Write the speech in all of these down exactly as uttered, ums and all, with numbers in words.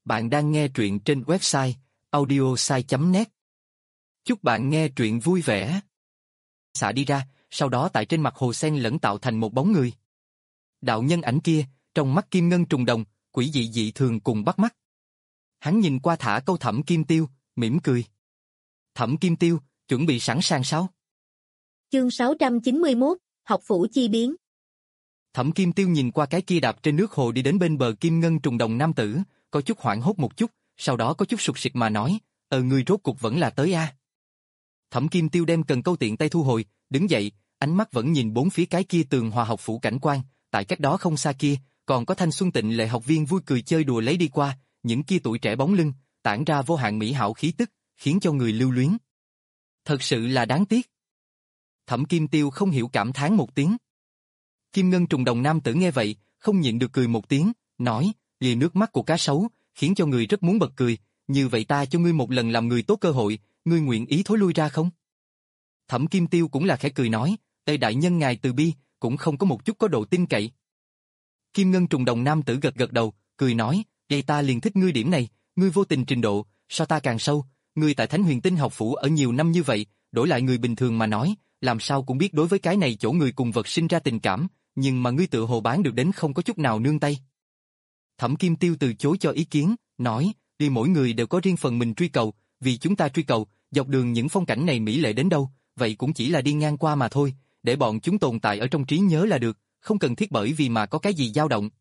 Bạn đang nghe truyện trên website audiosai chấm net. Chúc bạn nghe truyện vui vẻ. Xạ đi ra, sau đó tại trên mặt hồ sen lẫn tạo thành một bóng người. Đạo nhân ảnh kia, trong mắt kim ngân trùng đồng, quỷ dị dị thường cùng bắt mắt. Hắn nhìn qua thả câu Thẩm Kim Tiêu, mỉm cười. Thẩm Kim Tiêu, chuẩn bị sẵn sàng sao? Chương sáu trăm chín mươi mốt, học phủ chi biến. Thẩm Kim Tiêu nhìn qua cái kia đạp trên nước hồ đi đến bên bờ kim ngân trùng đồng nam tử, có chút hoảng hốt một chút, sau đó có chút sụt sịt mà nói, ờ ngươi rốt cục vẫn là tới a. Thẩm Kim Tiêu đem cần câu tiện tay thu hồi, đứng dậy, ánh mắt vẫn nhìn bốn phía cái kia tường hòa học phủ cảnh quan, tại cách đó không xa kia, còn có thanh xuân tịnh lệ học viên vui cười chơi đùa lấy đi qua, những kia tuổi trẻ bóng lưng, tản ra vô hạn mỹ hảo khí tức, khiến cho người lưu luyến. Thật sự là đáng tiếc. Thẩm Kim Tiêu không hiểu cảm thán một tiếng. Kim ngân trùng đồng nam tử nghe vậy, không nhịn được cười một tiếng, nói, lìa nước mắt của cá sấu, khiến cho người rất muốn bật cười, như vậy ta cho ngươi một lần làm người tốt cơ hội, ngươi nguyện ý thối lui ra không? Thẩm Kim Tiêu cũng là khẽ cười nói, Tây đại nhân ngài từ bi, cũng không có một chút có độ tin cậy. Kim ngân trùng đồng nam tử gật gật đầu, cười nói, vậy ta liền thích ngươi điểm này, ngươi vô tình trình độ, so ta càng sâu, ngươi tại Thánh Huyền Tinh học phủ ở nhiều năm như vậy, đổi lại người bình thường mà nói, làm sao cũng biết đối với cái này chỗ người cùng vật sinh ra tình cảm, nhưng mà ngươi tự hồ bán được đến không có chút nào nương tay. Thẩm Kim Tiêu từ chối cho ý kiến, nói, đi mỗi người đều có riêng phần mình truy cầu, vì chúng ta truy cầu, dọc đường những phong cảnh này mỹ lệ đến đâu, vậy cũng chỉ là đi ngang qua mà thôi, để bọn chúng tồn tại ở trong trí nhớ là được, không cần thiết bởi vì mà có cái gì dao động.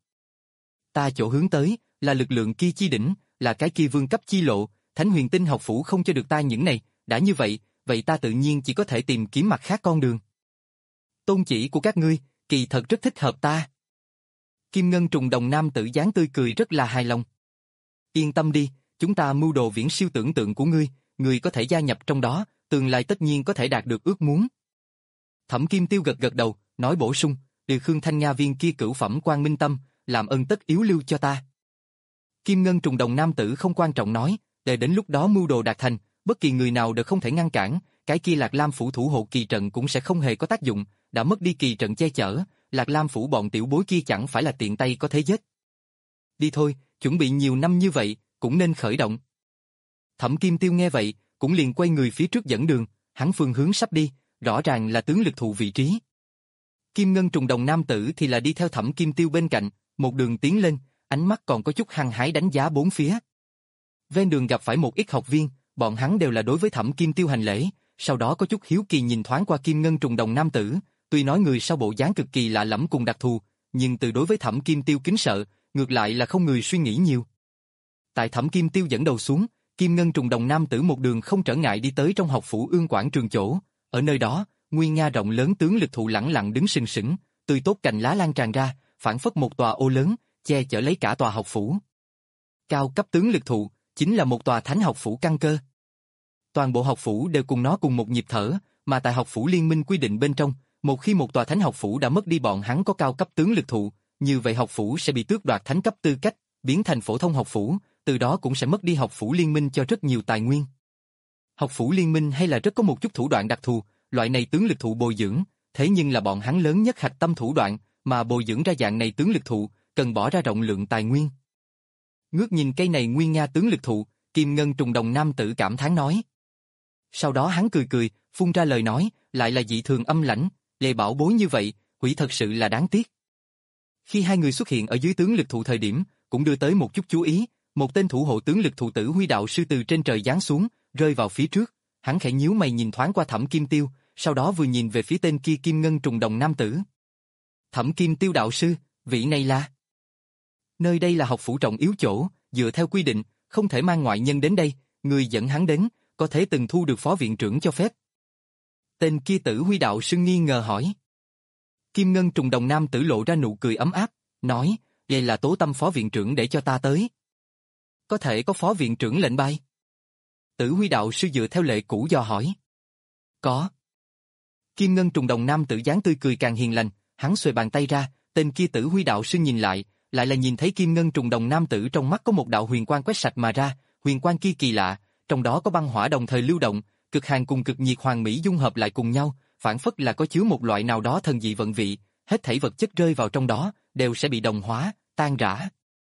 Ta chỗ hướng tới, là lực lượng kia chi đỉnh, là cái kia vương cấp chi lộ, Thánh Huyền Tinh học phủ không cho được ta những này, đã như vậy, vậy ta tự nhiên chỉ có thể tìm kiếm mặt khác con đường. Tôn chỉ của các ngươi, kỳ thật rất thích hợp ta. Kim ngân trùng đồng nam tử dáng tươi cười rất là hài lòng. Yên tâm đi, chúng ta mưu đồ viễn siêu tưởng tượng của ngươi, ngươi có thể gia nhập trong đó, tương lai tất nhiên có thể đạt được ước muốn. Thẩm Kim Tiêu gật gật đầu, nói bổ sung, từ Khương Thanh Nga viên kia cửu phẩm Quang Minh Tâm, làm ơn tất yếu lưu cho ta. Kim ngân trùng đồng nam tử không quan trọng nói, để đến lúc đó mưu đồ đạt thành, bất kỳ người nào đều không thể ngăn cản, cái kia Lạc Lam phủ thủ hộ kỳ trận cũng sẽ không hề có tác dụng, đã mất đi kỳ trận che chở, Lạc Lam phủ bọn tiểu bối kia chẳng phải là tiện tay có thể giết. Đi thôi, chuẩn bị nhiều năm như vậy, cũng nên khởi động. Thẩm Kim Tiêu nghe vậy, cũng liền quay người phía trước dẫn đường, hắn phương hướng sắp đi, rõ ràng là tướng lực thụ vị trí. Kim ngân trùng đồng nam tử thì là đi theo Thẩm Kim Tiêu bên cạnh, một đường tiến lên, ánh mắt còn có chút hăng hái đánh giá bốn phía. Ven đường gặp phải một ít học viên, bọn hắn đều là đối với Thẩm Kim Tiêu hành lễ, sau đó có chút hiếu kỳ nhìn thoáng qua Kim ngân trùng đồng nam tử, tuy nói người sau bộ dáng cực kỳ lạ lẫm cùng đặc thù, nhưng từ đối với Thẩm Kim Tiêu kính sợ, ngược lại là không người suy nghĩ nhiều. Tại Thẩm Kim Tiêu dẫn đầu xuống, Kim ngân trùng đồng nam tử một đường không trở ngại đi tới trong học phủ Ương Quảng trường chỗ, ở nơi đó, nguy nga rộng lớn tướng lực thụ lẳng lặng đứng sừng sững, tươi tốt cành lá lan tràn ra, phảng phất một tòa ô lớn, che chở lấy cả tòa học phủ. Cao cấp tướng lực thụ chính là một tòa thánh học phủ căn cơ. Toàn bộ học phủ đều cùng nó cùng một nhịp thở, mà tại học phủ liên minh quy định bên trong, một khi một tòa thánh học phủ đã mất đi bọn hắn có cao cấp tướng lực thụ, như vậy học phủ sẽ bị tước đoạt thánh cấp tư cách, biến thành phổ thông học phủ, từ đó cũng sẽ mất đi học phủ liên minh cho rất nhiều tài nguyên. Học phủ liên minh hay là rất có một chút thủ đoạn đặc thù, loại này tướng lực thụ bồi dưỡng, thế nhưng là bọn hắn lớn nhất hạch tâm thủ đoạn, mà bồi dưỡng ra dạng này tướng lực thụ, cần bỏ ra rộng lượng tài nguyên. Ngước nhìn cây này nguyên nga tướng lực thụ, Kim ngân trùng đồng nam tử cảm thán nói. Sau đó hắn cười cười, phun ra lời nói, lại là dị thường âm lãnh, lệ bảo bối như vậy, hủy thật sự là đáng tiếc. Khi hai người xuất hiện ở dưới tướng lực thụ thời điểm, cũng đưa tới một chút chú ý, một tên thủ hộ tướng lực thụ Tử Huy đạo sư từ trên trời giáng xuống, rơi vào phía trước, hắn khẽ nhíu mày nhìn thoáng qua Thẩm Kim Tiêu, sau đó vừa nhìn về phía tên kia Kim ngân trùng đồng nam tử. Thẩm Kim Tiêu đạo sư, vị này là? Nơi đây là học phủ trọng yếu chỗ, dựa theo quy định, không thể mang ngoại nhân đến đây, người dẫn hắn đến, có thể từng thu được phó viện trưởng cho phép. Tên kia Tử Huy đạo sư nghi ngờ hỏi. Kim ngân trùng đồng nam tử lộ ra nụ cười ấm áp, nói, vậy là Tố Tâm phó viện trưởng để cho ta tới. Có thể có phó viện trưởng lệnh bài? Tử Huy đạo sư dựa theo lệ cũ dò hỏi. Có. Kim ngân trùng đồng nam tử dáng tươi cười càng hiền lành, hắn xuề bàn tay ra, tên kia Tử Huy đạo sư nhìn lại, lại là nhìn thấy Kim ngân trùng đồng nam tử trong mắt có một đạo huyền quang quét sạch mà ra, huyền quang kia kỳ lạ, trong đó có băng hỏa đồng thời lưu động, cực hàn cùng cực nhiệt hoàn mỹ dung hợp lại cùng nhau, phản phất là có chứa một loại nào đó thần dị vận vị, hết thảy vật chất rơi vào trong đó đều sẽ bị đồng hóa, tan rã.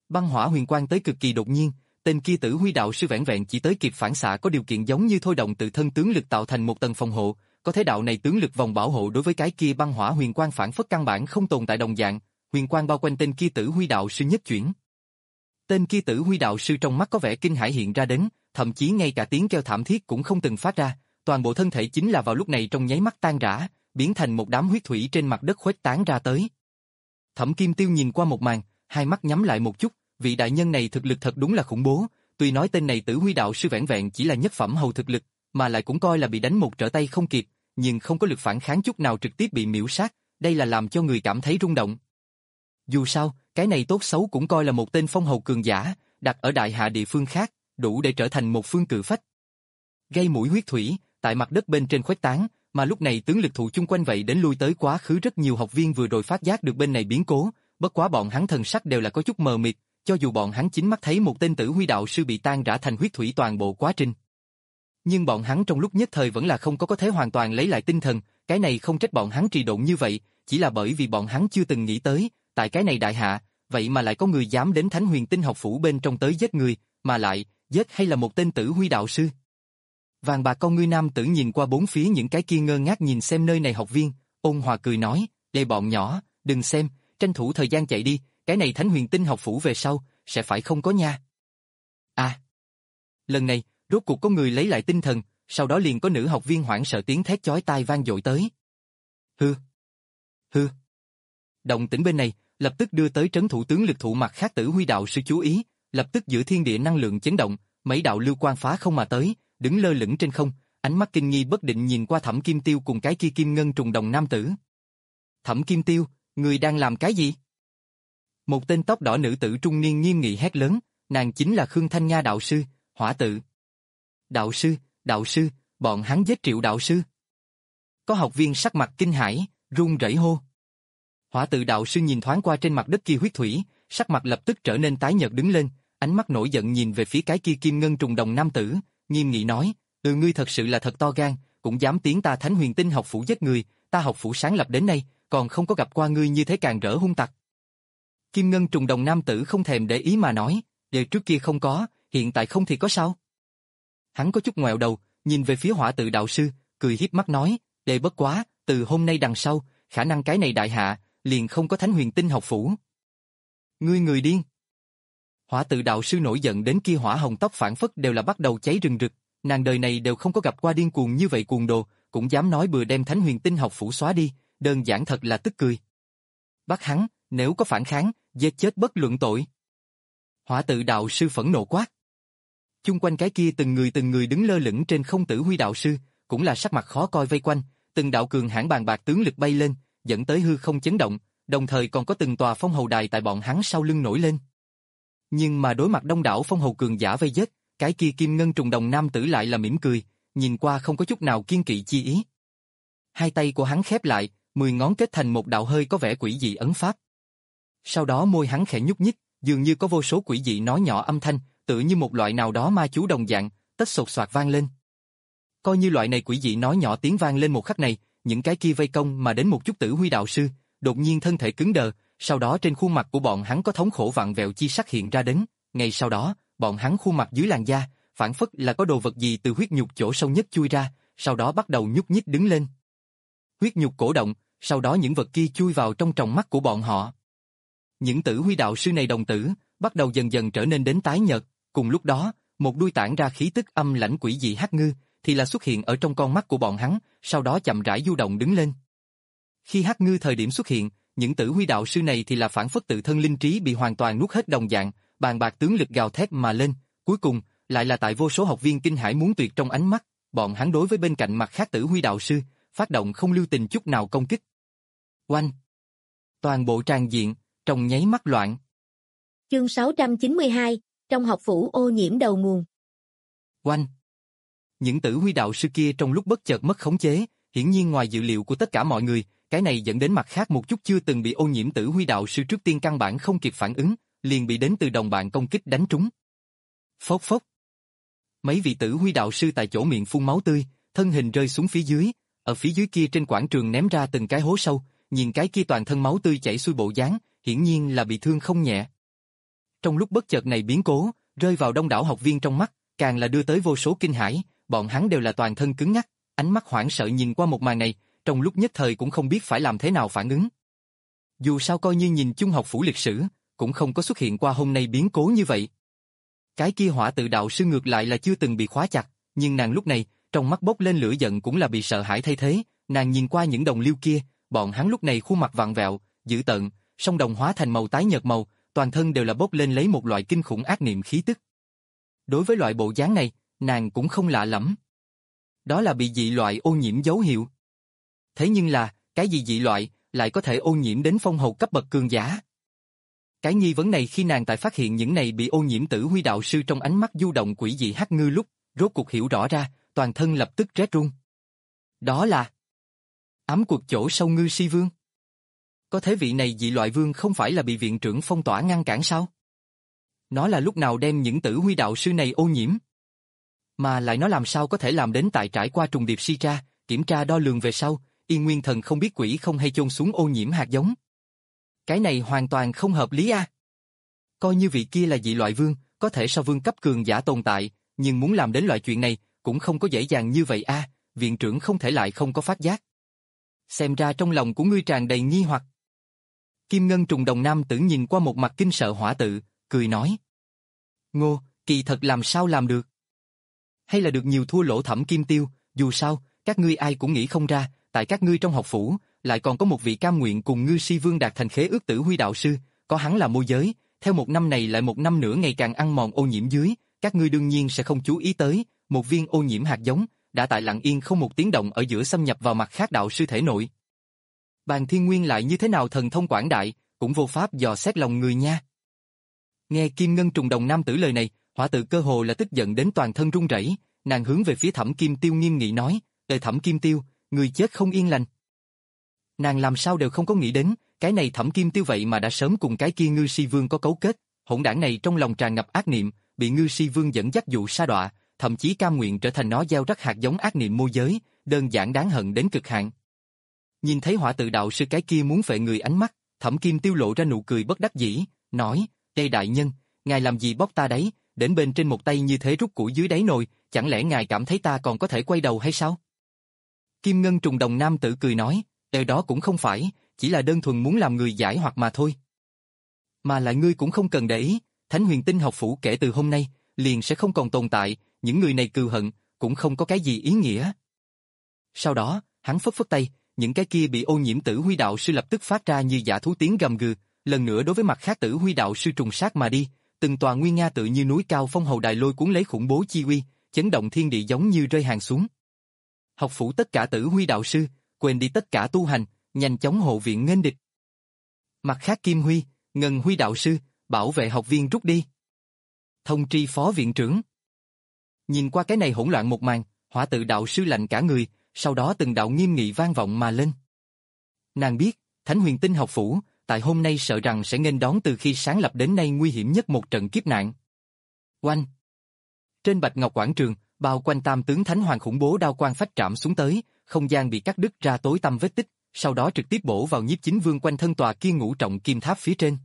Băng hỏa huyền quang tới cực kỳ đột nhiên, tên kia Tử Huy đạo sư vẻn vẹn chỉ tới kịp phản xạ có điều kiện giống như thôi động tự thân tướng lực tạo thành một tầng phòng hộ, có thế đạo này tướng lực vòng bảo hộ đối với cái kia băng hỏa huyền quang phản phất căn bản không tồn tại đồng dạng, huyền quang bao quanh tên kia Tử Huy đạo sư nhất chuyển. Tên kia Tử Huy đạo sư trong mắt có vẻ kinh hãi hiện ra đến, thậm chí ngay cả tiếng kêu thảm thiết cũng không từng phát ra, toàn bộ thân thể chính là vào lúc này trong nháy mắt tan rã, biến thành một đám huyết thủy trên mặt đất khuếch tán ra tới. Thẩm Kim Tiêu nhìn qua một màn, hai mắt nhắm lại một chút, vị đại nhân này thực lực thật đúng là khủng bố, tuy nói tên này Tử Huy đạo sư vẻn vẹn chỉ là nhất phẩm hầu thực lực, mà lại cũng coi là bị đánh một trở tay không kịp, nhưng không có lực phản kháng chút nào trực tiếp bị miễu sát, đây là làm cho người cảm thấy rung động. Dù sao, cái này tốt xấu cũng coi là một tên phong hầu cường giả, đặt ở đại hạ địa phương khác, đủ để trở thành một phương cự phách. Gây mũi huyết thủy, tại mặt đất bên trên khuếch tán, mà lúc này tướng lực thụ chung quanh vậy đến lui tới quá khứ rất nhiều học viên vừa rồi phát giác được bên này biến cố, bất quá bọn hắn thần sắc đều là có chút mờ mịt, cho dù bọn hắn chính mắt thấy một tên Tử Huy đạo sư bị tan rã thành huyết thủy toàn bộ quá trình. Nhưng bọn hắn trong lúc nhất thời vẫn là không có có thể hoàn toàn lấy lại tinh thần, cái này không trách bọn hắn trì độn như vậy, chỉ là bởi vì bọn hắn chưa từng nghĩ tới, tại cái này đại hạ, vậy mà lại có người dám đến Thánh Huyền Tinh học phủ bên trong tới giết người, mà lại, giết hay là một tên Tử Huy đạo sư. Vàng bạc con ngươi nam tử nhìn qua bốn phía những cái kia ngơ ngác nhìn xem nơi này học viên, ôn hòa cười nói, "Đây bọn nhỏ, đừng xem, tranh thủ thời gian chạy đi, cái này Thánh Huyền Tinh học phủ về sau, sẽ phải không có nha." À! Lần này, rốt cuộc có người lấy lại tinh thần, sau đó liền có nữ học viên hoảng sợ tiếng thét chói tai vang dội tới. Hư! Hư! Động tĩnh bên này, lập tức đưa tới trấn thủ tướng lực thụ mặt khác Tử Huy đạo sư chú ý, lập tức giữa thiên địa năng lượng chấn động, mấy đạo lưu quang phá không mà tới, đứng lơ lửng trên không, ánh mắt kinh nghi bất định nhìn qua Thẩm Kim Tiêu cùng cái kia kim ngân trùng đồng nam tử. "Thẩm Kim Tiêu, người đang làm cái gì?" Một tên tóc đỏ nữ tử trung niên nghiêm nghị hét lớn, nàng chính là Khương Thanh Nha đạo sư, Hỏa Tự. "Đạo sư, đạo sư, bọn hắn giết Triệu đạo sư." Có học viên sắc mặt kinh hãi, run rẩy hô. Hỏa Tự đạo sư nhìn thoáng qua trên mặt đất kia huyết thủy, sắc mặt lập tức trở nên tái nhợt đứng lên, ánh mắt nổi giận nhìn về phía cái kia kim ngân trùng đồng nam tử, nghiêm nghị nói, "Ừ, ngươi thật sự là thật to gan, cũng dám tiến ta Thánh Huyền Tinh học phủ giết người, ta học phủ sáng lập đến nay, còn không có gặp qua ngươi như thế càng rỡ hung tặc." Kim ngân trùng đồng nam tử không thèm để ý mà nói, "Để trước kia không có, hiện tại không thì có sao?" Hắn có chút ngoẹo đầu, nhìn về phía Hỏa Tự đạo sư, cười hiếp mắt nói, "Đệ bất quá, từ hôm nay đằng sau, khả năng cái này đại hạ, liền không có Thánh Huyền Tinh học phủ." "Ngươi người điên!" Hỏa Tự đạo sư nổi giận đến kia hỏa hồng tóc phản phất đều là bắt đầu cháy rừng rực, nàng đời này đều không có gặp qua điên cuồng như vậy cuồng đồ, cũng dám nói bừa đem Thánh Huyền Tinh học phủ xóa đi, đơn giản thật là tức cười. "Bắt hắn, nếu có phản kháng, giết chết bất luận tội." Hỏa Tự đạo sư phẫn nộ quát. Chung quanh cái kia từng người từng người đứng lơ lửng trên không Tử Huy đạo sư, cũng là sắc mặt khó coi vây quanh, từng đạo cường hãn bàn bạc tướng lực bay lên, dẫn tới hư không chấn động, đồng thời còn có từng tòa phong hầu đài tại bọn hắn sau lưng nổi lên. Nhưng mà đối mặt đông đảo phong hầu cường giả vây giết, cái kia kim ngân trùng đồng nam tử lại là mỉm cười, nhìn qua không có chút nào kiên kỵ chi ý. Hai tay của hắn khép lại, mười ngón kết thành một đạo hơi có vẻ quỷ dị ấn pháp. Sau đó môi hắn khẽ nhúc nhích, dường như có vô số quỷ dị nói nhỏ âm thanh, tựa như một loại nào đó ma chú đồng dạng, tất sột soạt vang lên. Coi như loại này quỷ dị nói nhỏ tiếng vang lên một khắc này, những cái kia vây công mà đến một chút Tử Huy đạo sư, đột nhiên thân thể cứng đờ, sau đó trên khuôn mặt của bọn hắn có thống khổ vặn vẹo chi sắc hiện ra đến, ngay sau đó, bọn hắn khuôn mặt dưới làn da, phản phất là có đồ vật gì từ huyết nhục chỗ sâu nhất chui ra, sau đó bắt đầu nhúc nhích đứng lên. Huyết nhục cổ động, sau đó những vật kia chui vào trong tròng mắt của bọn họ. Những Tử Huy đạo sư này đồng tử, bắt đầu dần dần trở nên đến tái nhợt, cùng lúc đó, một đuôi tản ra khí tức âm lãnh quỷ dị hắc ngư, thì là xuất hiện ở trong con mắt của bọn hắn, sau đó chậm rãi du động đứng lên. Khi hắc ngư thời điểm xuất hiện, những Tử Huy đạo sư này thì là phản phất tự thân linh trí bị hoàn toàn nuốt hết đồng dạng, bàn bạc tướng lực gào thét mà lên, cuối cùng, lại là tại vô số học viên kinh hãi muốn tuyệt trong ánh mắt, bọn hắn đối với bên cạnh mặt khác Tử Huy đạo sư, phát động không lưu tình chút nào công kích. Oanh! Toàn bộ tràng diện, trong nháy mắt loạn. Chương sáu trăm chín mươi hai, trong học phủ ô nhiễm đầu nguồn. Oanh! Những Tử Huy đạo sư kia trong lúc bất chợt mất khống chế, hiển nhiên ngoài dự liệu của tất cả mọi người, cái này dẫn đến mặt khác một chút chưa từng bị ô nhiễm Tử Huy đạo sư trước tiên căn bản không kịp phản ứng, liền bị đến từ đồng bạn công kích đánh trúng. Phốc phốc. Mấy vị Tử Huy đạo sư tại chỗ miệng phun máu tươi, thân hình rơi xuống phía dưới, ở phía dưới kia trên quảng trường ném ra từng cái hố sâu, nhìn cái kia toàn thân máu tươi chảy xuôi bộ dáng, hiển nhiên là bị thương không nhẹ. trong lúc bất chợt này biến cố, rơi vào đông đảo học viên trong mắt, càng là đưa tới vô số kinh hãi, bọn hắn đều là toàn thân cứng ngắc, ánh mắt hoảng sợ nhìn qua một màn này, trong lúc nhất thời cũng không biết phải làm thế nào phản ứng. Dù sao coi như nhìn chung học phủ lịch sử, cũng không có xuất hiện qua hôm nay biến cố như vậy. Cái kia hỏa tự đạo sư ngược lại là chưa từng bị khóa chặt, nhưng nàng lúc này, trong mắt bốc lên lửa giận cũng là bị sợ hãi thay thế, nàng nhìn qua những đồng liêu kia, bọn hắn lúc này khuôn mặt vặn vẹo, dữ tợn, song đồng hóa thành màu tái nhợt màu, toàn thân đều là bốc lên lấy một loại kinh khủng ác niệm khí tức. Đối với loại bộ dáng này, nàng cũng không lạ lắm. Đó là bị dị loại ô nhiễm dấu hiệu. Thế nhưng là, cái gì dị loại, lại có thể ô nhiễm đến phong hầu cấp bậc cường giả? Cái nghi vấn này khi nàng tại phát hiện những này bị ô nhiễm tử huy đạo sư trong ánh mắt du động quỷ dị hắc ngư lúc, rốt cuộc hiểu rõ ra, toàn thân lập tức rét run. Đó là ám cuộc chỗ sâu ngư si vương. Có thế vị này dị loại vương không phải là bị viện trưởng phong tỏa ngăn cản sao? Nó là lúc nào đem những tử huy đạo sư này ô nhiễm? Mà lại nó làm sao có thể làm đến tại trải qua trùng điệp si tra, kiểm tra đo lường về sau, Yên Nguyên Thần không biết quỷ không hay chôn xuống ô nhiễm hạt giống. Cái này hoàn toàn không hợp lý a. Coi như vị kia là dị loại vương, có thể so vương cấp cường giả tồn tại, nhưng muốn làm đến loại chuyện này, cũng không có dễ dàng như vậy a, viện trưởng không thể lại không có phát giác. Xem ra trong lòng của ngươi tràn đầy nghi hoặc. Kim Ngân Trùng Đồng nam tử nhìn qua một mặt kinh sợ hỏa tự, cười nói. Ngô, kỳ thật làm sao làm được? Hay là được nhiều thua lỗ Thẩm Kim Tiêu, dù sao, các ngươi ai cũng nghĩ không ra, tại các ngươi trong học phủ, lại còn có một vị cam nguyện cùng ngư si vương đạt thành khế ước tử huy đạo sư, có hắn là môi giới, theo một năm này lại một năm nữa ngày càng ăn mòn ô nhiễm dưới, các ngươi đương nhiên sẽ không chú ý tới, một viên ô nhiễm hạt giống, đã tại lặng yên không một tiếng động ở giữa xâm nhập vào mặt khác đạo sư thể nội. Bàn Thiên Nguyên lại như thế nào thần thông quảng đại, cũng vô pháp dò xét lòng người nha. Nghe Kim Ngân Trùng Đồng nam tử lời này, hỏa tự cơ hồ là tức giận đến toàn thân run rẩy, nàng hướng về phía Thẩm Kim Tiêu nghiêm nghị nói, "Ê Thẩm Kim Tiêu, người chết không yên lành." Nàng làm sao đều không có nghĩ đến, cái này Thẩm Kim Tiêu vậy mà đã sớm cùng cái kia ngư si vương có cấu kết, hỗn đảng này trong lòng tràn ngập ác niệm, bị ngư si vương dẫn dắt dụ sa đọa, thậm chí cam nguyện trở thành nó gieo rắc hạt giống ác niệm môi giới, đơn giản đáng hận đến cực hạn. Nhìn thấy hỏa tự đạo sư cái kia muốn phệ người ánh mắt, Thẩm Kim Tiêu lộ ra nụ cười bất đắc dĩ, nói, "Đây đại nhân, ngài làm gì bóc ta đấy, đến bên trên một tay như thế rút củi dưới đáy nồi, chẳng lẽ ngài cảm thấy ta còn có thể quay đầu hay sao?" Kim Ngân Trùng Đồng nam tử cười nói, "Điều đó cũng không phải, chỉ là đơn thuần muốn làm người giải hoặc mà thôi. Mà lại ngươi cũng không cần để ý, Thánh Huyền Tinh học phủ kể từ hôm nay, liền sẽ không còn tồn tại, những người này cừu hận, cũng không có cái gì ý nghĩa." Sau đó, hắn phất phất tay, những cái kia bị ô nhiễm tử huy đạo sư lập tức phát ra như dã thú tiếng gầm gừ, lần nữa đối với mặt khác tử huy đạo sư trùng sát mà đi, từng tòa nguy nga tự như núi cao phong hầu đài lôi cuốn lấy khủng bố chi uy, chấn động thiên địa giống như rơi hàng xuống. Học phủ tất cả tử huy đạo sư, quên đi tất cả tu hành, nhanh chóng hộ viện nghênh địch. Mặt khác Kim Huy, Ngân Huy đạo sư, bảo vệ học viên rút đi. Thông tri phó viện trưởng. Nhìn qua cái này hỗn loạn một màn, hỏa tự đạo sư lạnh cả người, sau đó từng đạo nghiêm nghị vang vọng mà lên. Nàng biết, Thánh Huyền Tinh học phủ, tại hôm nay sợ rằng sẽ nghênh đón từ khi sáng lập đến nay nguy hiểm nhất một trận kiếp nạn. Oanh! Trên Bạch Ngọc Quảng trường, bao quanh tam tướng Thánh Hoàng khủng bố đao quang phách trảm xuống tới, không gian bị cắt đứt ra tối tăm vết tích, sau đó trực tiếp bổ vào Nhiếp Chính Vương quanh thân tòa kia ngũ trọng kim tháp phía trên.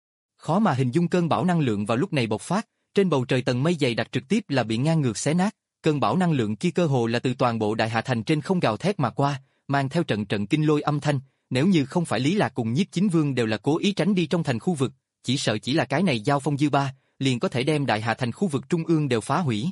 Khó mà hình dung cơn bão năng lượng vào lúc này bộc phát, trên bầu trời tầng mây dày đặc trực tiếp là bị ngang ngược xé nát, cơn bão năng lượng kia cơ hồ là từ toàn bộ Đại Hà Thành trên không gào thét mà qua, mang theo trận trận kinh lôi âm thanh, nếu như không phải Lý Lạc cùng Nhiếp Chính Vương đều là cố ý tránh đi trong thành khu vực, chỉ sợ chỉ là cái này giao phong dư ba, liền có thể đem Đại Hà Thành khu vực trung ương đều phá hủy.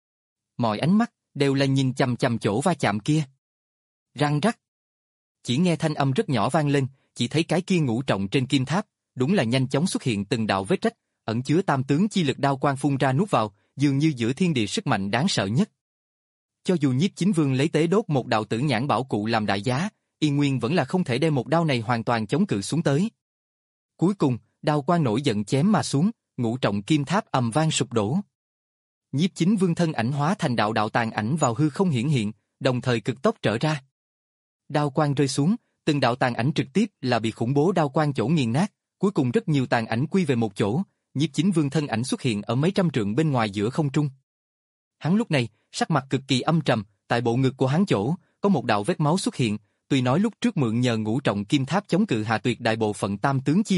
Mọi ánh mắt đều là nhìn chằm chằm chỗ va chạm kia. Răng rắc. Chỉ nghe thanh âm rất nhỏ vang lên, chỉ thấy cái kia ngũ trọng trên kim tháp, đúng là nhanh chóng xuất hiện từng đạo vết rách, ẩn chứa tam tướng chi lực đao quang phun ra nuốt vào, dường như giữa thiên địa sức mạnh đáng sợ nhất. Cho dù Nhiếp Chính Vương lấy tế đốt một đạo tử nhãn bảo cụ làm đại giá, Yên Nguyên vẫn là không thể đem một đao này hoàn toàn chống cự xuống tới. Cuối cùng, đao quang nổi giận chém mà xuống, ngũ trọng kim tháp ầm vang sụp đổ. Nhiếp Chính Vương thân ảnh hóa thành đạo đạo tàn ảnh vào hư không hiển hiện, đồng thời cực tốc trở ra. Đao quang rơi xuống, từng đạo tàn ảnh trực tiếp là bị khủng bố đao quang chỗ nghiền nát, cuối cùng rất nhiều tàn ảnh quy về một chỗ, Nhiếp Chính Vương thân ảnh xuất hiện ở mấy trăm trượng bên ngoài giữa không trung. Hắn lúc này, sắc mặt cực kỳ âm trầm, tại bộ ngực của hắn chỗ, có một đạo vết máu xuất hiện, tuy nói lúc trước mượn nhờ ngũ trọng kim tháp chống cự hạ tuyệt đại bộ phận tam tướng chi lực,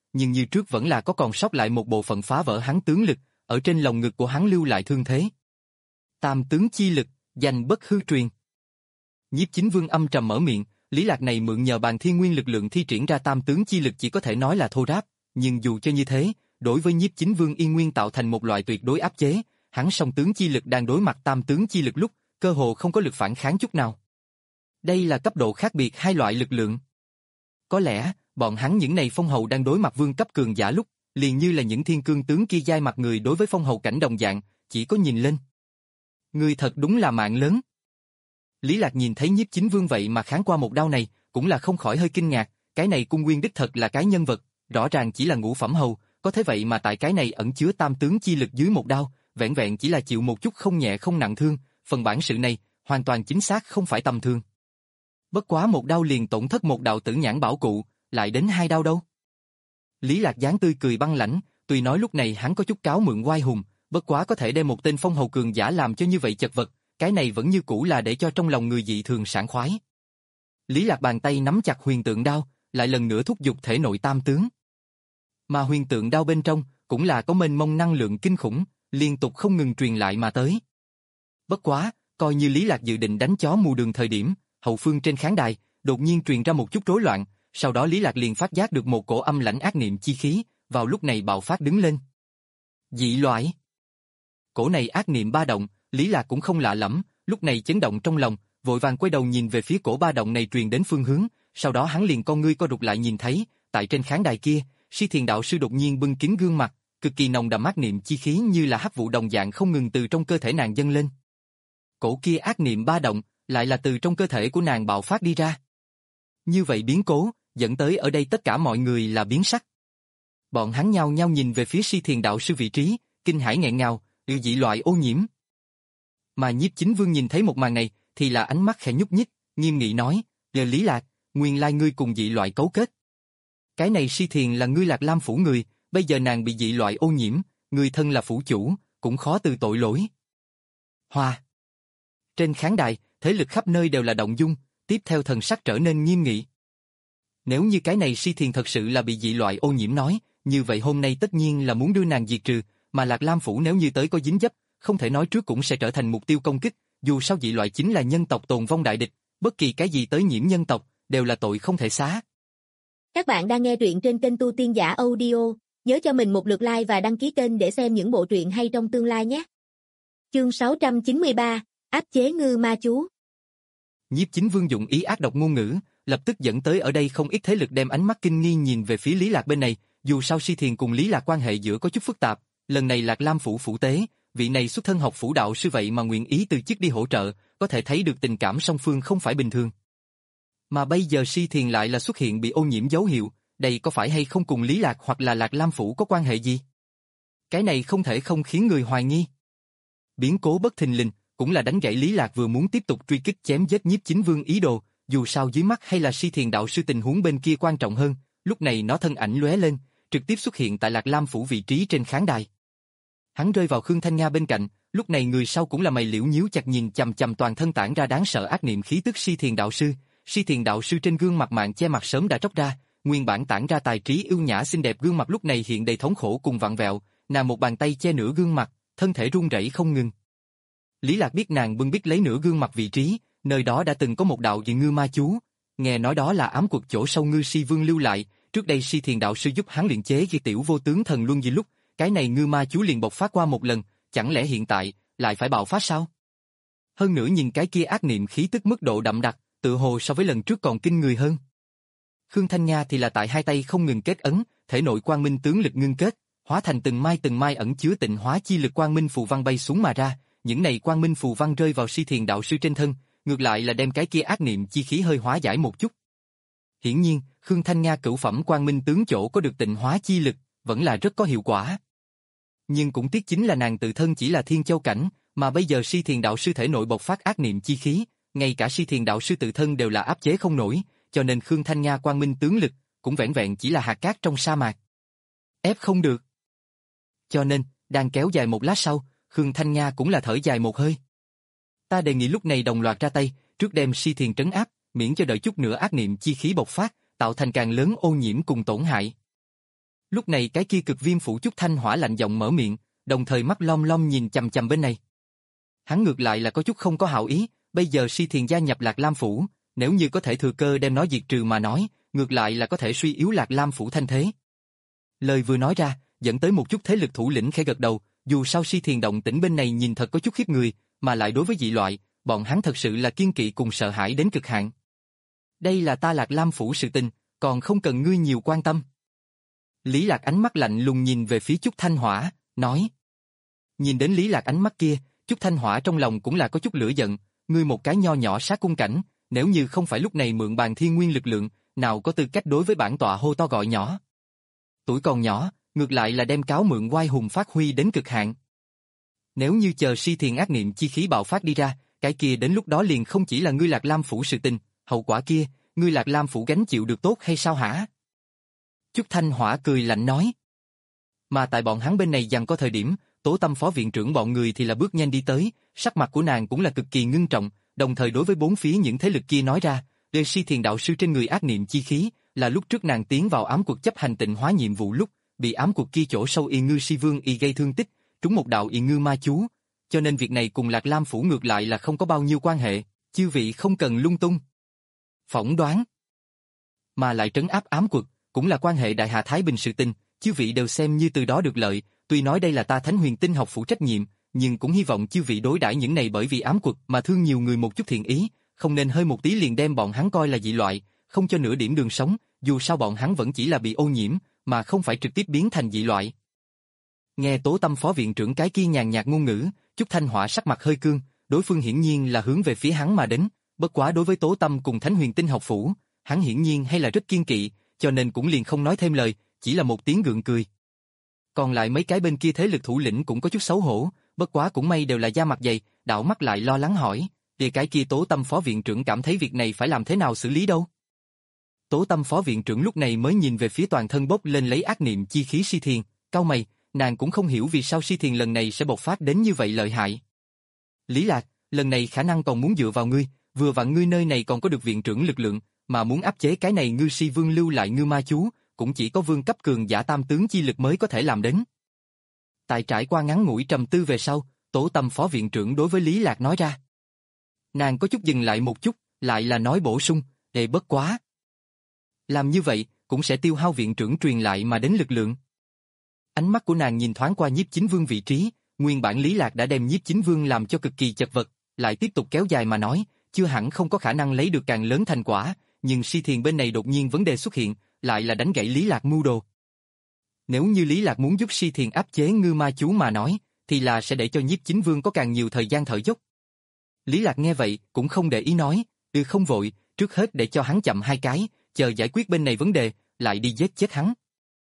nhưng như trước vẫn là có còn sót lại một bộ phận phá vỡ hắn tướng lực, ở trên lồng ngực của hắn lưu lại thương thế. Tam tướng chi lực, danh bất hư truyền. Nhiếp Chính Vương âm trầm mở miệng, Lý Lạc này mượn nhờ bàn thiên nguyên lực lượng thi triển ra tam tướng chi lực chỉ có thể nói là thô ráp, nhưng dù cho như thế, đối với Nhiếp Chính Vương Yên Nguyên tạo thành một loại tuyệt đối áp chế, hắn song tướng chi lực đang đối mặt tam tướng chi lực lúc, cơ hồ không có lực phản kháng chút nào. Đây là cấp độ khác biệt hai loại lực lượng. Có lẽ, bọn hắn những này phong hầu đang đối mặt vương cấp cường giả lúc, liền như là những thiên cương tướng kia dai mặt người đối với phong hầu cảnh đồng dạng, chỉ có nhìn lên. Người thật đúng là mạng lớn. Lý Lạc nhìn thấy Nhiếp Chính Vương vậy mà kháng qua một đao này, cũng là không khỏi hơi kinh ngạc, cái này Cung Nguyên đích thật là cái nhân vật, rõ ràng chỉ là ngũ phẩm hầu, có thế vậy mà tại cái này ẩn chứa tam tướng chi lực dưới một đao, vẹn vẹn chỉ là chịu một chút không nhẹ không nặng thương, phần bản sự này, hoàn toàn chính xác không phải tầm thường. Bất quá một đao liền tổn thất một đạo tử nhãn bảo cụ, lại đến hai đao đâu. Lý Lạc dáng tươi cười băng lãnh, tuy nói lúc này hắn có chút cáo mượn oai hùng, bất quá có thể đem một tên phong hầu cường giả làm cho như vậy chật vật, cái này vẫn như cũ là để cho trong lòng người dị thường sảng khoái. Lý Lạc bàn tay nắm chặt huyền tượng đao, lại lần nữa thúc giục thể nội tam tướng. Mà huyền tượng đao bên trong, cũng là có mênh mông năng lượng kinh khủng, liên tục không ngừng truyền lại mà tới. Bất quá, coi như Lý Lạc dự định đánh chó mù đường thời điểm, hậu phương trên khán đài, đột nhiên truyền ra một chút rối loạn, sau đó Lý Lạc liền phát giác được một cổ âm lãnh ác niệm chi khí, vào lúc này bạo phát đứng lên. Dị loại. Cổ này ác niệm ba động, Lý Lạc cũng không lạ lẫm, lúc này chấn động trong lòng, vội vàng quay đầu nhìn về phía cổ ba động này truyền đến phương hướng, sau đó hắn liền con ngươi co rụt lại nhìn thấy, tại trên khán đài kia, Si Thiền đạo sư đột nhiên bưng kín gương mặt, cực kỳ nồng đậm ác niệm chi khí như là hắc vụ đồng dạng không ngừng từ trong cơ thể nàng dâng lên. Cổ kia ác niệm ba động, lại là từ trong cơ thể của nàng bạo phát đi ra. Như vậy biến cố, dẫn tới ở đây tất cả mọi người là biến sắc. Bọn hắn nhao nhao nhìn về phía Si Thiền đạo sư vị trí, kinh hãi nghẹn ngào, yêu dị loại ô nhiễm. Mà Nhiếp Chính Vương nhìn thấy một màn này, thì là ánh mắt khẽ nhúc nhích, nghiêm nghị nói, "Nhờ Lý Lạc, nguyên lai ngươi cùng dị loại cấu kết. Cái này Si Thiền là ngươi Lạc Lam phủ người, bây giờ nàng bị dị loại ô nhiễm, ngươi thân là phủ chủ, cũng khó từ tội lỗi." Hoa. Trên khán đài, thế lực khắp nơi đều là động dung, tiếp theo thần sắc trở nên nghiêm nghị. Nếu như cái này Si Thiền thật sự là bị dị loại ô nhiễm nói, như vậy hôm nay tất nhiên là muốn đưa nàng diệt trừ, mà Lạc Lam phủ nếu như tới có dính dấp, không thể nói trước cũng sẽ trở thành mục tiêu công kích, dù sao dị loại chính là nhân tộc tồn vong đại địch, bất kỳ cái gì tới nhiễm nhân tộc, đều là tội không thể xá. Các bạn đang nghe truyện trên kênh Tu Tiên Giả Audio, nhớ cho mình một lượt like và đăng ký kênh để xem những bộ truyện hay trong tương lai nhé. Chương sáu trăm chín mươi ba, áp chế ngư ma chú. Nhiếp Chính Vương dụng ý ác độc ngôn ngữ, lập tức dẫn tới ở đây không ít thế lực đem ánh mắt kinh nghi nhìn về phía Lý Lạc bên này, dù sao Si Thiền cùng Lý Lạc quan hệ giữa có chút phức tạp, lần này Lạc Lam phủ phủ tế, vị này xuất thân học phủ đạo sư vậy mà nguyện ý từ chức đi hỗ trợ, có thể thấy được tình cảm song phương không phải bình thường. Mà bây giờ Si Thiền lại là xuất hiện bị ô nhiễm dấu hiệu, đây có phải hay không cùng Lý Lạc hoặc là Lạc Lam phủ có quan hệ gì? Cái này không thể không khiến người hoài nghi. Biến cố bất thình lình, cũng là đánh gãy Lý Lạc vừa muốn tiếp tục truy kích chém giết Nhiếp Chính Vương ý đồ, dù sao dưới mắt hay là Si Thiền đạo sư tình huống bên kia quan trọng hơn, lúc này nó thân ảnh lóe lên, trực tiếp xuất hiện tại Lạc Lam phủ vị trí trên khán đài. Hắn rơi vào Khương Thanh Nga bên cạnh, lúc này người sau cũng là mày liễu nhíu chặt nhìn chằm chằm toàn thân tản ra đáng sợ ác niệm khí tức Si Thiền đạo sư. Si Thiền đạo sư trên gương mặt mạng che mặt sớm đã tróc ra, nguyên bản tản ra tài trí ưu nhã xinh đẹp gương mặt lúc này hiện đầy thống khổ cùng vặn vẹo, nàng một bàn tay che nửa gương mặt, thân thể run rẩy không ngừng. Lý Lạc biết nàng bưng bít lấy nửa gương mặt vị trí, nơi đó đã từng có một đạo dị ngư ma chú, nghe nói đó là ám quật chỗ sâu ngư Si Vương lưu lại, trước đây Si Thiền đạo sư giúp hắn luyện chế ghi tiểu vô tướng thần luân gì lúc, cái này ngư ma chú liền bộc phát qua một lần, chẳng lẽ hiện tại lại phải bạo phát sao? Hơn nữa nhìn cái kia ác niệm khí tức mức độ đậm đặc, tự hồ so với lần trước còn kinh người hơn. Khương Thanh Nga thì là tại hai tay không ngừng kết ấn, thể nội quang minh tướng lực ngưng kết, hóa thành từng mai từng mai ẩn chứa tịnh hóa chi lực quang minh phù văn bay xuống mà ra, những này quang minh phù văn rơi vào Si Thiền đạo sư trên thân, ngược lại là đem cái kia ác niệm chi khí hơi hóa giải một chút. Hiển nhiên, Khương Thanh Nga cửu phẩm quang minh tướng chỗ có được tịnh hóa chi lực, vẫn là rất có hiệu quả. Nhưng cũng tiếc chính là nàng tự thân chỉ là thiên châu cảnh, mà bây giờ Si Thiền đạo sư thể nội bộc phát ác niệm chi khí, ngay cả Si Thiền đạo sư tự thân đều là áp chế không nổi, cho nên Khương Thanh Nga quang minh tướng lực cũng vẻn vẹn chỉ là hạt cát trong sa mạc. Ép không được. Cho nên, đang kéo dài một lát sau, Khương Thanh Nga cũng là thở dài một hơi. Ta đề nghị lúc này đồng loạt ra tay, trước đem Si Thiền trấn áp, miễn cho đợi chút nữa ác niệm chi khí bộc phát, tạo thành càng lớn ô nhiễm cùng tổn hại. Lúc này cái kia cực viêm phủ Chúc Thanh Hỏa lạnh giọng mở miệng, đồng thời mắt lom lom nhìn chằm chằm bên này. Hắn ngược lại là có chút không có hảo ý, bây giờ Si Thiền gia nhập Lạc Lam phủ, nếu như có thể thừa cơ đem nó diệt trừ mà nói, ngược lại là có thể suy yếu Lạc Lam phủ thanh thế. Lời vừa nói ra, dẫn tới một chút thế lực thủ lĩnh khẽ gật đầu, dù sao Si Thiền động tĩnh bên này nhìn thật có chút khiếp người, mà lại đối với dị loại, bọn hắn thật sự là kiên kỵ cùng sợ hãi đến cực hạn. Đây là ta Lạc Lam phủ sự tình, còn không cần ngươi nhiều quan tâm. Lý Lạc ánh mắt lạnh lùng nhìn về phía Chúc Thanh Hỏa, nói. Nhìn đến Lý Lạc ánh mắt kia, Chúc Thanh Hỏa trong lòng cũng là có chút lửa giận, ngươi một cái nho nhỏ sát cung cảnh, nếu như không phải lúc này mượn bàn thiên nguyên lực lượng, nào có tư cách đối với bản tọa hô to gọi nhỏ. Tuổi còn nhỏ, ngược lại là đem cáo mượn oai hùng phát huy đến cực hạn. Nếu như chờ Si Thiền ác niệm chi khí bạo phát đi ra, cái kia đến lúc đó liền không chỉ là ngươi Lạc Lam phủ sự tình, hậu quả kia, ngươi Lạc Lam phủ gánh chịu được tốt hay sao hả? Chúc Thanh Hỏa cười lạnh nói. Mà tại bọn hắn bên này giằng có thời điểm, Tố Tâm phó viện trưởng bọn người thì là bước nhanh đi tới, sắc mặt của nàng cũng là cực kỳ ngưng trọng, đồng thời đối với bốn phía những thế lực kia nói ra, để Si Thiền đạo sư trên người ác niệm chi khí, là lúc trước nàng tiến vào ám cuộc chấp hành tịnh hóa nhiệm vụ lúc, bị ám cuộc kia chỗ sâu y ngư si vương y gây thương tích, trúng một đạo y ngư ma chú, cho nên việc này cùng Lạc Lam phủ ngược lại là không có bao nhiêu quan hệ, chư vị không cần lung tung phỏng đoán, mà lại trấn áp ám cuộc, cũng là quan hệ đại hạ Thái Bình sự tình, chư vị đều xem như từ đó được lợi, tuy nói đây là ta Thánh Huyền Tinh học phủ trách nhiệm, nhưng cũng hy vọng chư vị đối đãi những này bởi vì ám cuộc mà thương nhiều người một chút thiện ý, không nên hơi một tí liền đem bọn hắn coi là dị loại, không cho nửa điểm đường sống, dù sao bọn hắn vẫn chỉ là bị ô nhiễm, mà không phải trực tiếp biến thành dị loại. Nghe Tố Tâm phó viện trưởng cái kia nhàn nhạt ngôn ngữ, Chúc Thanh Hỏa sắc mặt hơi cương, đối phương hiển nhiên là hướng về phía hắn mà đến, bất quá đối với Tố Tâm cùng Thánh Huyền Tinh học phủ, hắn hiển nhiên hay là rất kiên kỵ, cho nên cũng liền không nói thêm lời, chỉ là một tiếng gượng cười. Còn lại mấy cái bên kia thế lực thủ lĩnh cũng có chút xấu hổ, bất quá cũng may đều là da mặt dày, đảo mắt lại lo lắng hỏi, thì cái kia Tố Tâm phó viện trưởng cảm thấy việc này phải làm thế nào xử lý đâu? Tố Tâm phó viện trưởng lúc này mới nhìn về phía toàn thân bốc lên lấy ác niệm chi khí Si Thiền, cau mày, nàng cũng không hiểu vì sao Si Thiền lần này sẽ bộc phát đến như vậy lợi hại. Lý Lạc, lần này khả năng còn muốn dựa vào ngươi, vừa vặn ngươi nơi này còn có được viện trưởng lực lượng, mà muốn áp chế cái này ngư si vương lưu lại ngư ma chú, cũng chỉ có vương cấp cường giả tam tướng chi lực mới có thể làm đến. Tại trải qua ngắn ngủi trầm tư về sau, Tố Tâm phó viện trưởng đối với Lý Lạc nói ra. Nàng có chút dừng lại một chút, lại là nói bổ sung, để bất quá. Làm như vậy, cũng sẽ tiêu hao viện trưởng truyền lại mà đến lực lượng. Ánh mắt của nàng nhìn thoáng qua Nhiếp Chính Vương vị trí, nguyên bản Lý Lạc đã đem Nhiếp Chính Vương làm cho cực kỳ chật vật, lại tiếp tục kéo dài mà nói, chưa hẳn không có khả năng lấy được càng lớn thành quả, nhưng Si Thiền bên này đột nhiên vấn đề xuất hiện, lại là đánh gãy Lý Lạc mưu đồ. Nếu như Lý Lạc muốn giúp Si Thiền áp chế ngư ma chú mà nói, thì là sẽ để cho Nhiếp Chính Vương có càng nhiều thời gian thở dốc. Lý Lạc nghe vậy, cũng không để ý nói, ừ không vội, trước hết để cho hắn chậm hai cái, chờ giải quyết bên này vấn đề, lại đi giết chết hắn.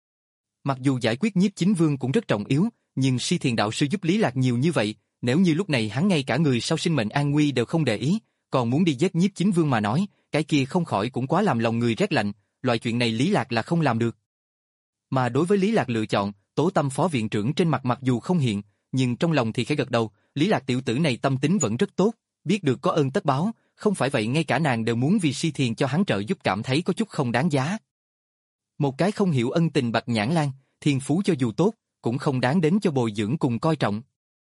Mặc dù giải quyết Nhiếp Chính Vương cũng rất trọng yếu, nhưng Si Thiền đạo sư giúp Lý Lạc nhiều như vậy, nếu như lúc này hắn ngay cả người sau sinh mệnh an nguy đều không để ý, còn muốn đi giết Nhiếp Chính Vương mà nói, cái kia không khỏi cũng quá làm lòng người rét lạnh, loại chuyện này Lý Lạc là không làm được. Mà đối với Lý Lạc lựa chọn, Tố Tâm phó viện trưởng trên mặt mặc dù không hiện, nhưng trong lòng thì khẽ gật đầu, Lý Lạc tiểu tử này tâm tính vẫn rất tốt, biết được có ơn tất báo, không phải vậy ngay cả nàng đều muốn vì Si Thiền cho hắn trợ giúp cảm thấy có chút không đáng giá. Một cái không hiểu ân tình Bạch Nhãn Lan, thiên phú cho dù tốt, cũng không đáng đến cho bồi dưỡng cùng coi trọng.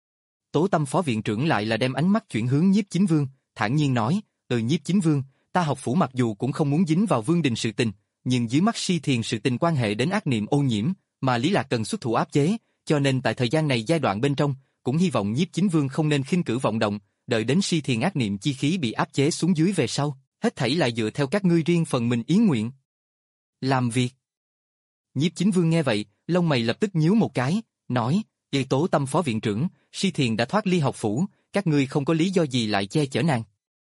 Tố Tâm phó viện trưởng lại là đem ánh mắt chuyển hướng Nhiếp Chính Vương, thản nhiên nói, ừ Nhiếp Chính Vương, ta học phủ mặc dù cũng không muốn dính vào Vương đình sự tình, nhưng dưới mắt Si Thiền sự tình quan hệ đến ác niệm ô nhiễm, mà Lý Lạc cần xuất thủ áp chế, cho nên tại thời gian này giai đoạn bên trong, cũng hy vọng Nhiếp Chính Vương không nên khinh cử vọng động, đợi đến Si Thiền ác niệm chi khí bị áp chế xuống dưới về sau, hết thảy lại dựa theo các ngươi riêng phần mình ý nguyện. Làm việc. Nhiếp Chính Vương nghe vậy, lông mày lập tức nhíu một cái, nói, "Vậy Tố Tâm phó viện trưởng, Si Thiền đã thoát ly học phủ, các ngươi không có lý do gì lại che chở nàng."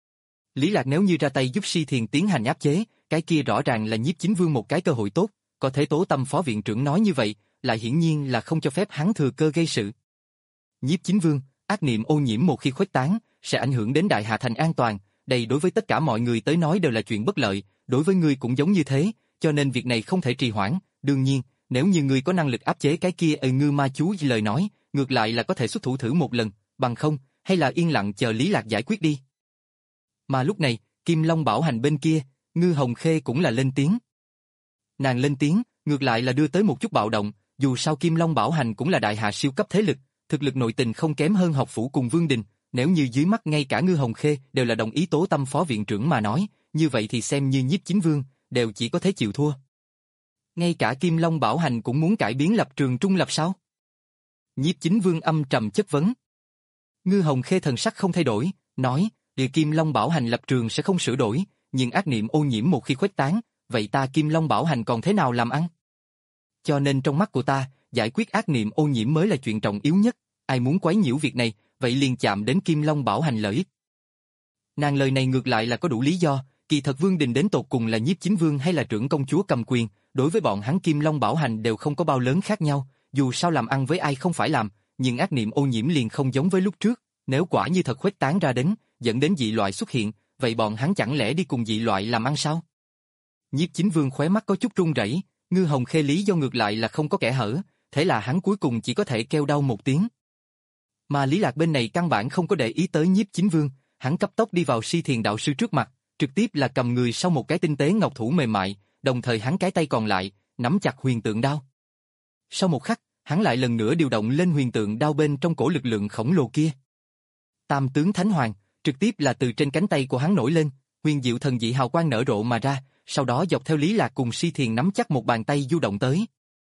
Lý Lạc nếu như ra tay giúp Si Thiền tiến hành áp chế, cái kia rõ ràng là Nhiếp Chính Vương một cái cơ hội tốt, có thể Tố Tâm phó viện trưởng nói như vậy, lại hiển nhiên là không cho phép hắn thừa cơ gây sự. Nhiếp Chính Vương, ác niệm ô nhiễm một khi khuếch tán, sẽ ảnh hưởng đến Đại Hà Thành an toàn, đây đối với tất cả mọi người tới nói đều là chuyện bất lợi, đối với ngươi cũng giống như thế, cho nên việc này không thể trì hoãn, đương nhiên, nếu như ngươi có năng lực áp chế cái kia ở ngư ma chú lời nói, ngược lại là có thể xuất thủ thử một lần, bằng không, hay là yên lặng chờ Lý Lạc giải quyết đi. Mà lúc này, Kim Long Bảo Hành bên kia, Ngư Hồng Khê cũng là lên tiếng. Nàng lên tiếng, ngược lại là đưa tới một chút bạo động, dù sao Kim Long Bảo Hành cũng là đại hạ siêu cấp thế lực, thực lực nội tình không kém hơn Học Phủ cùng Vương Đình, nếu như dưới mắt ngay cả Ngư Hồng Khê đều là đồng ý Tố Tâm phó viện trưởng mà nói, như vậy thì xem như Nhiếp Chính Vương, đều chỉ có thể chịu thua. Ngay cả Kim Long Bảo Hành cũng muốn cải biến lập trường trung lập sao? Nhiếp Chính Vương âm trầm chất vấn. Ngư Hồng Khê thần sắc không thay đổi, nói, địa Kim Long Bảo Hành lập trường sẽ không sửa đổi, nhưng ác niệm ô nhiễm một khi khuếch tán, vậy ta Kim Long Bảo Hành còn thế nào làm ăn? Cho nên trong mắt của ta, giải quyết ác niệm ô nhiễm mới là chuyện trọng yếu nhất, ai muốn quấy nhiễu việc này, vậy liền chạm đến Kim Long Bảo Hành lợi ích. Nàng lời này ngược lại là có đủ lý do, kỳ thật Vương Đình đến tột cùng là Nhiếp Chính Vương hay là trưởng công chúa cầm quyền, đối với bọn hắn Kim Long Bảo Hành đều không có bao lớn khác nhau, dù sao làm ăn với ai không phải làm, nhưng ác niệm ô nhiễm liền không giống với lúc trước, nếu quả như thật khuếch tán ra đến, dẫn đến dị loại xuất hiện, vậy bọn hắn chẳng lẽ đi cùng dị loại làm ăn sao? Nhiếp Chính Vương khóe mắt có chút run rẩy, Ngư Hồng Khê lý do ngược lại là không có kẽ hở, thế là hắn cuối cùng chỉ có thể kêu đau một tiếng. Mà Lý Lạc bên này căn bản không có để ý tới Nhiếp Chính Vương, hắn cấp tốc đi vào Si Thiền đạo sư trước mặt, trực tiếp là cầm người sau một cái tinh tế ngọc thủ mềm mại, đồng thời hắn cái tay còn lại nắm chặt huyền tượng đao. Sau một khắc, hắn lại lần nữa điều động lên huyền tượng đao bên trong cổ lực lượng khổng lồ kia. Tam tướng Thánh Hoàng trực tiếp là từ trên cánh tay của hắn nổi lên, huyền diệu thần dị hào quang nở rộ mà ra, sau đó dọc theo Lý Lạc cùng Si Thiền nắm chắc một bàn tay du động tới.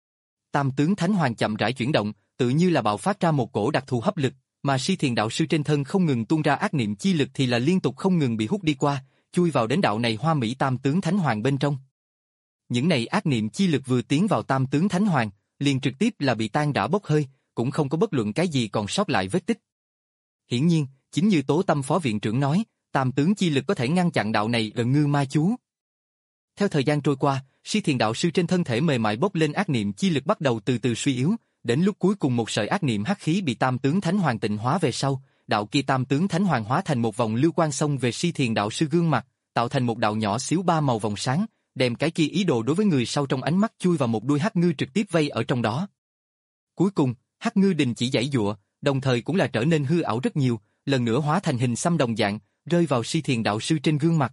Tam tướng Thánh Hoàng chậm rãi chuyển động, tự như là bạo phát ra một cổ đặc thù hấp lực, mà Si Thiền đạo sư trên thân không ngừng tuôn ra ác niệm chi lực thì là liên tục không ngừng bị hút đi qua, chui vào đến đạo này hoa mỹ Tam tướng Thánh Hoàng bên trong. Những này ác niệm chi lực vừa tiến vào Tam tướng Thánh Hoàng, liền trực tiếp là bị tan rã bốc hơi, cũng không có bất luận cái gì còn sót lại vết tích. Hiển nhiên, chính như Tố Tâm phó viện trưởng nói, Tam tướng chi lực có thể ngăn chặn đạo này gần ngư ma chú. Theo thời gian trôi qua, Si Thiền đạo sư trên thân thể mềm mại bốc lên ác niệm chi lực bắt đầu từ từ suy yếu, đến lúc cuối cùng một sợi ác niệm hắc khí bị Tam tướng Thánh Hoàng tịnh hóa về sau, đạo kia Tam tướng Thánh Hoàng hóa thành một vòng lưu quang xông về Si Thiền đạo sư gương mặt, tạo thành một đạo nhỏ xíu ba màu vòng sáng, đem cái kia ý đồ đối với người sau trong ánh mắt chui vào một đuôi hắc ngư trực tiếp vây ở trong đó. Cuối cùng, hắc ngư đình chỉ giãy giụa, đồng thời cũng là trở nên hư ảo rất nhiều, lần nữa hóa thành hình xăm đồng dạng, rơi vào Si Thiền đạo sư trên gương mặt.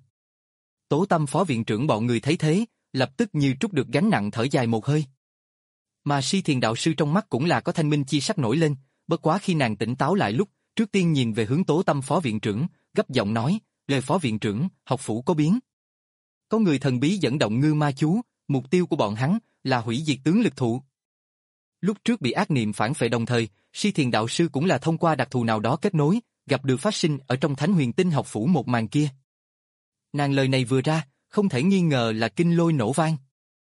Tố Tâm phó viện trưởng bọn người thấy thế, lập tức như trút được gánh nặng thở dài một hơi. Mà Si Thiền đạo sư trong mắt cũng là có thanh minh chi sắc nổi lên, bất quá khi nàng tỉnh táo lại lúc, trước tiên nhìn về hướng Tố Tâm phó viện trưởng, gấp giọng nói, lời phó viện trưởng, học phủ có biến. Có người thần bí dẫn động ngư ma chú, mục tiêu của bọn hắn là hủy diệt tướng lực thụ. Lúc trước bị ác niệm phản phệ đồng thời, Si Thiền đạo sư cũng là thông qua đặc thù nào đó kết nối, gặp được phát sinh ở trong Thánh Huyền Tinh học phủ một màn kia. Nàng lời này vừa ra, không thể nghi ngờ là kinh lôi nổ vang.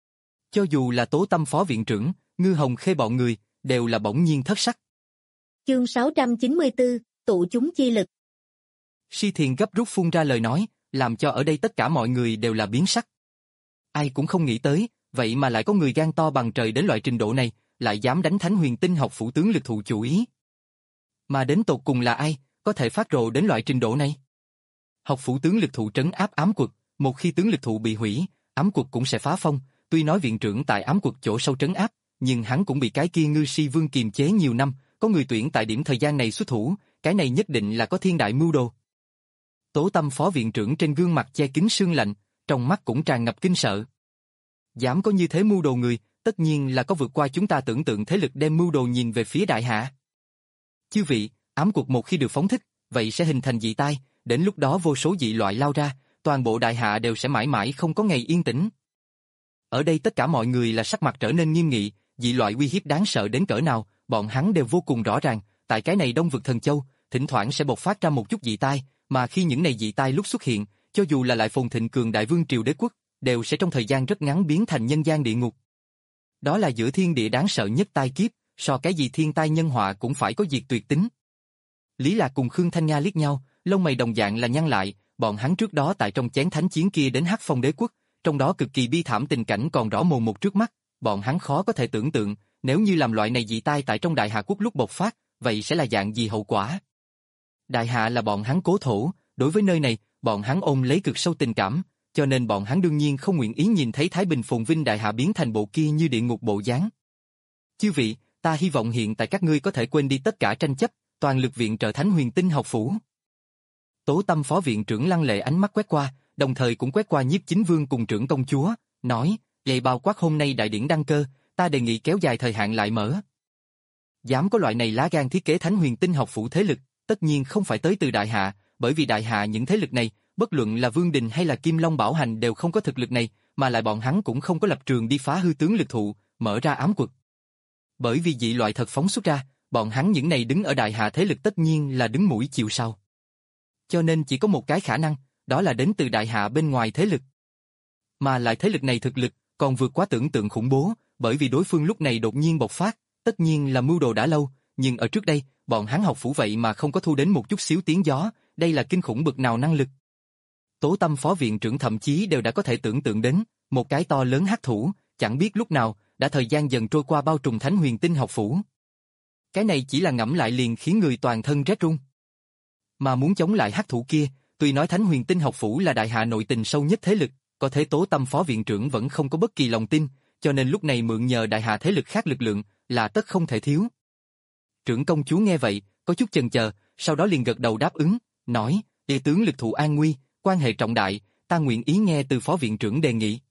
Cho dù là Tố Tâm phó viện trưởng, Ngư Hồng Khê bọn người, đều là bỗng nhiên thất sắc. Chương sáu trăm chín mươi tư, tụ chúng chi lực. Si Thiền gấp rút phun ra lời nói, làm cho ở đây tất cả mọi người đều là biến sắc. Ai cũng không nghĩ tới, vậy mà lại có người gan to bằng trời đến loại trình độ này, lại dám đánh Thánh Huyền Tinh học phủ tướng lực thụ chủ ý. Mà đến tột cùng là ai, có thể phát rồ đến loại trình độ này? Học phủ tướng lực thụ trấn áp ám quật, một khi tướng lực thụ bị hủy, ám quật cũng sẽ phá phong, tuy nói viện trưởng tại ám quật chỗ sâu trấn áp, nhưng hắn cũng bị cái kia Ngư Si Vương kiềm chế nhiều năm, có người tuyển tại điểm thời gian này xuất thủ, cái này nhất định là có thiên đại mưu đồ. Tố Tâm phó viện trưởng trên gương mặt che kín sương lạnh, trong mắt cũng tràn ngập kinh sợ. Dám có như thế mưu đồ người, tất nhiên là có vượt qua chúng ta tưởng tượng thế lực đem mưu đồ nhìn về phía đại hạ. Chư vị, ám quật một khi được phóng thích, vậy sẽ hình thành dị tai, đến lúc đó vô số dị loại lao ra, toàn bộ đại hạ đều sẽ mãi mãi không có ngày yên tĩnh. Ở đây tất cả mọi người là sắc mặt trở nên nghiêm nghị, dị loại uy hiếp đáng sợ đến cỡ nào, bọn hắn đều vô cùng rõ ràng, tại cái này Đông Vực Thần Châu, thỉnh thoảng sẽ bộc phát ra một chút dị tai, mà khi những này dị tai lúc xuất hiện, cho dù là lại phồn thịnh cường đại vương triều đế quốc, đều sẽ trong thời gian rất ngắn biến thành nhân gian địa ngục. Đó là giữa thiên địa đáng sợ nhất tai kiếp, so cái gì thiên tai nhân họa cũng phải có diệt tuyệt tính. Lý Lạc cùng Khương Thanh Nga liếc nhau, lông mày đồng dạng là nhăn lại, bọn hắn trước đó tại trong chén thánh chiến kia đến Hắc Phong đế quốc, trong đó cực kỳ bi thảm tình cảnh còn rõ mồn một trước mắt, bọn hắn khó có thể tưởng tượng, nếu như làm loại này dị tai tại trong Đại Hạ quốc lúc bộc phát, vậy sẽ là dạng gì hậu quả. Đại Hạ là bọn hắn cố thổ, đối với nơi này, bọn hắn ôm lấy cực sâu tình cảm, cho nên bọn hắn đương nhiên không nguyện ý nhìn thấy Thái Bình phồn vinh Đại Hạ biến thành bộ kia như địa ngục bộ dáng. Chư vị, ta hy vọng hiện tại các ngươi có thể quên đi tất cả tranh chấp, toàn lực viện trợ Thánh Huyền Tinh học phủ. Tố Tâm phó viện trưởng lăng lệ ánh mắt quét qua, đồng thời cũng quét qua Nhiếp Chính Vương cùng trưởng công chúa, nói, Vậy bao quát hôm nay đại điển đăng cơ, ta đề nghị kéo dài thời hạn lại mở. Dám có loại này lá gan thiết kế Thánh Huyền Tinh học phủ thế lực, tất nhiên không phải tới từ Đại Hạ, bởi vì Đại Hạ những thế lực này, bất luận là Vương Đình hay là Kim Long Bảo Hành đều không có thực lực này, mà lại bọn hắn cũng không có lập trường đi phá hư tướng lực thụ, mở ra ám quật. Bởi vì dị loại thật phóng xuất ra, bọn hắn những này đứng ở Đại Hạ thế lực tất nhiên là đứng mũi chịu sau. Cho nên chỉ có một cái khả năng, đó là đến từ Đại Hạ bên ngoài thế lực. Mà lại thế lực này thực lực còn vượt quá tưởng tượng khủng bố, bởi vì đối phương lúc này đột nhiên bộc phát, tất nhiên là mưu đồ đã lâu, nhưng ở trước đây, bọn hắn học phủ vậy mà không có thu đến một chút xíu tiếng gió, đây là kinh khủng bực nào năng lực. Tố Tâm phó viện trưởng thậm chí đều đã có thể tưởng tượng đến, một cái to lớn hắc thủ, chẳng biết lúc nào, đã thời gian dần trôi qua bao trùm Thánh Huyền Tinh học phủ. Cái này chỉ là ngẫm lại liền khiến người toàn thân rét run. Mà muốn chống lại hắc thủ kia, tuy nói Thánh Huyền Tinh học phủ là Đại Hạ nội tình sâu nhất thế lực, có thể Tố Tâm phó viện trưởng vẫn không có bất kỳ lòng tin, cho nên lúc này mượn nhờ Đại Hạ thế lực khác lực lượng, là tất không thể thiếu. Trưởng công chúa nghe vậy, có chút chần chờ, sau đó liền gật đầu đáp ứng, nói, đệ tướng lực thụ an nguy, quan hệ trọng đại, ta nguyện ý nghe từ phó viện trưởng đề nghị.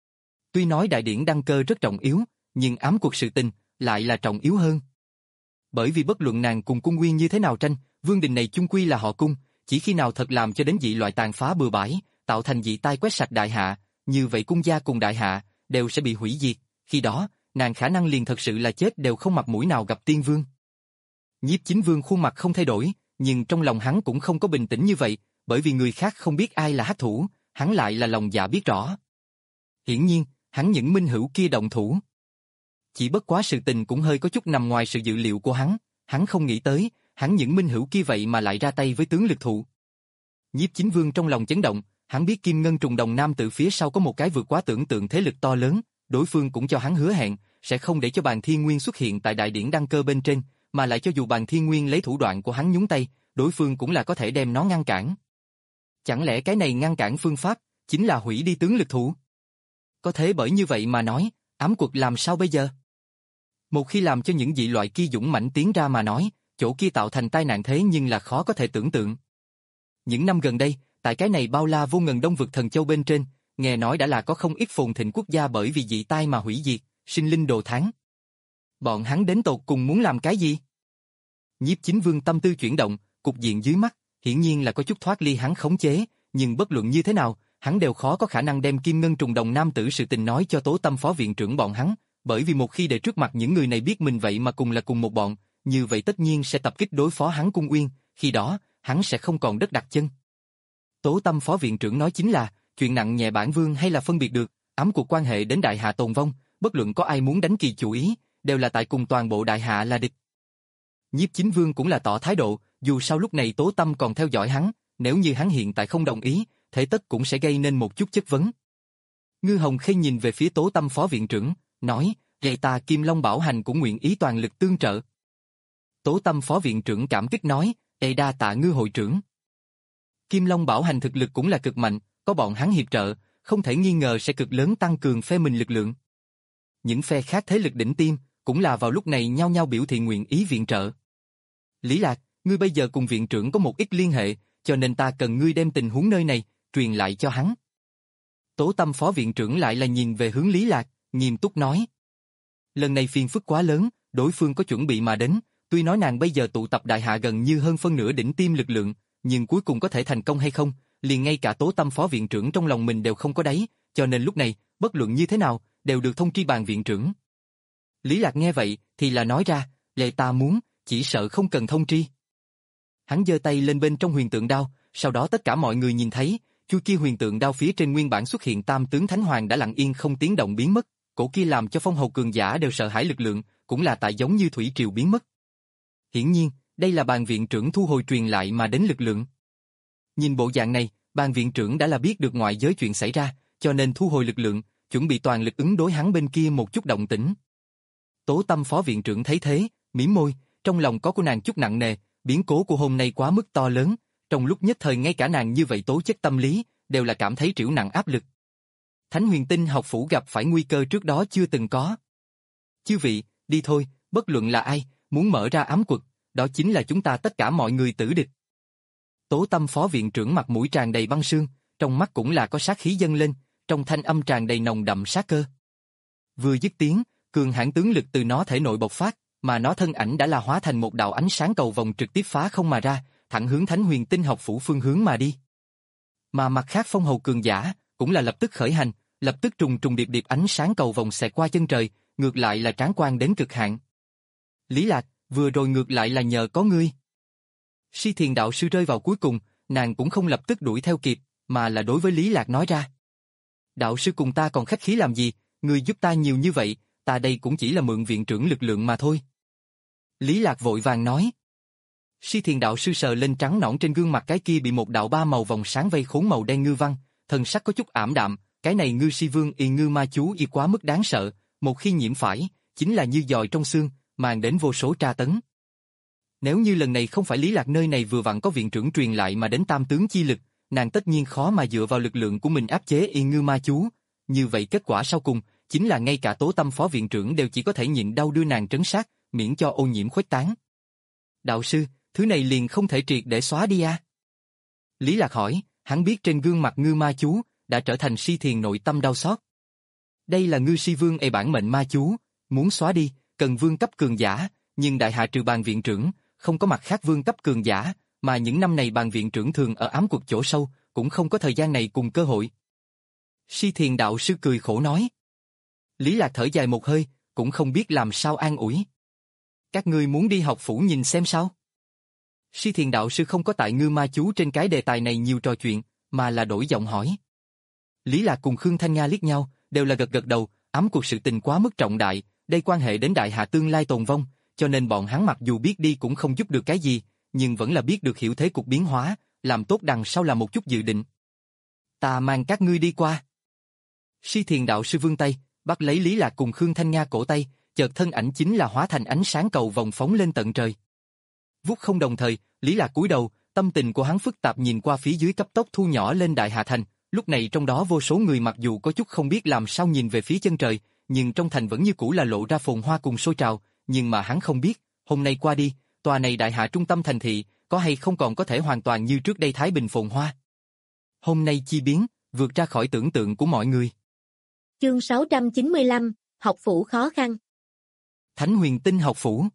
Tuy nói đại điển đăng cơ rất trọng yếu, nhưng ám cuộc sự tình lại là trọng yếu hơn. Bởi vì bất luận nàng cùng cung Nguyên như thế nào tranh, Vương Đình này chung quy là họ cung, chỉ khi nào thật làm cho đến dị loại tàn phá bừa bãi, tạo thành dị tai quét sạch Đại Hạ, như vậy cung gia cùng Đại Hạ đều sẽ bị hủy diệt, khi đó, nàng khả năng liền thật sự là chết đều không mặt mũi nào gặp tiên vương. Nhiếp Chính Vương khuôn mặt không thay đổi, nhưng trong lòng hắn cũng không có bình tĩnh như vậy, bởi vì người khác không biết ai là hắc thủ, hắn lại là lòng dạ biết rõ. Hiển nhiên, hắn những minh hữu kia động thủ. Chỉ bất quá sự tình cũng hơi có chút nằm ngoài sự dự liệu của hắn, hắn không nghĩ tới, hắn những minh hữu kia vậy mà lại ra tay với tướng lực thụ. Nhiếp Chính Vương trong lòng chấn động, hắn biết Kim Ngân Trùng Đồng Nam tự phía sau có một cái vượt quá tưởng tượng thế lực to lớn, đối phương cũng cho hắn hứa hẹn, sẽ không để cho Bàn Thiên Nguyên xuất hiện tại đại điển đăng cơ bên trên, mà lại cho dù Bàn Thiên Nguyên lấy thủ đoạn của hắn nhúng tay, đối phương cũng là có thể đem nó ngăn cản. Chẳng lẽ cái này ngăn cản phương pháp, chính là hủy đi tướng lực thụ? Có thế bởi như vậy mà nói, ám quật làm sao bây giờ? Một khi làm cho những dị loại kia dũng mãnh tiến ra mà nói, chỗ kia tạo thành tai nạn thế nhưng là khó có thể tưởng tượng. Những năm gần đây, tại cái này bao la vô ngần đông vực Thần Châu bên trên, nghe nói đã là có không ít phồn thịnh quốc gia bởi vì dị tai mà hủy diệt, sinh linh đồ thán. Bọn hắn đến tột cùng muốn làm cái gì? Nhiếp Chính Vương tâm tư chuyển động, cục diện dưới mắt, hiển nhiên là có chút thoát ly hắn khống chế, nhưng bất luận như thế nào, hắn đều khó có khả năng đem Kim Ngân Trùng Đồng Nam tử sự tình nói cho Tố Tâm phó viện trưởng bọn hắn, bởi vì một khi để trước mặt những người này biết mình vậy mà cùng là cùng một bọn, như vậy tất nhiên sẽ tập kích đối phó hắn Cung Uyên, khi đó, hắn sẽ không còn đất đặt chân. Tố Tâm phó viện trưởng nói chính là, chuyện nặng nhẹ bản vương hay là phân biệt được, ám cuộc quan hệ đến Đại Hạ tồn vong, bất luận có ai muốn đánh kỳ chủ ý, đều là tại cùng toàn bộ Đại Hạ là địch. Nhiếp Chính Vương cũng là tỏ thái độ, dù sao lúc này Tố Tâm còn theo dõi hắn, nếu như hắn hiện tại không đồng ý, thế tất cũng sẽ gây nên một chút chất vấn. Ngư Hồng Khê nhìn về phía Tố Tâm phó viện trưởng, nói, vậy ta Kim Long Bảo Hành cũng nguyện ý toàn lực tương trợ. Tố Tâm phó viện trưởng cảm kích nói, ê đa tạ Ngư hội trưởng. Kim Long Bảo Hành thực lực cũng là cực mạnh, có bọn hắn hiệp trợ, không thể nghi ngờ sẽ cực lớn tăng cường phe mình lực lượng. Những phe khác thế lực đỉnh tiêm, cũng là vào lúc này nhau nhau biểu thị nguyện ý viện trợ. Lý Lạc, ngươi bây giờ cùng viện trưởng có một ít liên hệ, cho nên ta cần ngươi đem tình huống nơi này, truyền lại cho hắn. Tố Tâm phó viện trưởng lại là nhìn về hướng Lý Lạc, nghiêm túc nói. Lần này phiền phức quá lớn, đối phương có chuẩn bị mà đến, tuy nói nàng bây giờ tụ tập Đại Hạ gần như hơn phân nửa đỉnh tiêm lực lượng, nhưng cuối cùng có thể thành công hay không, liền ngay cả Tố Tâm phó viện trưởng trong lòng mình đều không có đáy, cho nên lúc này, bất luận như thế nào, đều được thông tri bàn viện trưởng. Lý Lạc nghe vậy, thì là nói ra, vậy ta muốn, chỉ sợ không cần thông tri. Hắn giơ tay lên bên trong huyền tượng đao, sau đó tất cả mọi người nhìn thấy, chu kia huyền tượng đao phía trên nguyên bản xuất hiện tam tướng thánh hoàng đã lặng yên không tiếng động biến mất, cổ kia làm cho phong hầu cường giả đều sợ hãi lực lượng, cũng là tại giống như thủy triều biến mất. Hiển nhiên, đây là bàn viện trưởng thu hồi truyền lại mà đến lực lượng. Nhìn bộ dạng này, bàn viện trưởng đã là biết được ngoại giới chuyện xảy ra, cho nên thu hồi lực lượng, chuẩn bị toàn lực ứng đối hắn bên kia một chút động tĩnh. Tố Tâm phó viện trưởng thấy thế, mỉm môi, trong lòng có của nàng chút nặng nề, biến cố của hôm nay quá mức to lớn, trong lúc nhất thời ngay cả nàng như vậy tố chất tâm lý, đều là cảm thấy trĩu nặng áp lực. Thánh Huyền Tinh học phủ gặp phải nguy cơ trước đó chưa từng có. Chư vị, đi thôi, bất luận là ai, muốn mở ra ám quật, đó chính là chúng ta tất cả mọi người tử địch. Tố Tâm phó viện trưởng mặt mũi tràn đầy băng sương, trong mắt cũng là có sát khí dâng lên, trong thanh âm tràn đầy nồng đậm sát cơ. Vừa dứt tiếng, cường hãn tướng lực từ nó thể nội bộc phát, mà nó thân ảnh đã là hóa thành một đạo ánh sáng cầu vồng trực tiếp phá không mà ra, thẳng hướng Thánh Huyền Tinh học phủ phương hướng mà đi. Mà mặt khác phong hầu cường giả, cũng là lập tức khởi hành, lập tức trùng trùng điệp điệp ánh sáng cầu vồng xẹt qua chân trời, ngược lại là tráng quan đến cực hạn. Lý Lạc, vừa rồi ngược lại là nhờ có ngươi. Si Thiền đạo sư rơi vào cuối cùng, nàng cũng không lập tức đuổi theo kịp, mà là đối với Lý Lạc nói ra. Đạo sư cùng ta còn khách khí làm gì, người giúp ta nhiều như vậy, ta đây cũng chỉ là mượn viện trưởng lực lượng mà thôi. Lý Lạc vội vàng nói. Si Thiền đạo sư sờ lên trắng nõn trên gương mặt cái kia bị một đạo ba màu vòng sáng vây khốn màu đen ngư văn, thần sắc có chút ảm đạm, cái này ngư si vương y ngư ma chú y quá mức đáng sợ, một khi nhiễm phải, chính là như giòi trong xương, mang đến vô số tra tấn. Nếu như lần này không phải Lý Lạc nơi này vừa vặn có viện trưởng truyền lại mà đến tam tướng chi lực, nàng tất nhiên khó mà dựa vào lực lượng của mình áp chế y ngư ma chú, như vậy kết quả sau cùng, chính là ngay cả Tố Tâm phó viện trưởng đều chỉ có thể nhịn đau đưa nàng trấn sát, miễn cho ô nhiễm khuếch tán. Đạo sư, thứ này liền không thể triệt để xóa đi à? Lý Lạc hỏi, hắn biết trên gương mặt ngư ma chú, đã trở thành Si Thiền nội tâm đau xót. Đây là ngư si vương e bản mệnh ma chú, muốn xóa đi, cần vương cấp cường giả, nhưng đại hạ trừ bàn viện trưởng, không có mặt khác vương cấp cường giả, mà những năm này bàn viện trưởng thường ở ám cuộc chỗ sâu, cũng không có thời gian này cùng cơ hội. Si Thiền đạo sư cười khổ nói. Lý Lạc thở dài một hơi, cũng không biết làm sao an ủi. Các ngươi muốn đi học phủ nhìn xem sao? Si Thiền đạo sư không có tại ngư ma chú trên cái đề tài này nhiều trò chuyện, mà là đổi giọng hỏi. Lý Lạc cùng Khương Thanh Nga liếc nhau, đều là gật gật đầu, ám cuộc sự tình quá mức trọng đại, đây quan hệ đến đại hạ tương lai tồn vong, cho nên bọn hắn mặc dù biết đi cũng không giúp được cái gì, nhưng vẫn là biết được hiểu thế cục biến hóa, làm tốt đằng sau là một chút dự định. Ta mang các ngươi đi qua. Si Thiền đạo sư vươn tay, bắt lấy Lý Lạc cùng Khương Thanh Nga cổ tay, chợt thân ảnh chính là hóa thành ánh sáng cầu vòng phóng lên tận trời. Vút không đồng thời, Lý Lạc cúi đầu, tâm tình của hắn phức tạp nhìn qua phía dưới cấp tốc thu nhỏ lên Đại Hà Thành, lúc này trong đó vô số người mặc dù có chút không biết làm sao nhìn về phía chân trời, nhưng trong thành vẫn như cũ là lộ ra phồn hoa cùng sôi trào, nhưng mà hắn không biết, hôm nay qua đi, tòa này Đại Hạ trung tâm thành thị, có hay không còn có thể hoàn toàn như trước đây thái bình phồn hoa. Hôm nay chi biến, vượt ra khỏi tưởng tượng của mọi người. Chương sáu trăm chín mươi lăm, học phủ khó khăn. Thánh Huyền Tinh học phủ.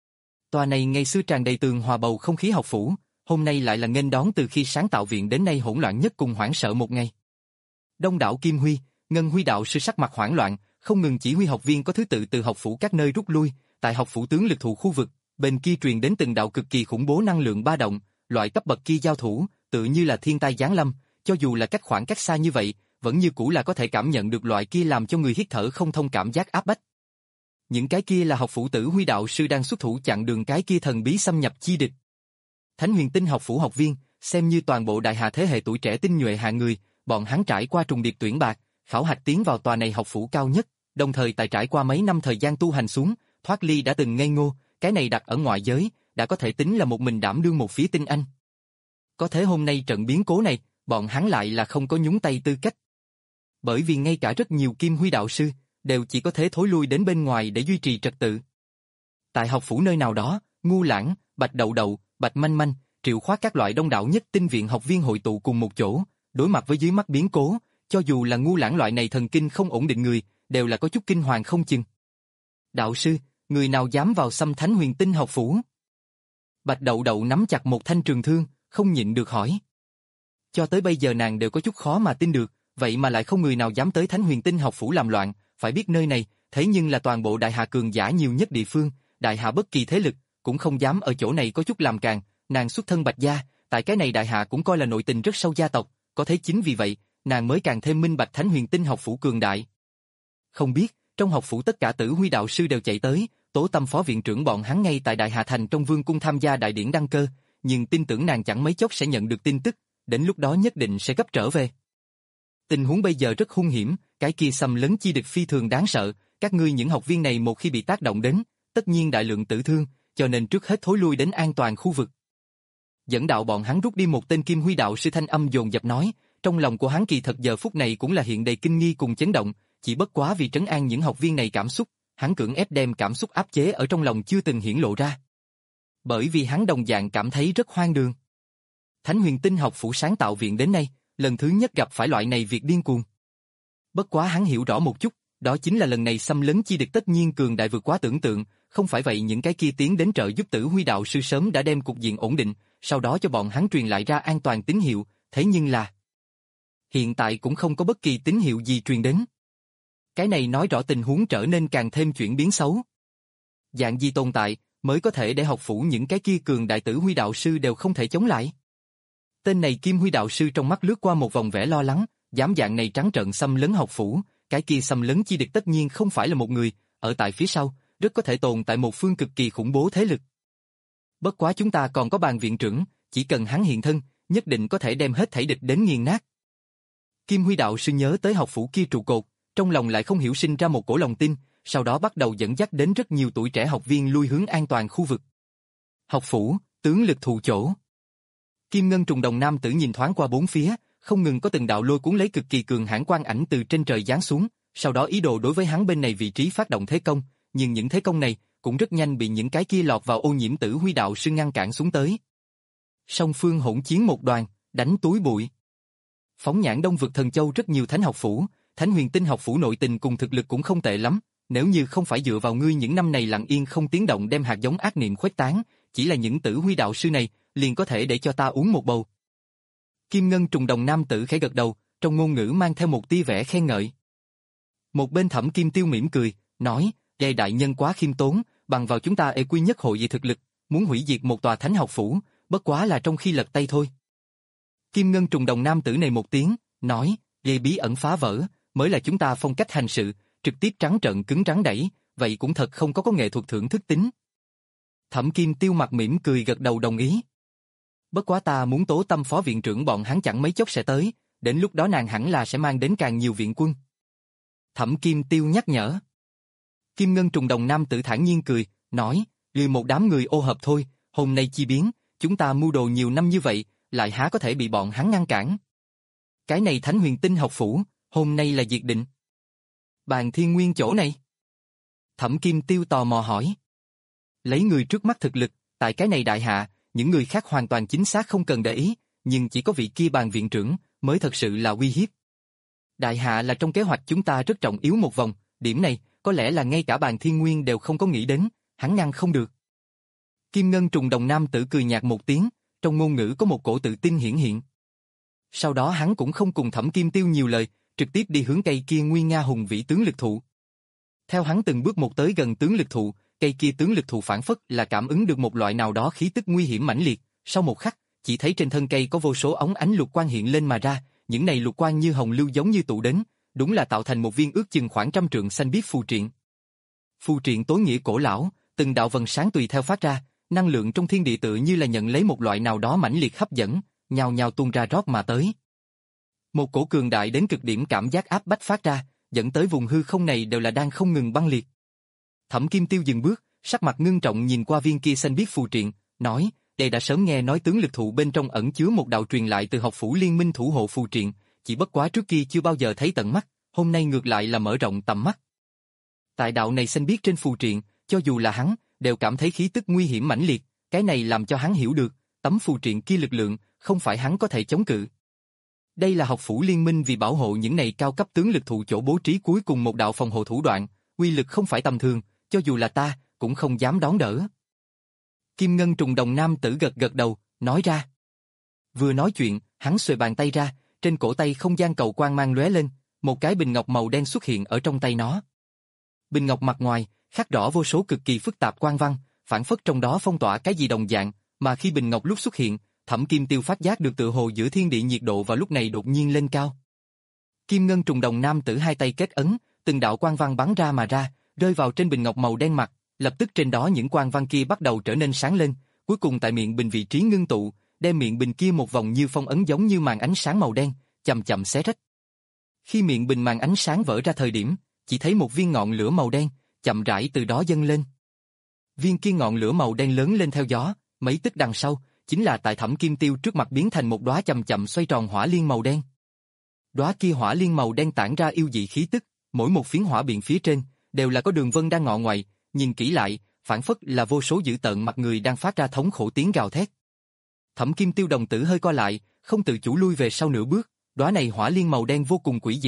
Tòa này ngày xưa tràn đầy tường hòa bầu không khí học phủ, hôm nay lại là nghênh đón từ khi sáng tạo viện đến nay hỗn loạn nhất cùng hoảng sợ một ngày. Đông đảo Kim Huy, Ngân Huy đạo sư sắc mặt hoảng loạn, không ngừng chỉ huy học viên có thứ tự từ học phủ các nơi rút lui, tại học phủ tướng lực thủ khu vực, bên kia truyền đến từng đạo cực kỳ khủng bố năng lượng ba động, loại cấp bậc kia giao thủ, tự như là thiên tai giáng lâm, cho dù là cách khoảng cách xa như vậy, vẫn như cũ là có thể cảm nhận được loại kia làm cho người hít thở không thông cảm giác áp bách. Những cái kia là học phủ tử Huy đạo sư đang xuất thủ chặn đường cái kia thần bí xâm nhập chi địch. Thánh Huyền Tinh học phủ học viên, xem như toàn bộ đại hạ thế hệ tuổi trẻ tinh nhuệ hạng người, bọn hắn trải qua trùng điệp tuyển bạc, khảo hạch tiến vào tòa này học phủ cao nhất, đồng thời tại trải qua mấy năm thời gian tu hành xuống, thoát ly đã từng ngây ngô, cái này đặt ở ngoại giới, đã có thể tính là một mình đảm đương một phía tinh anh. Có thế hôm nay trận biến cố này, bọn hắn lại là không có nhúng tay tư cách. Bởi vì ngay cả rất nhiều Kim Huy đạo sư, đều chỉ có thể thối lui đến bên ngoài để duy trì trật tự. Tại học phủ nơi nào đó, Ngu Lãng, Bạch Đậu Đậu, Bạch Manh Manh, Triệu Khoát các loại đông đảo nhất tinh viện học viên hội tụ cùng một chỗ, đối mặt với dưới mắt biến cố, cho dù là Ngu Lãng loại này thần kinh không ổn định người, đều là có chút kinh hoàng không chừng. Đạo sư, người nào dám vào xâm Thánh Huyền Tinh học phủ? Bạch Đậu Đậu nắm chặt một thanh trường thương, không nhịn được hỏi. Cho tới bây giờ nàng đều có chút khó mà tin được, vậy mà lại không người nào dám tới Thánh Huyền Tinh học phủ làm loạn, phải biết nơi này, thế nhưng là toàn bộ đại hạ cường giả nhiều nhất địa phương, đại hạ bất kỳ thế lực, cũng không dám ở chỗ này có chút làm càng, nàng xuất thân Bạch gia, tại cái này đại hạ cũng coi là nội tình rất sâu gia tộc, có thế chính vì vậy, nàng mới càng thêm minh bạch Thánh Huyền Tinh học phủ cường đại. Không biết, trong học phủ tất cả tử Huy đạo sư đều chạy tới, Tố Tâm phó viện trưởng bọn hắn ngay tại Đại Hà Thành trong vương cung tham gia đại điển đăng cơ, nhưng tin tưởng nàng chẳng mấy chốc sẽ nhận được tin tức, đến lúc đó nhất định sẽ gấp trở về. Tình huống bây giờ rất hung hiểm, cái kia xâm lấn chi địch phi thường đáng sợ, các ngươi những học viên này một khi bị tác động đến, tất nhiên đại lượng tử thương, cho nên trước hết thối lui đến an toàn khu vực. Dẫn đạo bọn hắn rút đi một tên Kim Huy đạo sư thanh âm dồn dập nói, trong lòng của hắn kỳ thật giờ phút này cũng là hiện đầy kinh nghi cùng chấn động, chỉ bất quá vì trấn an những học viên này cảm xúc, hắn cưỡng ép đem cảm xúc áp chế ở trong lòng chưa từng hiển lộ ra. Bởi vì hắn đồng dạng cảm thấy rất hoang đường. Thánh Huyền Tinh học phủ sáng tạo viện đến nay, lần thứ nhất gặp phải loại này việc điên cuồng. Bất quá hắn hiểu rõ một chút, Đó chính là lần này xâm lấn chi địch tất nhiên cường đại vượt quá tưởng tượng, không phải vậy những cái kia tiến đến trợ giúp Tử Huy đạo sư sớm đã đem cục diện ổn định, sau đó cho bọn hắn truyền lại ra an toàn tín hiệu, thế nhưng là hiện tại cũng không có bất kỳ tín hiệu gì truyền đến. Cái này nói rõ tình huống trở nên càng thêm chuyển biến xấu. Dạng gì tồn tại mới có thể để học phủ những cái kia cường đại Tử Huy đạo sư đều không thể chống lại? Tên này Kim Huy đạo sư trong mắt lướt qua một vòng vẻ lo lắng, dám dạng này trắng trợn xâm lấn học phủ, cái kia xâm lấn chi địch tất nhiên không phải là một người, ở tại phía sau, rất có thể tồn tại một phương cực kỳ khủng bố thế lực. Bất quá chúng ta còn có Bàn viện trưởng, chỉ cần hắn hiện thân, nhất định có thể đem hết thảy địch đến nghiền nát. Kim Huy đạo sư nhớ tới học phủ kia trụ cột, trong lòng lại không hiểu sinh ra một cổ lòng tin, sau đó bắt đầu dẫn dắt đến rất nhiều tuổi trẻ học viên lui hướng an toàn khu vực. Học phủ, tướng lực thụ chỗ. Kim Ngân trùng đồng nam tử nhìn thoáng qua bốn phía, không ngừng có từng đạo lôi cuốn lấy cực kỳ cường hãn quang ảnh từ trên trời giáng xuống, sau đó ý đồ đối với hắn bên này vị trí phát động thế công, nhưng những thế công này cũng rất nhanh bị những cái kia lọt vào ô nhiễm Tử Huy đạo sư ngăn cản xuống tới. Song phương hỗn chiến một đoàn, đánh túi bụi. Phóng nhãn Đông vực Thần Châu rất nhiều thánh học phủ, Thánh Huyền Tinh học phủ nội tình cùng thực lực cũng không tệ lắm, nếu như không phải dựa vào ngươi những năm này lặng yên không tiếng động đem hạt giống ác niệm khuếch tán, chỉ là những Tử Huy đạo sư này, liền có thể để cho ta uống một bầu. Kim Ngân trùng đồng nam tử khẽ gật đầu, trong ngôn ngữ mang theo một tia vẻ khen ngợi. Một bên Thẩm Kim Tiêu mỉm cười, nói, "Gây đại nhân quá khiêm tốn, bằng vào chúng ta ê quy nhất hội về thực lực, muốn hủy diệt một tòa thánh học phủ, bất quá là trong khi lật tay thôi." Kim Ngân trùng đồng nam tử này một tiếng, nói, "Gây bí ẩn phá vỡ, mới là chúng ta phong cách hành sự, trực tiếp trắng trợn cứng rắn đẩy, vậy cũng thật không có có nghệ thuật thưởng thức tính." Thẩm Kim Tiêu mặt mỉm cười gật đầu đồng ý. Bất quá ta muốn tố tâm phó viện trưởng bọn hắn chẳng mấy chốc sẽ tới, đến lúc đó nàng hẳn là sẽ mang đến càng nhiều viện quân. Thẩm Kim Tiêu nhắc nhở. Kim Ngân trùng đồng nam tử thản nhiên cười, nói, "Lười một đám người ô hợp thôi, hôm nay chi biến, chúng ta mưu đồ nhiều năm như vậy, lại há có thể bị bọn hắn ngăn cản. Cái này Thánh Huyền Tinh học phủ, hôm nay là diệt định." Bàn Thiên Nguyên chỗ này. Thẩm Kim Tiêu tò mò hỏi. Lấy người trước mắt thực lực, tại cái này đại hạ, những người khác hoàn toàn chính xác không cần để ý, nhưng chỉ có vị kia Bàn viện trưởng mới thật sự là uy hiếp. Đại hạ là trong kế hoạch chúng ta rất trọng yếu một vòng, điểm này có lẽ là ngay cả Bàn Thiên Nguyên đều không có nghĩ đến, hắn ngăn không được. Kim Ngân trùng đồng nam tử cười nhạt một tiếng, trong ngôn ngữ có một cổ tự tin hiển hiện. Sau đó hắn cũng không cùng Thẩm Kim Tiêu nhiều lời, trực tiếp đi hướng cây kia nguy nga hùng vĩ tướng lực thụ. Theo hắn từng bước một tới gần tướng lực thụ, cây kia tướng lực thụ phản phất là cảm ứng được một loại nào đó khí tức nguy hiểm mãnh liệt, sau một khắc, chỉ thấy trên thân cây có vô số ống ánh lục quang hiện lên mà ra, những này lục quang như hồng lưu giống như tụ đến, đúng là tạo thành một viên ước chừng khoảng trăm trượng xanh biếc phù triện. Phù triện tối nghĩa cổ lão, từng đạo vầng sáng tùy theo phát ra, năng lượng trong thiên địa tự như là nhận lấy một loại nào đó mãnh liệt hấp dẫn, nhào nhào tuôn ra rót mà tới. Một cổ cường đại đến cực điểm cảm giác áp bách phát ra, dẫn tới vùng hư không này đều là đang không ngừng băng liệt. Thẩm Kim Tiêu dừng bước, sắc mặt ngưng trọng nhìn qua viên kia xanh biếc phù triện, nói, đây đã sớm nghe nói tướng lực thụ bên trong ẩn chứa một đạo truyền lại từ học phủ liên minh thủ hộ phù triện, chỉ bất quá trước kia chưa bao giờ thấy tận mắt, hôm nay ngược lại là mở rộng tầm mắt. Tại đạo này xanh biếc trên phù triện, cho dù là hắn, đều cảm thấy khí tức nguy hiểm mãnh liệt, cái này làm cho hắn hiểu được, tấm phù triện kia lực lượng, không phải hắn có thể chống cự. Đây là học phủ liên minh vì bảo hộ những này cao cấp tướng lực thụ chỗ bố trí cuối cùng một đạo phòng hộ thủ đoạn, uy lực không phải tầm thường, cho dù là ta, cũng không dám đón đỡ. Kim Ngân trùng đồng nam tử gật gật đầu, nói ra. Vừa nói chuyện, hắn xuề bàn tay ra, trên cổ tay không gian cầu quang mang lóe lên, một cái bình ngọc màu đen xuất hiện ở trong tay nó. Bình ngọc mặt ngoài, khắc rõ vô số cực kỳ phức tạp quang văn, phản phất trong đó phong tỏa cái gì đồng dạng, mà khi bình ngọc lúc xuất hiện, Thẩm Kim Tiêu phát giác được tựa hồ giữa thiên địa nhiệt độ vào lúc này đột nhiên lên cao. Kim Ngân trùng đồng nam tử hai tay kết ấn, từng đạo quang văn bắn ra mà ra, rơi vào trên bình ngọc màu đen mặt, lập tức trên đó những quang văn kia bắt đầu trở nên sáng lên, cuối cùng tại miệng bình vị trí ngưng tụ, đem miệng bình kia một vòng như phong ấn giống như màn ánh sáng màu đen, chậm chậm xé rách. Khi miệng bình màn ánh sáng vỡ ra thời điểm, chỉ thấy một viên ngọn lửa màu đen, chậm rãi từ đó dâng lên. Viên kia ngọn lửa màu đen lớn lên theo gió, mấy tức đằng sau, chính là tại Thẩm Kim Tiêu trước mặt biến thành một đóa chậm chậm xoay tròn hỏa liên màu đen. Đóa kia hỏa liên màu đen tản ra yêu dị khí tức, mỗi một phiến hỏa biện phía trên đều là có đường vân đang ngọ ngoại, nhìn kỹ lại, phản phất là vô số dữ tợn mặt người đang phát ra thống khổ tiếng gào thét. Thẩm Kim Tiêu đồng tử hơi co lại, không tự chủ lui về sau nửa bước, đóa này hỏa liên màu đen vô cùng quỷ dị,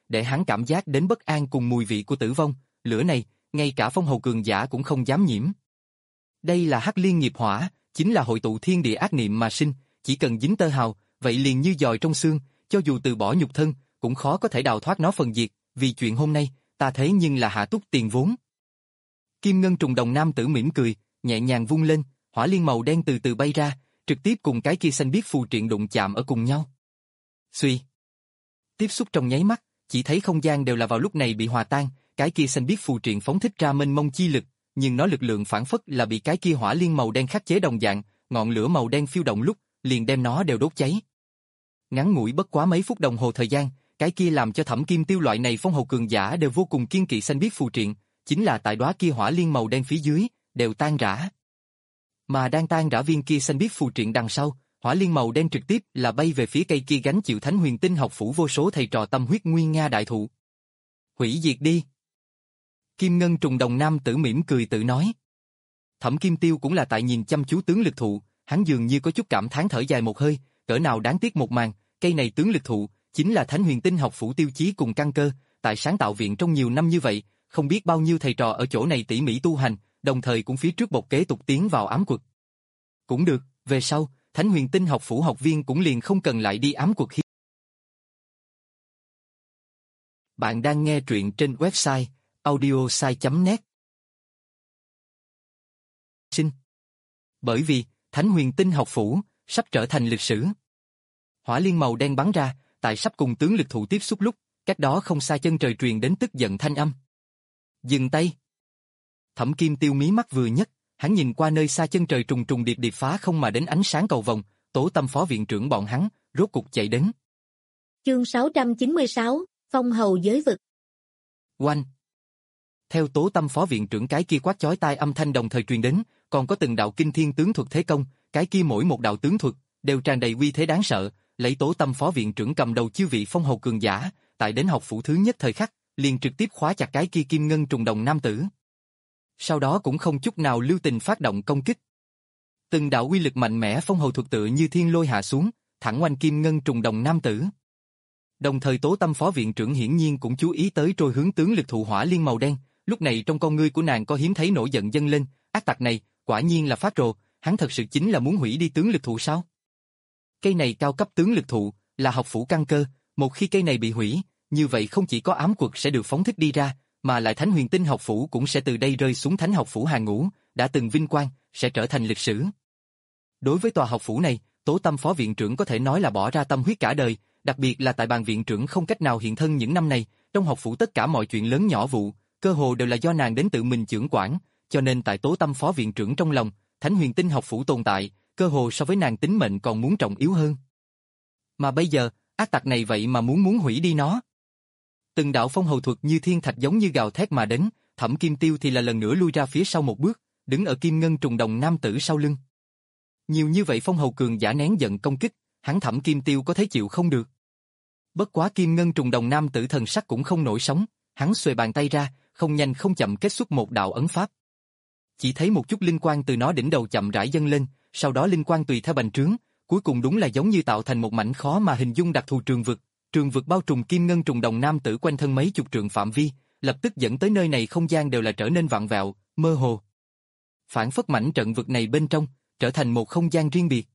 để hắn cảm giác đến bất an cùng mùi vị của tử vong, lửa này, ngay cả phong hầu cường giả cũng không dám nhiễm. Đây là hắc liên nghiệp hỏa, chính là hội tụ thiên địa ác niệm mà sinh, chỉ cần dính tơ hào, vậy liền như dòi trong xương, cho dù từ bỏ nhục thân, cũng khó có thể đào thoát nó phần diệt, vì chuyện hôm nay, ta thế nhưng là hạ túc tiền vốn. Kim ngân trùng đồng nam tử mỉm cười, nhẹ nhàng vung lên, hỏa liên màu đen từ từ bay ra, trực tiếp cùng cái kia xanh biếc phù triện đụng chạm ở cùng nhau. Xuy. Tiếp xúc trong nháy mắt, chỉ thấy không gian đều là vào lúc này bị hòa tan, cái kia xanh biếc phù triện phóng thích ra mênh mông chi lực, nhưng nó lực lượng phản phất là bị cái kia hỏa liên màu đen khắc chế đồng dạng, ngọn lửa màu đen phiêu động lúc, liền đem nó đều đốt cháy. Ngắn ngủi bất quá mấy phút đồng hồ thời gian, cái kia làm cho Thẩm Kim Tiêu loại này phong hầu cường giả đều vô cùng kiên kỵ xanh biếc phù triện, chính là tại đóa kia hỏa liên màu đen phía dưới, đều tan rã. Mà đang tan rã viên kia xanh biếc phù triện đằng sau, hỏa liên màu đen trực tiếp là bay về phía cây kia gánh chịu Thánh Huyền Tinh học phủ vô số thầy trò tâm huyết nguyên nga đại thụ. Hủy diệt đi. Kim ngân trùng đồng nam tử mỉm cười tự nói. Thẩm Kim Tiêu cũng là tại nhìn chăm chú tướng lực thụ, hắn dường như có chút cảm thán thở dài một hơi, cỡ nào đáng tiếc một màn, cây này tướng lực thụ, chính là Thánh Huyền Tinh học phủ tiêu chí cùng căn cơ, tại sáng tạo viện trong nhiều năm như vậy, không biết bao nhiêu thầy trò ở chỗ này tỉ mỉ tu hành, đồng thời cũng phía trước bộc kế tục tiến vào ám quật. Cũng được, về sau, Thánh Huyền Tinh học phủ học viên cũng liền không cần lại đi ám quật. Bạn đang nghe truyện trên website audiosai chấm net. Sinh. Bởi vì, Thánh Huyền Tinh học phủ, sắp trở thành lịch sử. Hỏa liên màu đen bắn ra, tại sắp cùng tướng lực thụ tiếp xúc lúc, cách đó không xa chân trời truyền đến tức giận thanh âm. Dừng tay. Thẩm Kim Tiêu mí mắt vừa nhấc, hắn nhìn qua nơi xa chân trời trùng trùng điệp điệp phá không mà đến ánh sáng cầu vồng, Tố Tâm phó viện trưởng bọn hắn, rốt cục chạy đến. Chương sáu trăm chín mươi sáu, Phong hầu giới vực. Oanh. Theo Tố Tâm phó viện trưởng cái kia quát chói tai âm thanh đồng thời truyền đến, còn có từng đạo kinh thiên tướng thuật thế công, cái kia mỗi một đạo tướng thuật đều tràn đầy uy thế đáng sợ, lấy Tố Tâm phó viện trưởng cầm đầu chư vị phong hầu cường giả, tại đến học phủ thứ nhất thời khắc, liền trực tiếp khóa chặt cái kia kim ngân trùng đồng nam tử. Sau đó cũng không chút nào lưu tình phát động công kích. Từng đạo uy lực mạnh mẽ phong hầu thuật tựa như thiên lôi hạ xuống, thẳng oanh kim ngân trùng đồng nam tử. Đồng thời Tố Tâm phó viện trưởng hiển nhiên cũng chú ý tới trôi hướng tướng lực thụ hỏa liên màu đen, lúc này trong con ngươi của nàng có hiếm thấy nổi giận dâng lên, ác tặc này, quả nhiên là phát rồ, hắn thật sự chính là muốn hủy đi tướng lực thụ sao? Cây này cao cấp tướng lực thụ, là học phủ căn cơ, một khi cây này bị hủy, như vậy không chỉ có ám quật sẽ được phóng thích đi ra, mà lại Thánh Huyền Tinh học phủ cũng sẽ từ đây rơi xuống thánh học phủ hàng ngũ, đã từng vinh quang, sẽ trở thành lịch sử. Đối với tòa học phủ này, Tố Tâm phó viện trưởng có thể nói là bỏ ra tâm huyết cả đời, đặc biệt là tại bàn viện trưởng không cách nào hiện thân những năm này, trong học phủ tất cả mọi chuyện lớn nhỏ vụ, cơ hồ đều là do nàng đến tự mình chưởng quản, cho nên tại Tố Tâm phó viện trưởng trong lòng, Thánh Huyền Tinh học phủ tồn tại, cơ hồ so với nàng tính mệnh còn muốn trọng yếu hơn. Mà bây giờ, ác tặc này vậy mà muốn muốn hủy đi nó. Từng đạo phong hầu thuật như thiên thạch giống như gào thét mà đến, Thẩm Kim Tiêu thì là lần nữa lui ra phía sau một bước, đứng ở kim ngân trùng đồng nam tử sau lưng. Nhiều như vậy phong hầu cường giả nén giận công kích, hắn Thẩm Kim Tiêu có thể chịu không được. Bất quá kim ngân trùng đồng nam tử thần sắc cũng không nổi sóng, hắn xuề bàn tay ra, không nhanh không chậm kết xuất một đạo ấn pháp. Chỉ thấy một chút linh quang từ nó đỉnh đầu chậm rãi dâng lên, sau đó linh quang tùy theo bành trướng, cuối cùng đúng là giống như tạo thành một mảnh khó mà hình dung đặc thù trường vực. Trường vực bao trùm kim ngân trùng đồng nam tử quanh thân mấy chục trượng phạm vi, lập tức dẫn tới nơi này không gian đều là trở nên vặn vẹo, mơ hồ. Phản phất mảnh trận vực này bên trong, trở thành một không gian riêng biệt.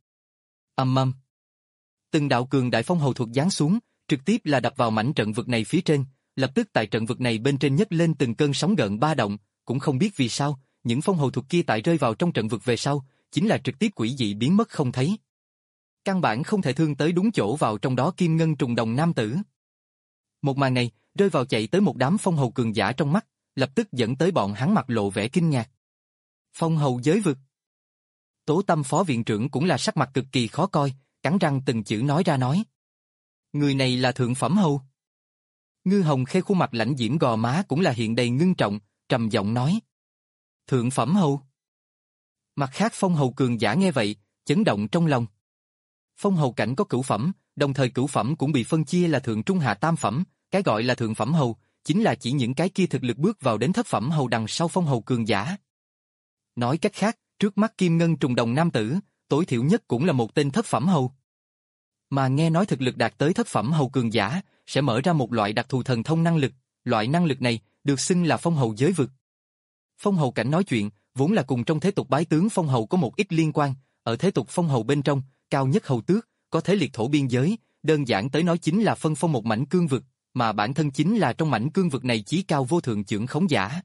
Ầm ầm. Từng đạo cường đại phong hầu thuật giáng xuống, trực tiếp là đập vào mảnh trận vực này phía trên, lập tức tại trận vực này bên trên nhấc lên từng cơn sóng gợn ba động, cũng không biết vì sao, những phong hầu thuật kia tại rơi vào trong trận vực về sau, chính là trực tiếp quỷ dị biến mất không thấy. Căn bản không thể thương tới đúng chỗ vào trong đó kim ngân trùng đồng nam tử. Một màn này, rơi vào chạy tới một đám phong hầu cường giả trong mắt, lập tức dẫn tới bọn hắn mặt lộ vẻ kinh ngạc. Phong hầu giới vực. Tố Tâm phó viện trưởng cũng là sắc mặt cực kỳ khó coi, cắn răng từng chữ nói ra nói. Người này là thượng phẩm hầu. Ngư Hồng Khê khuôn mặt lãnh diễm gò má cũng là hiện đầy ngưng trọng, trầm giọng nói. Thượng phẩm hầu. Mặt khác phong hầu cường giả nghe vậy, chấn động trong lòng. Phong hầu cảnh có cửu phẩm, đồng thời cửu phẩm cũng bị phân chia là thượng trung hạ tam phẩm, cái gọi là thượng phẩm hầu, chính là chỉ những cái kia thực lực bước vào đến thất phẩm hầu đằng sau phong hầu cường giả. Nói cách khác, trước mắt kim ngân trùng đồng nam tử, tối thiểu nhất cũng là một tên thất phẩm hầu. Mà nghe nói thực lực đạt tới thất phẩm hầu cường giả, sẽ mở ra một loại đặc thù thần thông năng lực, loại năng lực này được xưng là phong hầu giới vực. Phong hầu cảnh nói chuyện, vốn là cùng trong thế tục bái tướng phong hầu có một ít liên quan, ở thế tục phong hầu bên trong, cao nhất hầu tước, có thế liệt thổ biên giới, đơn giản tới nói chính là phân phong một mảnh cương vực, mà bản thân chính là trong mảnh cương vực này chí cao vô thượng chưởng khống giả.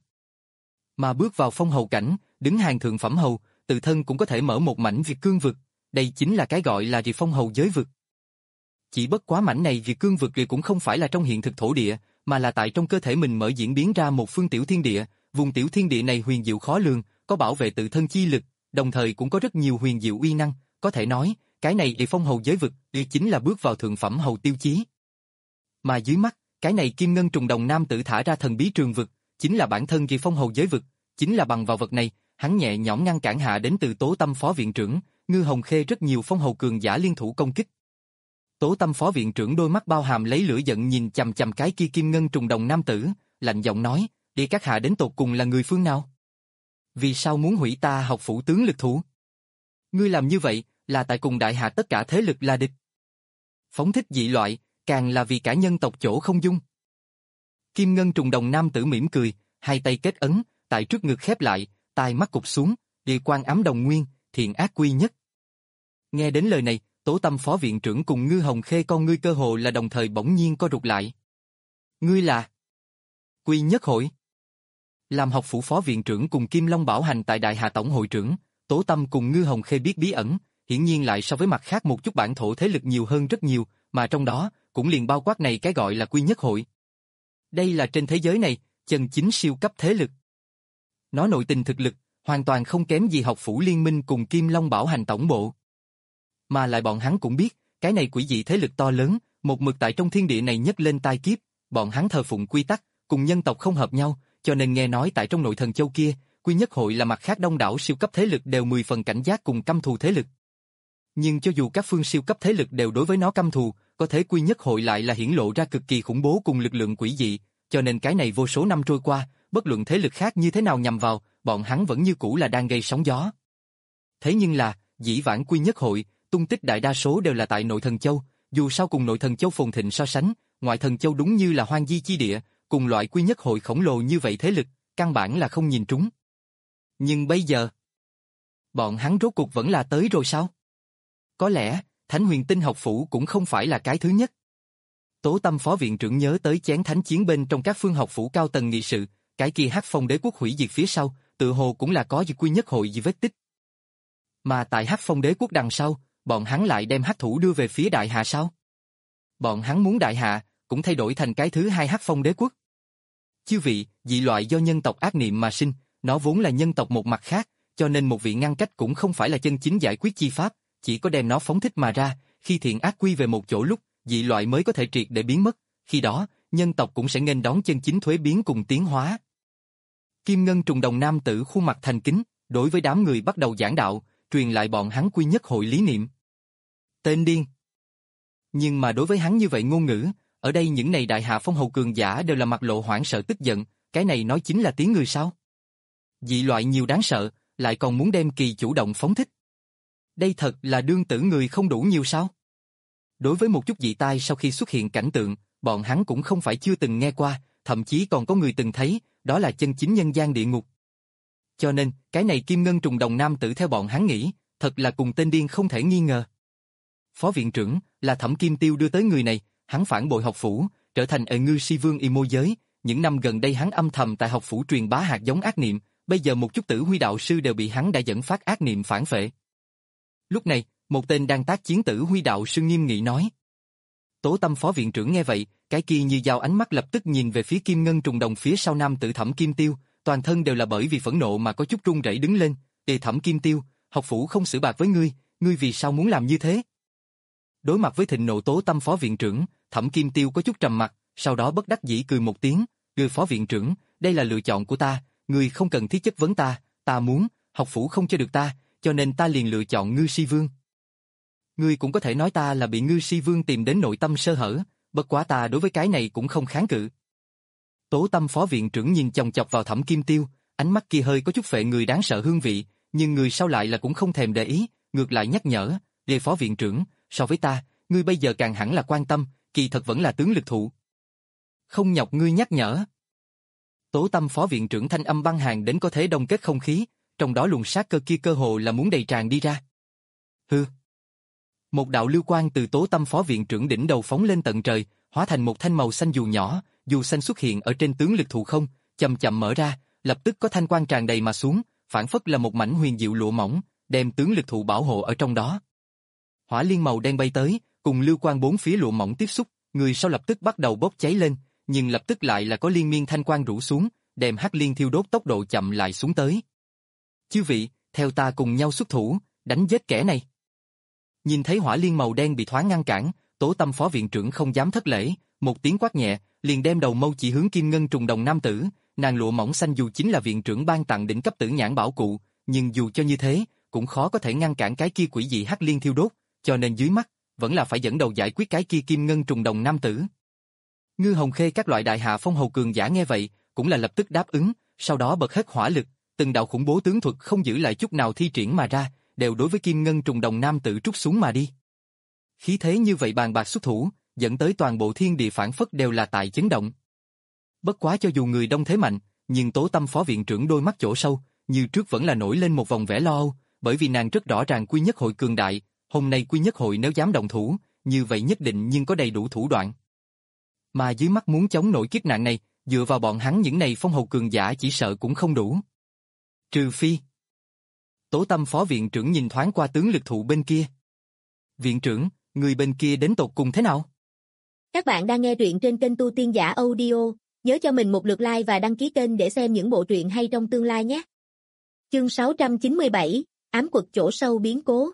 Mà bước vào phong hầu cảnh, đứng hàng thượng phẩm hầu, tự thân cũng có thể mở một mảnh việt cương vực, đây chính là cái gọi là địa phong hầu giới vực. Chỉ bất quá mảnh này việt cương vực thì cũng không phải là trong hiện thực thổ địa, mà là tại trong cơ thể mình mở diễn biến ra một phương tiểu thiên địa, vùng tiểu thiên địa này huyền diệu khó lường, có bảo vệ tự thân chi lực, đồng thời cũng có rất nhiều huyền diệu uy năng, có thể nói, cái này địa phong hầu giới vực, đây chính là bước vào thượng phẩm hầu tiêu chí. Mà dưới mắt, cái này kim ngân trùng đồng nam tử thả ra thần bí trường vực, chính là bản thân địa phong hầu giới vực, chính là bằng vào vật này, hắn nhẹ nhõm ngăn cản hạ đến từ Tố Tâm phó viện trưởng, Ngư Hồng Khê rất nhiều phong hầu cường giả liên thủ công kích. Tố Tâm phó viện trưởng đôi mắt bao hàm lấy lửa giận nhìn chằm chằm cái kia kim ngân trùng đồng nam tử, lạnh giọng nói, đi các hạ đến tột cùng là người phương nào? Vì sao muốn hủy ta học phủ tướng lực thủ? Ngươi làm như vậy, là tại cùng đại hạ tất cả thế lực là địch. Phóng thích dị loại, càng là vì cả nhân tộc chỗ không dung. Kim ngân trùng đồng nam tử mỉm cười, hai tay kết ấn, tại trước ngực khép lại, tai mắt cụp xuống, địa quan ám đồng nguyên, thiện ác quy nhất. Nghe đến lời này, Tố Tâm phó viện trưởng cùng Ngư Hồng Khê con ngươi cơ hồ là đồng thời bỗng nhiên co rụt lại. Ngươi là Quy Nhất Hội. Làm học phủ phó viện trưởng cùng Kim Long bảo hành tại Đại Hà tổng hội trưởng, Tố Tâm cùng Ngư Hồng Khê biết bí ẩn, hiển nhiên lại so với mặt khác một chút bản thổ thế lực nhiều hơn rất nhiều, mà trong đó cũng liền bao quát này cái gọi là Quy Nhất Hội. Đây là trên thế giới này chân chính siêu cấp thế lực. Nó nội tình thực lực hoàn toàn không kém gì học phủ liên minh cùng Kim Long bảo hành tổng bộ. Mà lại bọn hắn cũng biết, cái này quỷ dị thế lực to lớn, một mực tại trong thiên địa này nhấc lên tai kiếp, bọn hắn thờ phụng quy tắc, cùng nhân tộc không hợp nhau, cho nên nghe nói tại trong nội thần châu kia, Quy Nhất Hội là mặt khác đông đảo siêu cấp thế lực đều mười phần cảnh giác cùng căm thù thế lực. Nhưng cho dù các phương siêu cấp thế lực đều đối với nó căm thù, có thể Quy Nhất Hội lại là hiển lộ ra cực kỳ khủng bố cùng lực lượng quỷ dị, cho nên cái này vô số năm trôi qua, bất luận thế lực khác như thế nào nhằm vào, bọn hắn vẫn như cũ là đang gây sóng gió. Thế nhưng là, dĩ vãng Quy Nhất Hội, tung tích đại đa số đều là tại nội thần châu, dù sao cùng nội thần châu phồn thịnh so sánh, ngoại thần châu đúng như là hoang di chi địa, cùng loại Quy Nhất Hội khổng lồ như vậy thế lực, căn bản là không nhìn trúng. Nhưng bây giờ, bọn hắn rốt cuộc vẫn là tới rồi sao? Có lẽ, Thánh Huyền Tinh học phủ cũng không phải là cái thứ nhất. Tố Tâm phó viện trưởng nhớ tới chén thánh chiến bên trong các phương học phủ cao tầng nghị sự, cái kia Hắc Phong Đế quốc hủy diệt phía sau, tự hồ cũng là có gì Quy Nhất Hội gì vết tích. Mà tại Hắc Phong Đế quốc đằng sau, bọn hắn lại đem hắc thủ đưa về phía Đại Hạ sao? Bọn hắn muốn Đại Hạ cũng thay đổi thành cái thứ hai Hắc Phong Đế quốc. Chư vị, dị loại do nhân tộc ác niệm mà sinh, nó vốn là nhân tộc một mặt khác, cho nên một vị ngăn cách cũng không phải là chân chính giải quyết chi pháp, chỉ có đem nó phóng thích mà ra, khi thiện ác quy về một chỗ lúc, dị loại mới có thể triệt để biến mất, khi đó, nhân tộc cũng sẽ nghênh đón chân chính thuế biến cùng tiến hóa. Kim ngân trùng đồng nam tử khuôn mặt thành kính, đối với đám người bắt đầu giảng đạo, truyền lại bọn hắn Quy Nhất Hội lý niệm. Tên điên. Nhưng mà đối với hắn như vậy ngôn ngữ, ở đây những này đại hạ phong hầu cường giả đều là mặt lộ hoảng sợ tức giận, cái này nói chính là tiếng người sao? Dị loại nhiều đáng sợ, lại còn muốn đem kỳ chủ động phóng thích. Đây thật là đương tử người không đủ nhiều sao? Đối với một chút dị tai sau khi xuất hiện cảnh tượng, bọn hắn cũng không phải chưa từng nghe qua, thậm chí còn có người từng thấy, đó là chân chính nhân gian địa ngục. Cho nên, cái này kim ngân trùng đồng nam tử theo bọn hắn nghĩ, thật là cùng tên điên không thể nghi ngờ. Phó viện trưởng, là Thẩm Kim Tiêu đưa tới người này, hắn phản bội học phủ, trở thành ở ngư si vương y môi giới, những năm gần đây hắn âm thầm tại học phủ truyền bá hạt giống ác niệm, bây giờ một chút tử huy đạo sư đều bị hắn đã dẫn phát ác niệm phản phệ. Lúc này, một tên đang tác chiến tử huy đạo sư nghiêm nghị nói. Tố Tâm phó viện trưởng nghe vậy, cái kia như dao ánh mắt lập tức nhìn về phía kim ngân trùng đồng phía sau nam tử Thẩm Kim Tiêu, toàn thân đều là bởi vì phẫn nộ mà có chút run rẩy đứng lên. Ê Thẩm Kim Tiêu, học phủ không xử bạc với ngươi, ngươi vì sao muốn làm như thế? Đối mặt với thịnh nộ Tố Tâm phó viện trưởng, Thẩm Kim Tiêu có chút trầm mặt, sau đó bất đắc dĩ cười một tiếng, "Ngươi phó viện trưởng, đây là lựa chọn của ta, ngươi không cần thiết chất vấn ta, ta muốn, học phủ không cho được ta, cho nên ta liền lựa chọn Ngư Si Vương. Ngươi cũng có thể nói ta là bị Ngư Si Vương tìm đến nội tâm sơ hở, bất quá ta đối với cái này cũng không kháng cự." Tố Tâm phó viện trưởng nhìn chòng chọc vào Thẩm Kim Tiêu, ánh mắt kia hơi có chút phệ người đáng sợ hương vị, nhưng người sau lại là cũng không thèm để ý, ngược lại nhắc nhở, "Lê phó viện trưởng, so với ta, ngươi bây giờ càng hẳn là quan tâm, kỳ thật vẫn là tướng lực thụ. Không nhọc ngươi nhắc nhở. Tố Tâm phó viện trưởng thanh âm băng hàn đến có thể đông kết không khí, trong đó luồng sát cơ kia cơ hồ là muốn đầy tràn đi ra. Hư. Một đạo lưu quang từ Tố Tâm phó viện trưởng đỉnh đầu phóng lên tận trời, hóa thành một thanh màu xanh dù nhỏ, dù xanh xuất hiện ở trên tướng lực thụ không, chậm chậm mở ra, lập tức có thanh quang tràn đầy mà xuống, phản phất là một mảnh huyền diệu lụa mỏng, đem tướng lực thụ bảo hộ ở trong đó. Hỏa liên màu đen bay tới, cùng lưu quang bốn phía lụa mỏng tiếp xúc, người sau lập tức bắt đầu bốc cháy lên, nhưng lập tức lại là có liên miên thanh quang rủ xuống, đem hắc liên thiêu đốt tốc độ chậm lại xuống tới. Chư vị, theo ta cùng nhau xuất thủ, đánh giết kẻ này. Nhìn thấy hỏa liên màu đen bị thoáng ngăn cản, Tố Tâm phó viện trưởng không dám thất lễ, một tiếng quát nhẹ, liền đem đầu mâu chỉ hướng Kim Ngân trùng đồng nam tử, nàng lụa mỏng xanh dù chính là viện trưởng ban tặng đỉnh cấp tử nhãn bảo cụ, nhưng dù cho như thế, cũng khó có thể ngăn cản cái kia quỷ dị hắc liên thiêu đốt, cho nên dưới mắt, vẫn là phải dẫn đầu giải quyết cái kia Kim Ngân trùng đồng nam tử. Ngư Hồng Khê các loại đại hạ phong hầu cường giả nghe vậy, cũng là lập tức đáp ứng, sau đó bật hết hỏa lực, từng đạo khủng bố tướng thuật không giữ lại chút nào thi triển mà ra, đều đối với Kim Ngân trùng đồng nam tử trút xuống mà đi. Khí thế như vậy bàn bạc xuất thủ, dẫn tới toàn bộ thiên địa phản phất đều là tại chấn động. Bất quá cho dù người đông thế mạnh, nhưng Tố Tâm phó viện trưởng đôi mắt chỗ sâu, như trước vẫn là nổi lên một vòng vẻ lo âu, bởi vì nàng rất rõ ràng Quy Nhất Hội cường đại, hôm nay Quy Nhất Hội nếu dám động thủ, như vậy nhất định nhưng có đầy đủ thủ đoạn. Mà dưới mắt muốn chống nổi kiếp nạn này, dựa vào bọn hắn những này phong hầu cường giả chỉ sợ cũng không đủ. Trừ phi. Tố Tâm phó viện trưởng nhìn thoáng qua tướng lực thụ bên kia. Viện trưởng, người bên kia đến tột cùng thế nào? Các bạn đang nghe truyện trên kênh Tu Tiên Giả Audio, nhớ cho mình một lượt like và đăng ký kênh để xem những bộ truyện hay trong tương lai nhé. Chương sáu trăm chín mươi bảy, ám quật chỗ sâu biến cố.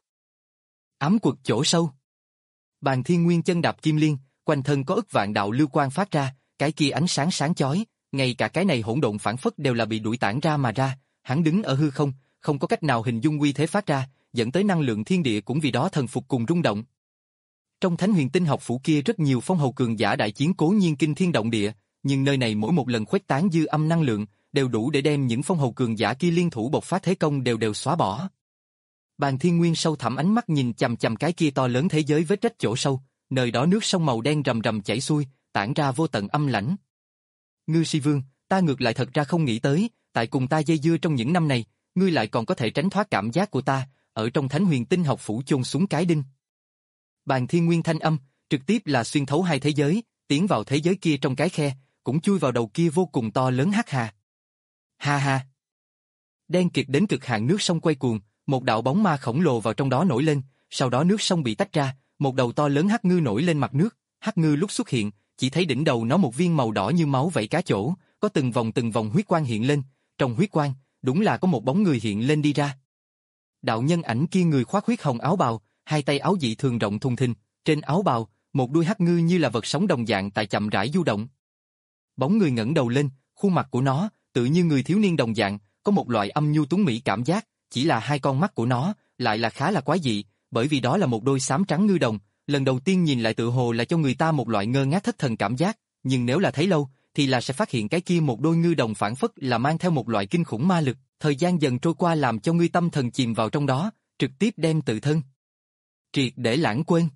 Ám quật chỗ sâu. Bàn Thiên Nguyên chân đạp kim liên, quanh thân có ức vạn đạo lưu quang phát ra, cái kia ánh sáng sáng chói, ngay cả cái này hỗn độn phản phất đều là bị đuổi tản ra mà ra, hắn đứng ở hư không, không có cách nào hình dung uy thế phát ra, dẫn tới năng lượng thiên địa cũng vì đó thần phục cùng rung động. Trong Thánh Huyền Tinh học phủ kia rất nhiều phong hầu cường giả đại chiến cố nhiên kinh thiên động địa, nhưng nơi này mỗi một lần khuếch tán dư âm năng lượng, đều đủ để đem những phong hầu cường giả kia liên thủ bộc phát thế công đều đều xóa bỏ. Bàn Thiên Nguyên sâu thẳm ánh mắt nhìn chằm chằm cái kia to lớn thế giới vết rách chỗ sâu, nơi đó nước sông màu đen rầm rầm chảy xuôi, tản ra vô tận âm lãnh. Ngư Si Vương, ta ngược lại thật ra không nghĩ tới, tại cùng ta dây dưa trong những năm này, ngươi lại còn có thể tránh thoát cảm giác của ta, ở trong Thánh Huyền Tinh học phủ chôn xuống cái đinh. Bàn Thiên Nguyên thanh âm, trực tiếp là xuyên thấu hai thế giới, tiến vào thế giới kia trong cái khe, cũng chui vào đầu kia vô cùng to lớn hắc hà. Ha ha. Đen kịt đến cực hạn nước sông quay cuồng, một đạo bóng ma khổng lồ vào trong đó nổi lên, sau đó nước sông bị tách ra, một đầu to lớn hắc ngư nổi lên mặt nước, hắc ngư lúc xuất hiện, chỉ thấy đỉnh đầu nó một viên màu đỏ như máu vảy cá chỗ, có từng vòng từng vòng huyết quang hiện lên, trong huyết quang, đúng là có một bóng người hiện lên đi ra. Đạo nhân ảnh kia người khoác huyết hồng áo bào, hai tay áo dị thường rộng thùng thình, trên áo bào, một đuôi hắc ngư như là vật sống đồng dạng tại chậm rãi du động. Bóng người ngẩng đầu lên, khuôn mặt của nó, tự như người thiếu niên đồng dạng, có một loại âm nhu tuấn mỹ cảm giác, chỉ là hai con mắt của nó, lại là khá là quái dị, bởi vì đó là một đôi xám trắng ngư đồng, lần đầu tiên nhìn lại tự hồ là cho người ta một loại ngơ ngác thất thần cảm giác, nhưng nếu là thấy lâu, thì là sẽ phát hiện cái kia một đôi ngư đồng phản phất là mang theo một loại kinh khủng ma lực, thời gian dần trôi qua làm cho ngươi tâm thần chìm vào trong đó, trực tiếp đem tự thân triệt để lãng quên.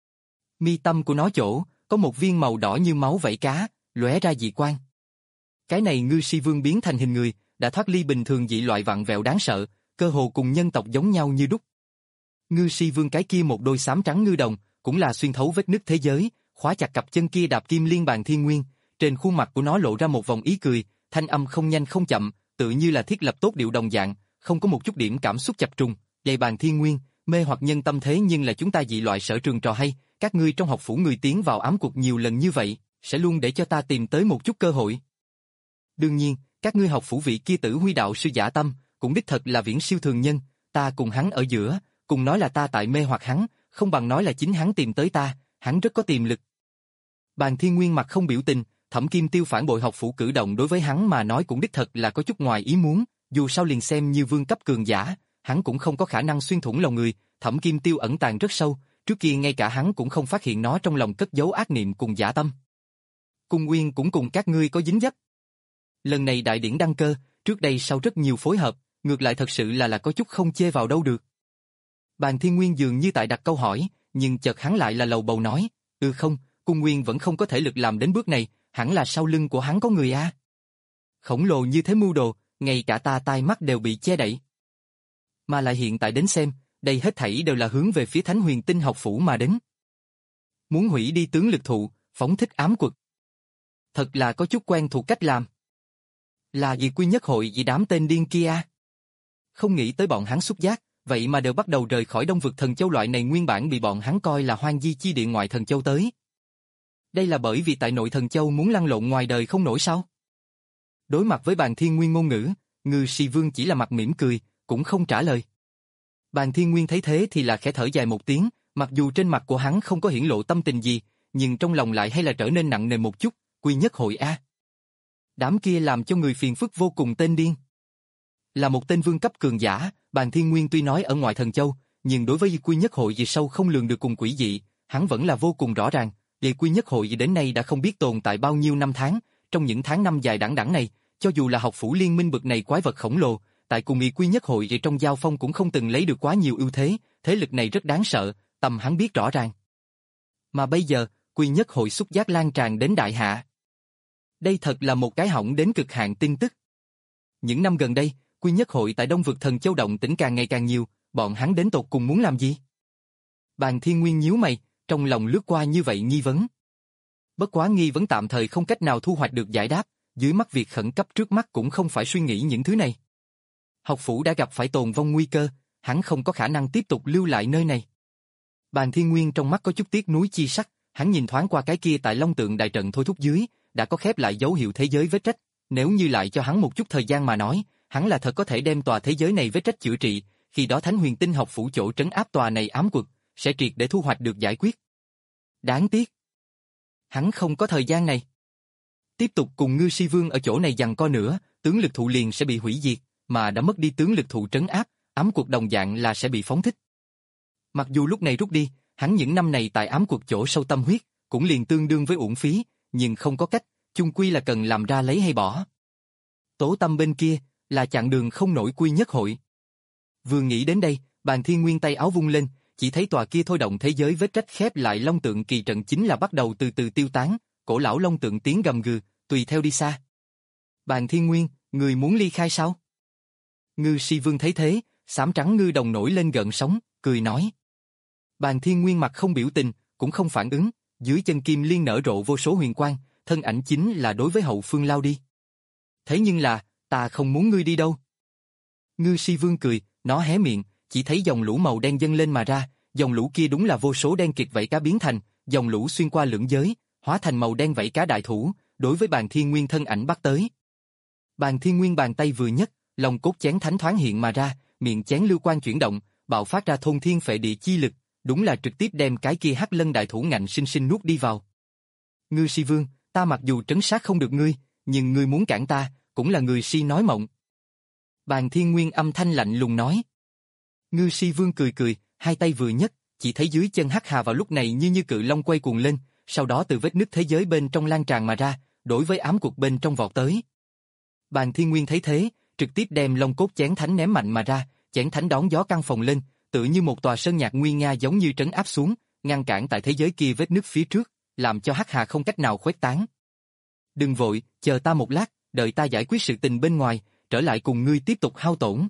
Mi tâm của nó chỗ, có một viên màu đỏ như máu vảy cá, lóe ra dị quang. Cái này Ngư Si Vương biến thành hình người, đã thoát ly bình thường dị loại vặn vẹo đáng sợ, cơ hồ cùng nhân tộc giống nhau như đúc. Ngư Si Vương cái kia một đôi xám trắng ngư đồng, cũng là xuyên thấu vết nứt thế giới, khóa chặt cặp chân kia đạp kim liên Bàn Thiên Nguyên, trên khuôn mặt của nó lộ ra một vòng ý cười, thanh âm không nhanh không chậm, tự như là thiết lập tốt điệu đồng dạng, không có một chút điểm cảm xúc chập trùng. Dạy Bàn Thiên Nguyên, mê hoặc nhân tâm thế nhưng là chúng ta dị loại sở trường trò hay, các ngươi trong học phủ người tiến vào ám cuộc nhiều lần như vậy, sẽ luôn để cho ta tìm tới một chút cơ hội. Đương nhiên, các ngươi học phủ vị kia Tử Huy đạo sư Giả Tâm, cũng đích thật là viễn siêu thường nhân, ta cùng hắn ở giữa, cùng nói là ta tại mê hoặc hắn, không bằng nói là chính hắn tìm tới ta, hắn rất có tiềm lực. Bàn Thiên Nguyên mặt không biểu tình, Thẩm Kim Tiêu phản bội học phủ cử động đối với hắn mà nói cũng đích thật là có chút ngoài ý muốn, dù sao liền xem như vương cấp cường giả, hắn cũng không có khả năng xuyên thủng lòng người, Thẩm Kim Tiêu ẩn tàng rất sâu, trước kia ngay cả hắn cũng không phát hiện nó trong lòng cất giấu ác niệm cùng giả tâm. Cung Uyên cũng cùng các ngươi có dính dấp. Lần này đại điển đăng cơ, trước đây sau rất nhiều phối hợp, ngược lại thật sự là là có chút không chê vào đâu được. Bàn Thiên Nguyên dường như tại đặt câu hỏi, nhưng chợt hắn lại là lầu bầu nói, ừ không, Cung Nguyên vẫn không có thể lực làm đến bước này, hẳn là sau lưng của hắn có người a. Khổng lồ như thế mưu đồ, ngay cả ta tai mắt đều bị che đậy. Mà lại hiện tại đến xem, đây hết thảy đều là hướng về phía Thánh Huyền Tinh học phủ mà đến. Muốn hủy đi tướng lực thụ, phóng thích ám quật. Thật là có chút quen thuộc cách làm. Là gì quy nhất hội gì đám tên điên kia? Không nghĩ tới bọn hắn xúc giác, vậy mà đều bắt đầu rời khỏi Đông Vực Thần Châu, loại này nguyên bản bị bọn hắn coi là hoang di chi địa ngoại Thần Châu tới. Đây là bởi vì tại nội Thần Châu muốn lăn lộn ngoài đời không nổi sao? Đối mặt với Bàn Thiên Nguyên ngôn ngữ, Ngư Si Vương chỉ là mặt mỉm cười, cũng không trả lời. Bàn Thiên Nguyên thấy thế thì là khẽ thở dài một tiếng, mặc dù trên mặt của hắn không có hiển lộ tâm tình gì, nhưng trong lòng lại hay là trở nên nặng nề một chút. Quy nhất hội a. Đám kia làm cho người phiền phức vô cùng, tên điên. Là một tên vương cấp cường giả, Bàn Thiên Nguyên tuy nói ở ngoài Thần Châu, nhưng đối với quy nhất hội gì sâu không lường được cùng quỷ dị, hắn vẫn là vô cùng rõ ràng. Vì quy nhất hội gì đến nay đã không biết tồn tại bao nhiêu năm tháng, trong những tháng năm dài đẵng đẵng này, cho dù là học phủ liên minh bực này quái vật khổng lồ, tại cùng y quy nhất hội gì trong giao phong cũng không từng lấy được quá nhiều ưu thế, thế lực này rất đáng sợ, tầm hắn biết rõ ràng. Mà bây giờ, quy nhất hội xúc giác lan tràn đến đại hạ. Đây thật là một cái hỏng đến cực hạn tin tức. Những năm gần đây, quy nhất hội tại Đông Vực Thần Châu động tĩnh càng ngày càng nhiều, bọn hắn đến tột cùng muốn làm gì? Bàn Thiên Nguyên nhíu mày, trong lòng lướt qua như vậy nghi vấn. Bất quá nghi vấn tạm thời không cách nào thu hoạch được giải đáp, dưới mắt việc khẩn cấp trước mắt cũng không phải suy nghĩ những thứ này. Học phủ đã gặp phải tồn vong nguy cơ, hắn không có khả năng tiếp tục lưu lại nơi này. Bàn Thiên Nguyên trong mắt có chút tiếc nuối chi sắc, hắn nhìn thoáng qua cái kia tại Long Tượng đại trận thôi thúc dưới, đã có khép lại dấu hiệu thế giới vết rách, nếu như lại cho hắn một chút thời gian mà nói, hắn là thật có thể đem tòa thế giới này vết rách chữa trị, khi đó Thánh Huyền Tinh học phủ chỗ trấn áp tòa này ám quật, sẽ triệt để thu hoạch được giải quyết. Đáng tiếc, hắn không có thời gian này. Tiếp tục cùng Ngư Si Vương ở chỗ này giằng co nữa, tướng lực thụ liền sẽ bị hủy diệt, mà đã mất đi tướng lực thụ trấn áp, ám quật đồng dạng là sẽ bị phóng thích. Mặc dù lúc này rút đi, hắn những năm này tại ám quật chỗ sâu tâm huyết, cũng liền tương đương với uổng phí, nhưng không có cách, chung quy là cần làm ra lấy hay bỏ. Tố Tâm bên kia, là chặn đường không nổi quy nhất hội. Vừa nghĩ đến đây, Bàn Thiên Nguyên tay áo vung lên, chỉ thấy tòa kia thôi động thế giới vết rách khép lại Long Tượng kỳ trận chính là bắt đầu từ từ tiêu tán, cổ lão Long Tượng tiếng gầm gừ, tùy theo đi xa. Bàn Thiên Nguyên, người muốn ly khai sao? Ngư Si Vương thấy thế, xám trắng ngư đồng nổi lên gợn sóng, cười nói. Bàn Thiên Nguyên mặt không biểu tình, cũng không phản ứng, dưới chân kim liên nở rộ vô số huyền quang, thân ảnh chính là đối với hậu phương lao đi. Thế nhưng là, ta không muốn ngươi đi đâu. Ngư Si Vương cười, nó hé miệng, chỉ thấy dòng lũ màu đen dâng lên mà ra, dòng lũ kia đúng là vô số đen kịt vảy cá biến thành, dòng lũ xuyên qua lưỡng giới, hóa thành màu đen vảy cá đại thủ, đối với Bàn Thiên Nguyên thân ảnh bắt tới. Bàn Thiên Nguyên bàn tay vừa nhấc, lòng cốt chén thánh thoáng hiện mà ra, miệng chén lưu quan chuyển động, bạo phát ra thôn thiên phệ địa chi lực, đúng là trực tiếp đem cái kia hắc lân đại thủ ngạnh sinh sinh nuốt đi vào. Ngư Si Vương, ta mặc dù trấn sát không được ngươi, nhưng ngươi muốn cản ta, cũng là người si nói mộng. Bàn Thiên Nguyên âm thanh lạnh lùng nói. Ngư Si Vương cười cười, hai tay vừa nhấc, chỉ thấy dưới chân hắc hà vào lúc này như như cự long quay cuồng lên, sau đó từ vết nứt thế giới bên trong lan tràn mà ra, đối với ám cuộc bên trong vọt tới. Bàn Thiên Nguyên thấy thế, trực tiếp đem long cốt chén thánh ném mạnh mà ra, chén thánh đón gió căng phồng lên, tự như một tòa sơn nhạc nguy nga giống như trấn áp xuống, ngăn cản tại thế giới kia vết nứt phía trước, làm cho hắc hà không cách nào khuếch tán. Đừng vội, chờ ta một lát, đợi ta giải quyết sự tình bên ngoài, trở lại cùng ngươi tiếp tục hao tổn.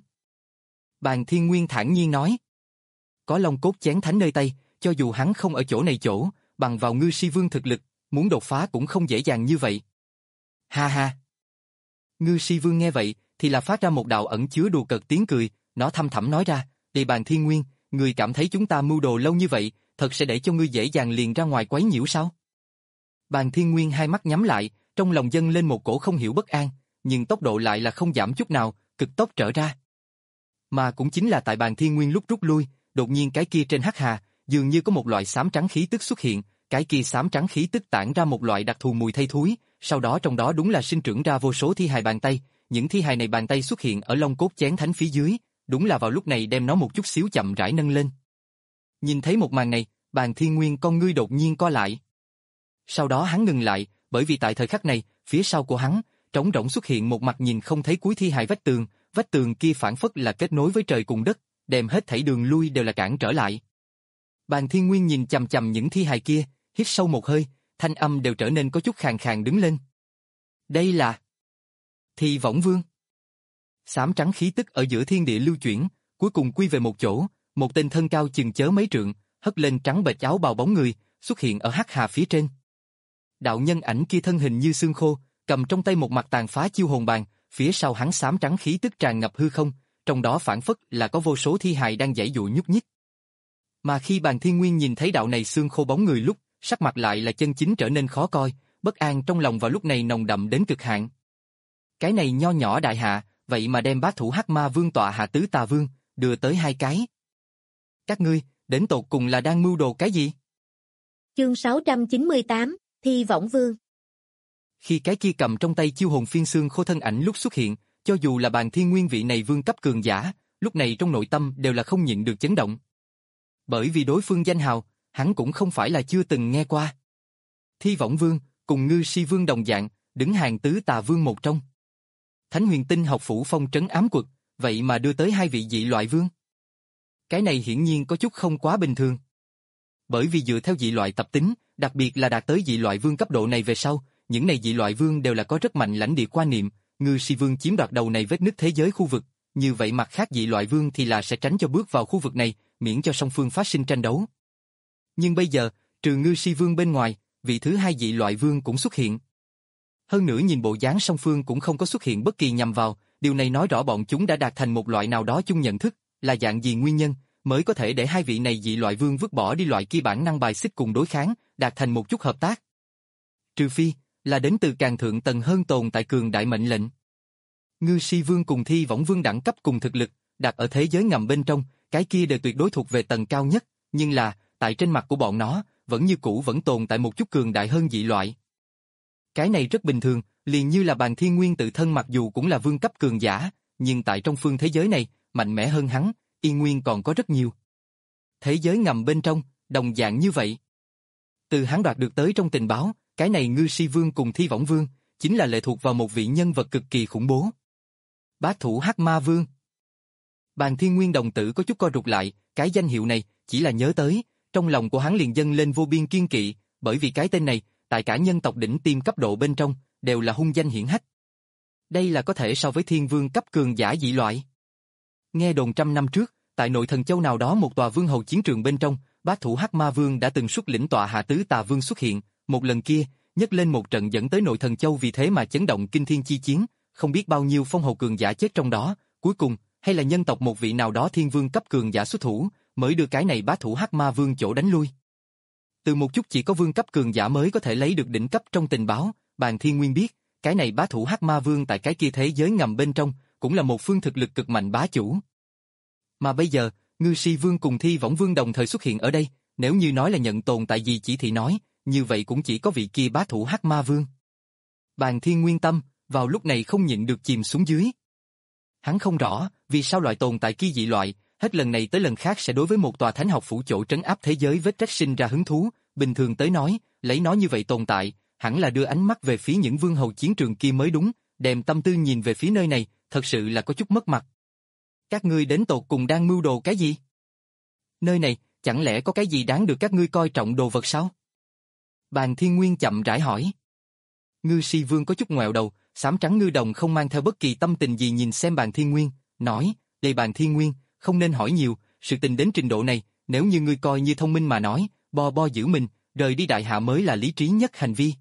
Bàn Thiên Nguyên thản nhiên nói. Có long cốt chén thánh nơi tay, cho dù hắn không ở chỗ này chỗ, bằng vào Ngư Si Vương thực lực, muốn đột phá cũng không dễ dàng như vậy. Ha ha. Ngư Si Vương nghe vậy, thì là phát ra một đạo ẩn chứa đùa cợt tiếng cười, nó thâm thẳm nói ra, Đề Bàn Thiên Nguyên, ngươi cảm thấy chúng ta mưu đồ lâu như vậy, thật sẽ để cho ngươi dễ dàng liền ra ngoài quấy nhiễu sao? Bàn Thiên Nguyên hai mắt nhắm lại, trong lòng dâng lên một cổ không hiểu bất an, nhưng tốc độ lại là không giảm chút nào, cực tốc trở ra. Mà cũng chính là tại Bàn Thiên Nguyên lúc rút lui, đột nhiên cái kia trên hắc hà, dường như có một loại xám trắng khí tức xuất hiện, cái kia xám trắng khí tức tản ra một loại đặc thù mùi thây thúi, sau đó trong đó đúng là sinh trưởng ra vô số thi hài bàn tay, những thi hài này bàn tay xuất hiện ở long cốt chén thánh phía dưới, đúng là vào lúc này đem nó một chút xíu chậm rãi nâng lên. Nhìn thấy một màn này, Bàn Thiên Nguyên con ngươi đột nhiên co lại. Sau đó hắn ngừng lại, bởi vì tại thời khắc này, phía sau của hắn, trống rỗng xuất hiện một mặt nhìn không thấy cuối thi hài vách tường, vách tường kia phản phất là kết nối với trời cùng đất, đem hết thảy đường lui đều là cản trở lại. Bàn Thiên Nguyên nhìn chằm chằm những thi hài kia, hít sâu một hơi, thanh âm đều trở nên có chút khàn khàn đứng lên. Đây là Thi Võng Vương. Xám trắng khí tức ở giữa thiên địa lưu chuyển, cuối cùng quy về một chỗ, một tên thân cao chừng chớ mấy trượng, hất lên trắng bệch áo bào bóng người, xuất hiện ở hắc hà phía trên. Đạo nhân ảnh kia thân hình như xương khô, cầm trong tay một mặt tàn phá chiêu hồn bàn, phía sau hắn xám trắng khí tức tràn ngập hư không, trong đó phảng phất là có vô số thi hài đang giãy giụa nhúc nhích. Mà khi Bàn Thiên Nguyên nhìn thấy đạo này xương khô bóng người lúc, sắc mặt lại là chân chính trở nên khó coi, bất an trong lòng vào lúc này nồng đậm đến cực hạn. Cái này nho nhỏ đại hạ, vậy mà đem bá thủ Hắc Ma Vương tọa hạ tứ tà vương, đưa tới hai cái. Các ngươi, đến tột cùng là đang mưu đồ cái gì? Chương sáu trăm chín mươi tám, Thi Võng Vương. Khi cái kia cầm trong tay chiêu hồn phiên xương khô thân ảnh lúc xuất hiện, cho dù là Bàn Thiên Nguyên vị này vương cấp cường giả, lúc này trong nội tâm đều là không nhịn được chấn động. Bởi vì đối phương danh hào, hắn cũng không phải là chưa từng nghe qua. Thi Võng Vương, cùng Ngư Si Vương đồng dạng, đứng hàng tứ tà vương một trong. Thánh Huyền Tinh học phủ phong trấn ám quật, vậy mà đưa tới hai vị dị loại vương. Cái này hiển nhiên có chút không quá bình thường. Bởi vì dựa theo dị loại tập tính, đặc biệt là đạt tới dị loại vương cấp độ này về sau, những này dị loại vương đều là có rất mạnh lãnh địa quan niệm, Ngư Si Vương chiếm đoạt đầu này vết nứt thế giới khu vực, như vậy mặt khác dị loại vương thì là sẽ tránh cho bước vào khu vực này, miễn cho song phương phát sinh tranh đấu. Nhưng bây giờ, trừ Ngư Si Vương bên ngoài, vị thứ hai dị loại vương cũng xuất hiện. Hơn nữa nhìn bộ dáng song phương cũng không có xuất hiện bất kỳ nhằm vào, điều này nói rõ bọn chúng đã đạt thành một loại nào đó chung nhận thức, là dạng gì nguyên nhân mới có thể để hai vị này dị loại vương vứt bỏ đi loại kia bản năng bài xích cùng đối kháng, đạt thành một chút hợp tác. Trừ phi là đến từ càng thượng tầng hơn tồn tại cường đại mệnh lệnh. Ngư Si Vương cùng Thi Võng Vương đẳng cấp cùng thực lực, đặt ở thế giới ngầm bên trong, cái kia đều tuyệt đối thuộc về tầng cao nhất, nhưng là, tại trên mặt của bọn nó, vẫn như cũ vẫn tồn tại một chút cường đại hơn dị loại. Cái này rất bình thường, liền như là Bàn Thiên Nguyên tự thân mặc dù cũng là vương cấp cường giả, nhưng tại trong phương thế giới này, mạnh mẽ hơn hắn, y nguyên còn có rất nhiều. Thế giới ngầm bên trong, đồng dạng như vậy. Từ hắn đoạt được tới trong tình báo, cái này Ngư Si Vương cùng Thi Võng Vương, chính là lệ thuộc vào một vị nhân vật cực kỳ khủng bố. Bá thủ Hắc Ma Vương. Bàn Thiên Nguyên đồng tử có chút co rụt lại, cái danh hiệu này, chỉ là nhớ tới, trong lòng của hắn liền dâng lên vô biên kiên kỵ, bởi vì cái tên này, tại cả nhân tộc đỉnh tiêm cấp độ bên trong, đều là hung danh hiển hách. Đây là có thể so với thiên vương cấp cường giả dị loại. Nghe đồn trăm năm trước, tại nội thần châu nào đó một tòa vương hầu chiến trường bên trong, bá thủ Hắc Ma Vương đã từng xuất lĩnh tọa hạ tứ tà vương xuất hiện, một lần kia, nhấc lên một trận dẫn tới nội thần châu vì thế mà chấn động kinh thiên chi chiến, không biết bao nhiêu phong hầu cường giả chết trong đó, cuối cùng, hay là nhân tộc một vị nào đó thiên vương cấp cường giả xuất thủ, mới đưa cái này bá thủ Hắc Ma Vương chỗ đánh lui. Từ một chút chỉ có vương cấp cường giả mới có thể lấy được đỉnh cấp trong tình báo, Bàn Thiên Nguyên biết, cái này bá thủ Hắc Ma Vương tại cái kia thế giới ngầm bên trong, cũng là một phương thực lực cực mạnh bá chủ. Mà bây giờ, Ngư Si Vương cùng Thi Võng Vương đồng thời xuất hiện ở đây, nếu như nói là nhận tồn tại gì chỉ thị nói, như vậy cũng chỉ có vị kia bá thủ Hắc Ma Vương. Bàn Thiên Nguyên tâm, vào lúc này không nhịn được chìm xuống dưới. Hắn không rõ, vì sao loại tồn tại kia dị loại, hết lần này tới lần khác sẽ đối với một tòa thánh học phủ chỗ trấn áp thế giới vết rách sinh ra hứng thú, bình thường tới nói, lấy nó như vậy tồn tại, hẳn là đưa ánh mắt về phía những vương hầu chiến trường kia mới đúng, đem tâm tư nhìn về phía nơi này, thật sự là có chút mất mặt. Các ngươi đến tột cùng đang mưu đồ cái gì? Nơi này, chẳng lẽ có cái gì đáng được các ngươi coi trọng đồ vật sao? Bàn Thiên Nguyên chậm rãi hỏi. Ngư Si Vương có chút ngoẹo đầu, xám trắng ngư đồng không mang theo bất kỳ tâm tình gì nhìn xem Bàn Thiên Nguyên, nói, đây Bàn Thiên Nguyên, không nên hỏi nhiều, sự tình đến trình độ này, nếu như ngươi coi như thông minh mà nói, bo bo giữ mình, rời đi đại hạ mới là lý trí nhất hành vi.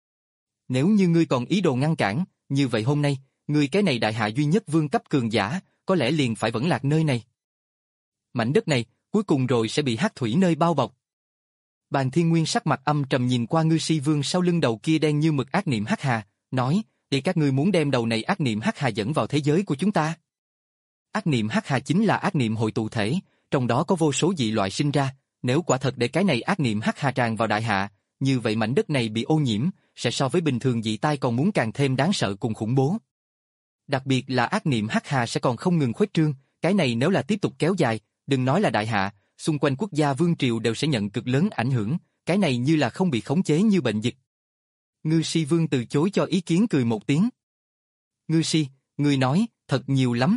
Nếu như ngươi còn ý đồ ngăn cản, như vậy hôm nay, ngươi cái này đại hạ duy nhất vương cấp cường giả, có lẽ liền phải vẫn lạc nơi này. Mảnh đất này, cuối cùng rồi sẽ bị hắc thủy nơi bao bọc. Bàn Thiên Nguyên sắc mặt âm trầm nhìn qua Ngư Si Vương sau lưng đầu kia đen như mực ác niệm hắc hà, nói, để các ngươi muốn đem đầu này ác niệm hắc hà dẫn vào thế giới của chúng ta. Ác niệm hắc hà chính là ác niệm hội tụ thể, trong đó có vô số dị loại sinh ra, nếu quả thật để cái này ác niệm hắc hà tràn vào đại hạ, như vậy mảnh đất này bị ô nhiễm, sẽ so với bình thường dị tai còn muốn càng thêm đáng sợ cùng khủng bố. Đặc biệt là ác niệm hắc hà sẽ còn không ngừng khuếch trương, cái này nếu là tiếp tục kéo dài, đừng nói là đại hạ, xung quanh quốc gia vương triều đều sẽ nhận cực lớn ảnh hưởng, cái này như là không bị khống chế như bệnh dịch. Ngư Si Vương từ chối cho ý kiến cười một tiếng. Ngư Si, ngươi nói, thật nhiều lắm.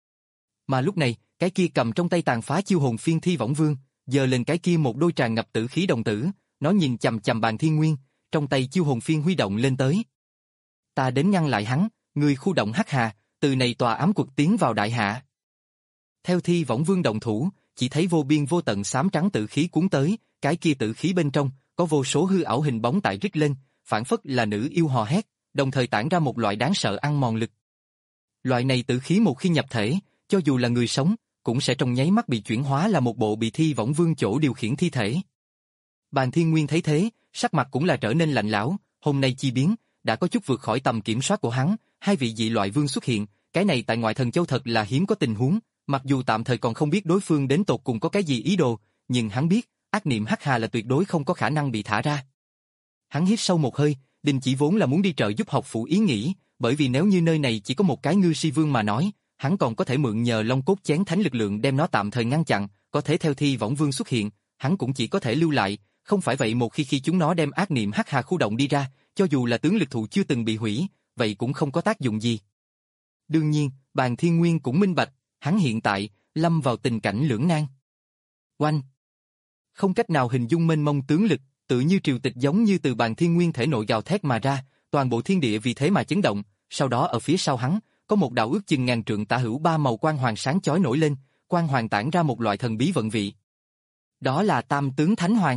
Mà lúc này, cái kia cầm trong tay tàn phá chiêu hồn phiên Thi Võng Vương, giơ lên cái kia một đôi tràn ngập tử khí đồng tử, nó nhìn chằm chằm Bàn Thiên Nguyên, trong tay chiêu hồn phiên huy động lên tới. Ta đến ngăn lại hắn, người khu động hắc hà, từ này tòa ám quật tiến vào đại hạ. Theo Thi Võng Vương động thủ, chỉ thấy vô biên vô tận xám trắng tử khí cuốn tới, cái kia tử khí bên trong, có vô số hư ảo hình bóng tại rít lên, phản phất là nữ yêu hò hét, đồng thời tản ra một loại đáng sợ ăn mòn lực. Loại này tử khí một khi nhập thể, cho dù là người sống, cũng sẽ trong nháy mắt bị chuyển hóa là một bộ bị Thi Võng Vương chỗ điều khiển thi thể. Bàn Thiên Nguyên thấy thế, sắc mặt cũng là trở nên lạnh lẽo, hôm nay chi biến, đã có chút vượt khỏi tầm kiểm soát của hắn, hai vị dị loại vương xuất hiện, cái này tại Ngoại Thần Châu thật là hiếm có tình huống, mặc dù tạm thời còn không biết đối phương đến tột cùng có cái gì ý đồ, nhưng hắn biết, ác niệm hắc hà là tuyệt đối không có khả năng bị thả ra. Hắn hít sâu một hơi, Đình Chỉ vốn là muốn đi trợ giúp học phủ ý nghĩ, bởi vì nếu như nơi này chỉ có một cái ngư si vương mà nói, hắn còn có thể mượn nhờ long cốt chén thánh lực lượng đem nó tạm thời ngăn chặn, có thể theo Thi Võng Vương xuất hiện, hắn cũng chỉ có thể lưu lại, không phải vậy một khi khi chúng nó đem ác niệm hắc hà khu động đi ra, cho dù là tướng lực thụ chưa từng bị hủy, vậy cũng không có tác dụng gì. Đương nhiên, Bàn Thiên Nguyên cũng minh bạch, hắn hiện tại lâm vào tình cảnh lưỡng nan. Oanh! Không cách nào hình dung mênh mông tướng lực, tự như triều tịch giống như từ Bàn Thiên Nguyên thể nội gào thét mà ra, toàn bộ thiên địa vì thế mà chấn động, sau đó ở phía sau hắn, có một đạo ước chừng ngàn trượng tả hữu ba màu quang hoàng sáng chói nổi lên, quang hoàng tản ra một loại thần bí vận vị. Đó là Tam Tướng Thánh Hoàng,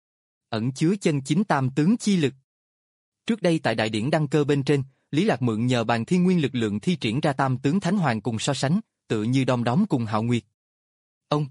ẩn chứa chân chính tam tướng chi lực. Trước đây tại đại điển đăng cơ bên trên, Lý Lạc mượn nhờ Bàn Thiên Nguyên lực lượng thi triển ra Tam Tướng Thánh Hoàng cùng so sánh, tự như đom đóm cùng Hạo Nguyệt. Ông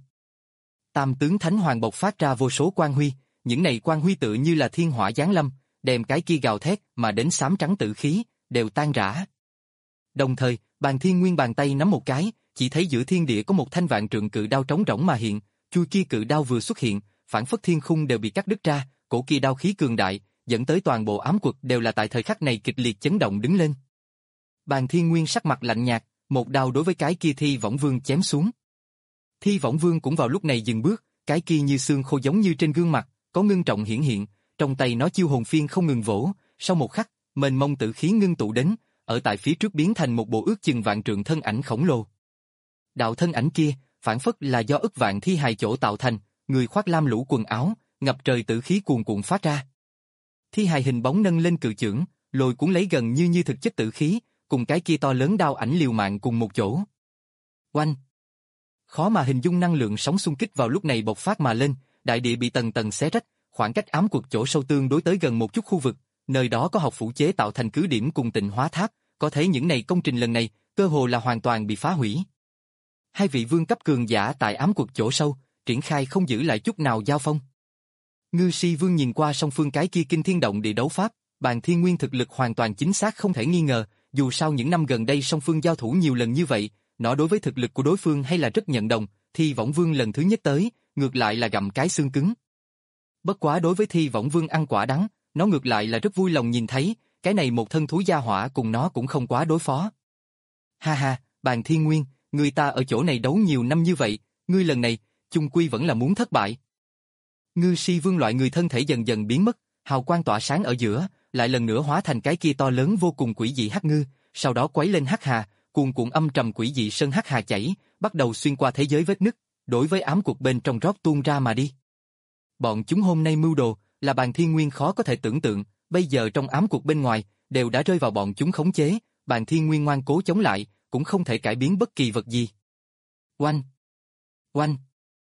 Tam Tướng Thánh Hoàng bộc phát ra vô số quang huy, những này quang huy tự như là thiên hỏa giáng lâm, đem cái kia gào thét mà đến xám trắng tử khí đều tan rã. Đồng thời, Bàn Thiên Nguyên bàn tay nắm một cái, chỉ thấy giữa thiên địa có một thanh vạn trượng cự đao trống rỗng mà hiện, chui kia cự đao vừa xuất hiện, phản phất thiên khung đều bị cắt đứt ra, cổ kia đao khí cường đại, dẫn tới toàn bộ ám quật đều là tại thời khắc này kịch liệt chấn động đứng lên. Bàn Thiên Nguyên sắc mặt lạnh nhạt, một đao đối với cái kia Thi Võng Vương chém xuống. Thi Võng Vương cũng vào lúc này dừng bước, cái kia như xương khô giống như trên gương mặt, có ngưng trọng hiển hiện, trong tay nó chiêu hồn phiên không ngừng vỗ, sau một khắc, mênh mông tử khí ngưng tụ đến, ở tại phía trước biến thành một bộ ước chừng vạn trượng thân ảnh khổng lồ. Đạo thân ảnh kia, phản phất là do ức vạn thi hài chỗ tạo thành, người khoác lam lũ quần áo, ngập trời tử khí cuồn cuộn phát ra. Thi hài hình bóng nâng lên cự chưởng, lôi cuốn lấy gần như như thực chất tử khí, cùng cái kia to lớn đao ảnh liều mạng cùng một chỗ. Oanh! Khó mà hình dung năng lượng sóng xung kích vào lúc này bộc phát mà lên, đại địa bị tầng tầng xé rách, khoảng cách ám quật chỗ sâu tương đối tới gần một chút khu vực, nơi đó có học phủ chế tạo thành cứ điểm cùng tịnh hóa tháp, có thể những này công trình lần này, cơ hồ là hoàn toàn bị phá hủy. Hai vị vương cấp cường giả tại ám quật chỗ sâu, triển khai không giữ lại chút nào giao phong. Ngư Si Vương nhìn qua song phương cái kia kinh thiên động địa đấu pháp, Bàn Thiên Nguyên thực lực hoàn toàn chính xác không thể nghi ngờ, dù sao những năm gần đây song phương giao thủ nhiều lần như vậy, nó đối với thực lực của đối phương hay là rất nhận đồng, Thi Võng Vương lần thứ nhất tới, ngược lại là gặm cái xương cứng. Bất quá đối với Thi Võng Vương ăn quả đắng, nó ngược lại là rất vui lòng nhìn thấy, cái này một thân thú gia hỏa cùng nó cũng không quá đối phó. Ha ha, Bàn Thiên Nguyên, người ta ở chỗ này đấu nhiều năm như vậy, ngươi lần này, chung quy vẫn là muốn thất bại. Ngư Si Vương loại người thân thể dần dần biến mất, hào quang tỏa sáng ở giữa, lại lần nữa hóa thành cái kia to lớn vô cùng quỷ dị hắc ngư, sau đó quấy lên hắc hà, cuồn cuộn âm trầm quỷ dị sơn hắc hà chảy, bắt đầu xuyên qua thế giới vết nứt, đối với ám cuộc bên trong rót tuôn ra mà đi. Bọn chúng hôm nay mưu đồ, là Bàn Thiên Nguyên khó có thể tưởng tượng, bây giờ trong ám cuộc bên ngoài, đều đã rơi vào bọn chúng khống chế, Bàn Thiên Nguyên ngoan cố chống lại, cũng không thể cải biến bất kỳ vật gì. Oanh! Oanh!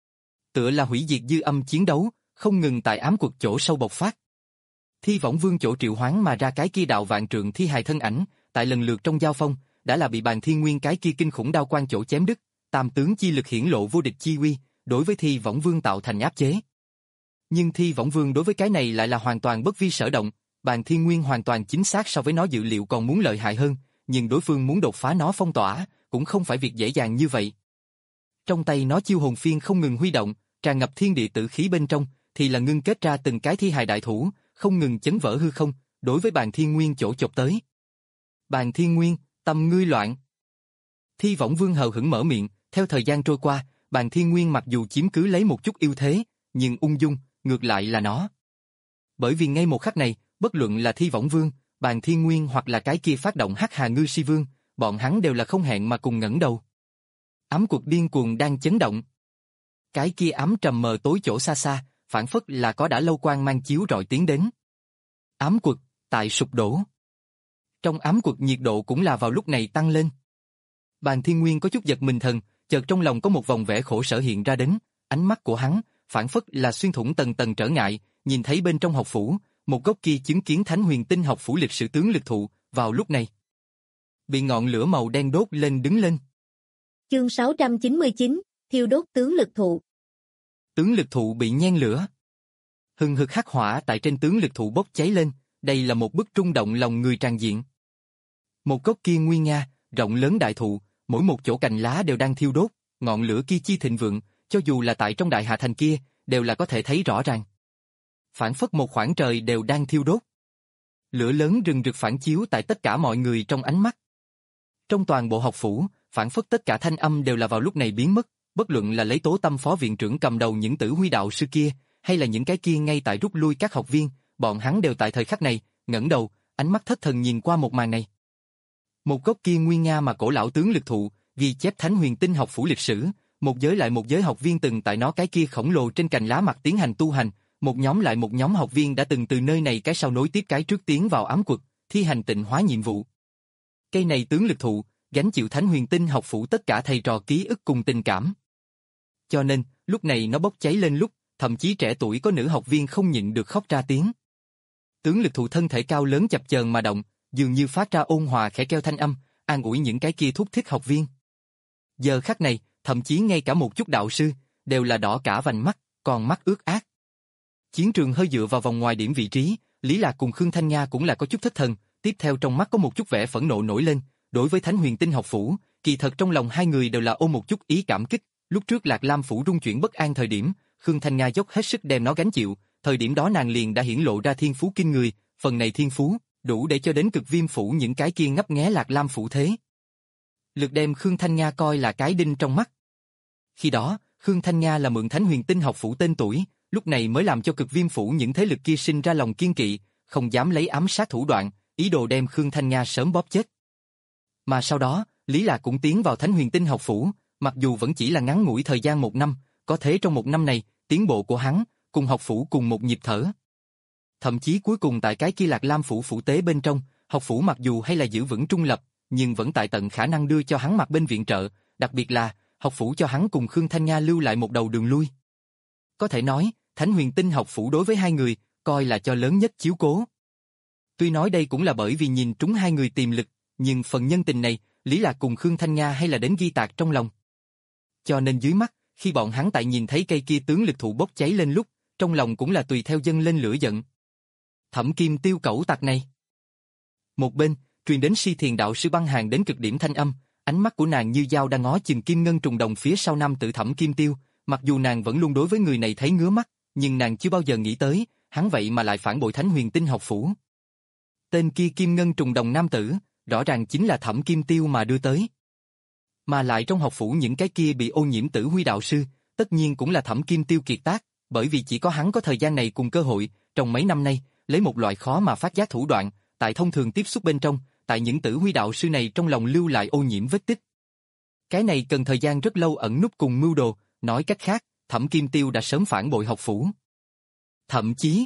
Tựa là hủy diệt dư âm chiến đấu, không ngừng tại ám cuộc chỗ sâu bộc phát. Thi Võng Vương chỗ triệu hoán mà ra cái kia đạo vạn trượng thi hài thân ảnh, tại lần lượt trong giao phong, đã là bị Bàn Thiên Nguyên cái kia kinh khủng đao quang chỗ chém đứt, tam tướng chi lực hiển lộ vô địch chi uy, đối với Thi Võng Vương tạo thành áp chế. Nhưng Thi Võng Vương đối với cái này lại là hoàn toàn bất vi sở động, Bàn Thiên Nguyên hoàn toàn chính xác so với nó dự liệu còn muốn lợi hại hơn, nhưng đối phương muốn đột phá nó phong tỏa, cũng không phải việc dễ dàng như vậy. Trong tay nó chiêu hồn phiên không ngừng huy động, tràn ngập thiên địa tử khí bên trong, thì là ngưng kết ra từng cái thi hài đại thủ, không ngừng chấn vỡ hư không, đối với Bàn Thiên Nguyên chỗ chộp tới. Bàn Thiên Nguyên, tâm ngươi loạn. Thi Võng Vương hờ hững mở miệng, theo thời gian trôi qua, Bàn Thiên Nguyên mặc dù chiếm cứ lấy một chút ưu thế, nhưng ung dung, ngược lại là nó. Bởi vì ngay một khắc này, bất luận là Thi Võng Vương, Bàn Thiên Nguyên hoặc là cái kia phát động Hắc Hà Ngư Si Vương, bọn hắn đều là không hẹn mà cùng ngẩng đầu. Ám cuộc điên cuồng đang chấn động. Cái kia ám trầm mờ tối chỗ xa xa, phản phất là có đã lâu quang mang chiếu rọi tiến đến. Ám quật, tại sụp đổ. Trong ám quật nhiệt độ cũng là vào lúc này tăng lên. Bàn Thiên Nguyên có chút giật mình thần, chợt trong lòng có một vòng vẻ khổ sở hiện ra đến, ánh mắt của hắn, phảng phất là xuyên thủng tầng tầng trở ngại, nhìn thấy bên trong học phủ, một góc kia chứng kiến Thánh Huyền Tinh học phủ lịch sử tướng lực thụ, vào lúc này bị ngọn lửa màu đen đốt lên đứng lên. Chương sáu trăm chín mươi chín, thiêu đốt tướng lực thụ. Tướng lực thụ bị nhen lửa. Hừng hực hắc hỏa tại trên tướng lực thụ bốc cháy lên, đây là một bức trung động lòng người tràn diện. Một gốc kia nguy nga, rộng lớn đại thụ, mỗi một chỗ cành lá đều đang thiêu đốt, ngọn lửa kia chi thịnh vượng, cho dù là tại trong đại hạ thành kia, đều là có thể thấy rõ ràng. Phản phất một khoảng trời đều đang thiêu đốt. Lửa lớn rừng rực phản chiếu tại tất cả mọi người trong ánh mắt. Trong toàn bộ học phủ, phản phất tất cả thanh âm đều là vào lúc này biến mất, bất luận là lấy Tố Tâm phó viện trưởng cầm đầu những Tử Huy đạo sư kia, hay là những cái kia ngay tại rút lui các học viên, bọn hắn đều tại thời khắc này, ngẩng đầu, ánh mắt thất thần nhìn qua một màn này. Một gốc kia nguyên nga mà cổ lão tướng lực thụ, ghi chép Thánh Huyền Tinh học phủ lịch sử, một giới lại một giới học viên từng tại nó cái kia khổng lồ trên cành lá mặt tiến hành tu hành, một nhóm lại một nhóm học viên đã từng từ nơi này cái sau nối tiếp cái trước tiến vào ám quật, thi hành tịnh hóa nhiệm vụ. Cây này tướng lực thụ, gánh chịu Thánh Huyền Tinh học phủ tất cả thầy trò ký ức cùng tình cảm. Cho nên, lúc này nó bốc cháy lên lúc, thậm chí trẻ tuổi có nữ học viên không nhịn được khóc ra tiếng. Tướng lực thụ thân thể cao lớn chập chờn mà động, dường như phát ra ôn hòa khẽ kêu thanh âm, an ủi những cái kia thúc thích học viên. Giờ khắc này, thậm chí ngay cả một chút đạo sư, đều là đỏ cả vành mắt, còn mắt ướt át. Chiến trường hơi dựa vào vòng ngoài điểm vị trí, Lý Lạc cùng Khương Thanh Nha cũng là có chút thất thần, tiếp theo trong mắt có một chút vẻ phẫn nộ nổi lên, đối với Thánh Huyền Tinh học phủ, kỳ thật trong lòng hai người đều là ôm một chút ý cảm kích, lúc trước Lạc Lam phủ rung chuyển bất an thời điểm, Khương Thanh Nha dốc hết sức đem nó gánh chịu, thời điểm đó nàng liền đã hiển lộ ra thiên phú kinh người, phần này thiên phú, đủ để cho đến Cực Viêm phủ những cái kia ngấp nghé Lạc Lam phủ thế. Lực đem Khương Thanh Nha coi là cái đinh trong mắt. Khi đó, Khương Thanh Nha là mượn Thánh Huyền Tinh học phủ tên tuổi, lúc này mới làm cho Cực Viêm phủ những thế lực kia sinh ra lòng kiên kỵ, không dám lấy ám sát thủ đoạn, ý đồ đem Khương Thanh Nha sớm bóp chết. Mà sau đó, Lý Lạc cũng tiến vào Thánh Huyền Tinh học phủ, mặc dù vẫn chỉ là ngắn ngủi thời gian một năm, có thế trong một năm này, tiến bộ của hắn, cùng học phủ cùng một nhịp thở. Thậm chí cuối cùng tại cái kia Lạc Lam phủ phủ tế bên trong, học phủ mặc dù hay là giữ vững trung lập, nhưng vẫn tại tận khả năng đưa cho hắn mặt bên viện trợ, đặc biệt là, học phủ cho hắn cùng Khương Thanh Nha lưu lại một đầu đường lui. Có thể nói, Thánh Huyền Tinh học phủ đối với hai người, coi là cho lớn nhất chiếu cố. Tuy nói đây cũng là bởi vì nhìn trúng hai người tiềm lực, nhưng phần nhân tình này, Lý Lạc cùng Khương Thanh Nha hay là đến ghi tạc trong lòng. Cho nên dưới mắt, khi bọn hắn tại nhìn thấy cây kia tướng lực thụ bốc cháy lên lúc, trong lòng cũng là tùy theo dâng lên lửa giận. Thẩm Kim Tiêu cẩu tặc này. Một bên, truyền đến Si Thiền đạo sư băng hàng đến cực điểm thanh âm, ánh mắt của nàng như dao đang ngó chừng Kim Ngân trùng đồng phía sau nam tử Thẩm Kim Tiêu, mặc dù nàng vẫn luôn đối với người này thấy ngứa mắt, nhưng nàng chưa bao giờ nghĩ tới, hắn vậy mà lại phản bội Thánh Huyền Tinh học phủ. Tên kia Kim Ngân trùng đồng nam tử, rõ ràng chính là Thẩm Kim Tiêu mà đưa tới. Mà lại trong học phủ những cái kia bị ô nhiễm Tử Huy đạo sư, tất nhiên cũng là Thẩm Kim Tiêu kiệt tác, bởi vì chỉ có hắn có thời gian này cùng cơ hội, trong mấy năm nay, lấy một loại khó mà phát giác thủ đoạn, tại thông thường tiếp xúc bên trong, tại những Tử Huy đạo sư này trong lòng lưu lại ô nhiễm vết tích. Cái này cần thời gian rất lâu ẩn núp cùng mưu đồ, nói cách khác, Thẩm Kim Tiêu đã sớm phản bội học phủ. Thậm chí,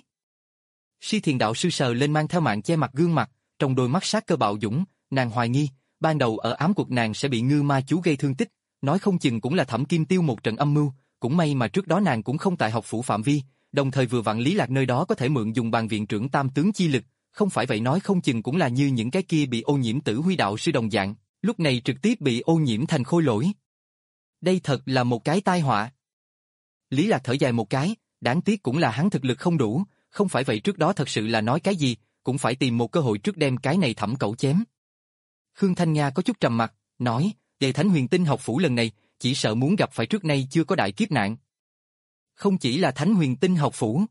Si Thiền đạo sư sờ lên mang theo mạng che mặt gương mặt, trong đôi mắt sát cơ bạo dũng, nàng hoài nghi, ban đầu ở ám cuộc nàng sẽ bị ngư ma chú gây thương tích, nói không chừng cũng là Thẩm Kim Tiêu một trận âm mưu, cũng may mà trước đó nàng cũng không tại học phủ phạm vi, đồng thời vừa vặn Lý Lạc nơi đó có thể mượn dùng bàn viện trưởng tam tướng chi lực, không phải vậy nói không chừng cũng là như những cái kia bị ô nhiễm Tử Huy đạo sư đồng dạng, lúc này trực tiếp bị ô nhiễm thành khôi lỗi. Đây thật là một cái tai họa. Lý Lạc thở dài một cái, đáng tiếc cũng là hắn thực lực không đủ, không phải vậy trước đó thật sự là nói cái gì, cũng phải tìm một cơ hội trước đem cái này Thẩm cẩu chém. Khương Thanh Nha có chút trầm mặt, nói, về Thánh Huyền Tinh học phủ lần này, chỉ sợ muốn gặp phải trước nay chưa có đại kiếp nạn. Không chỉ là Thánh Huyền Tinh học phủ.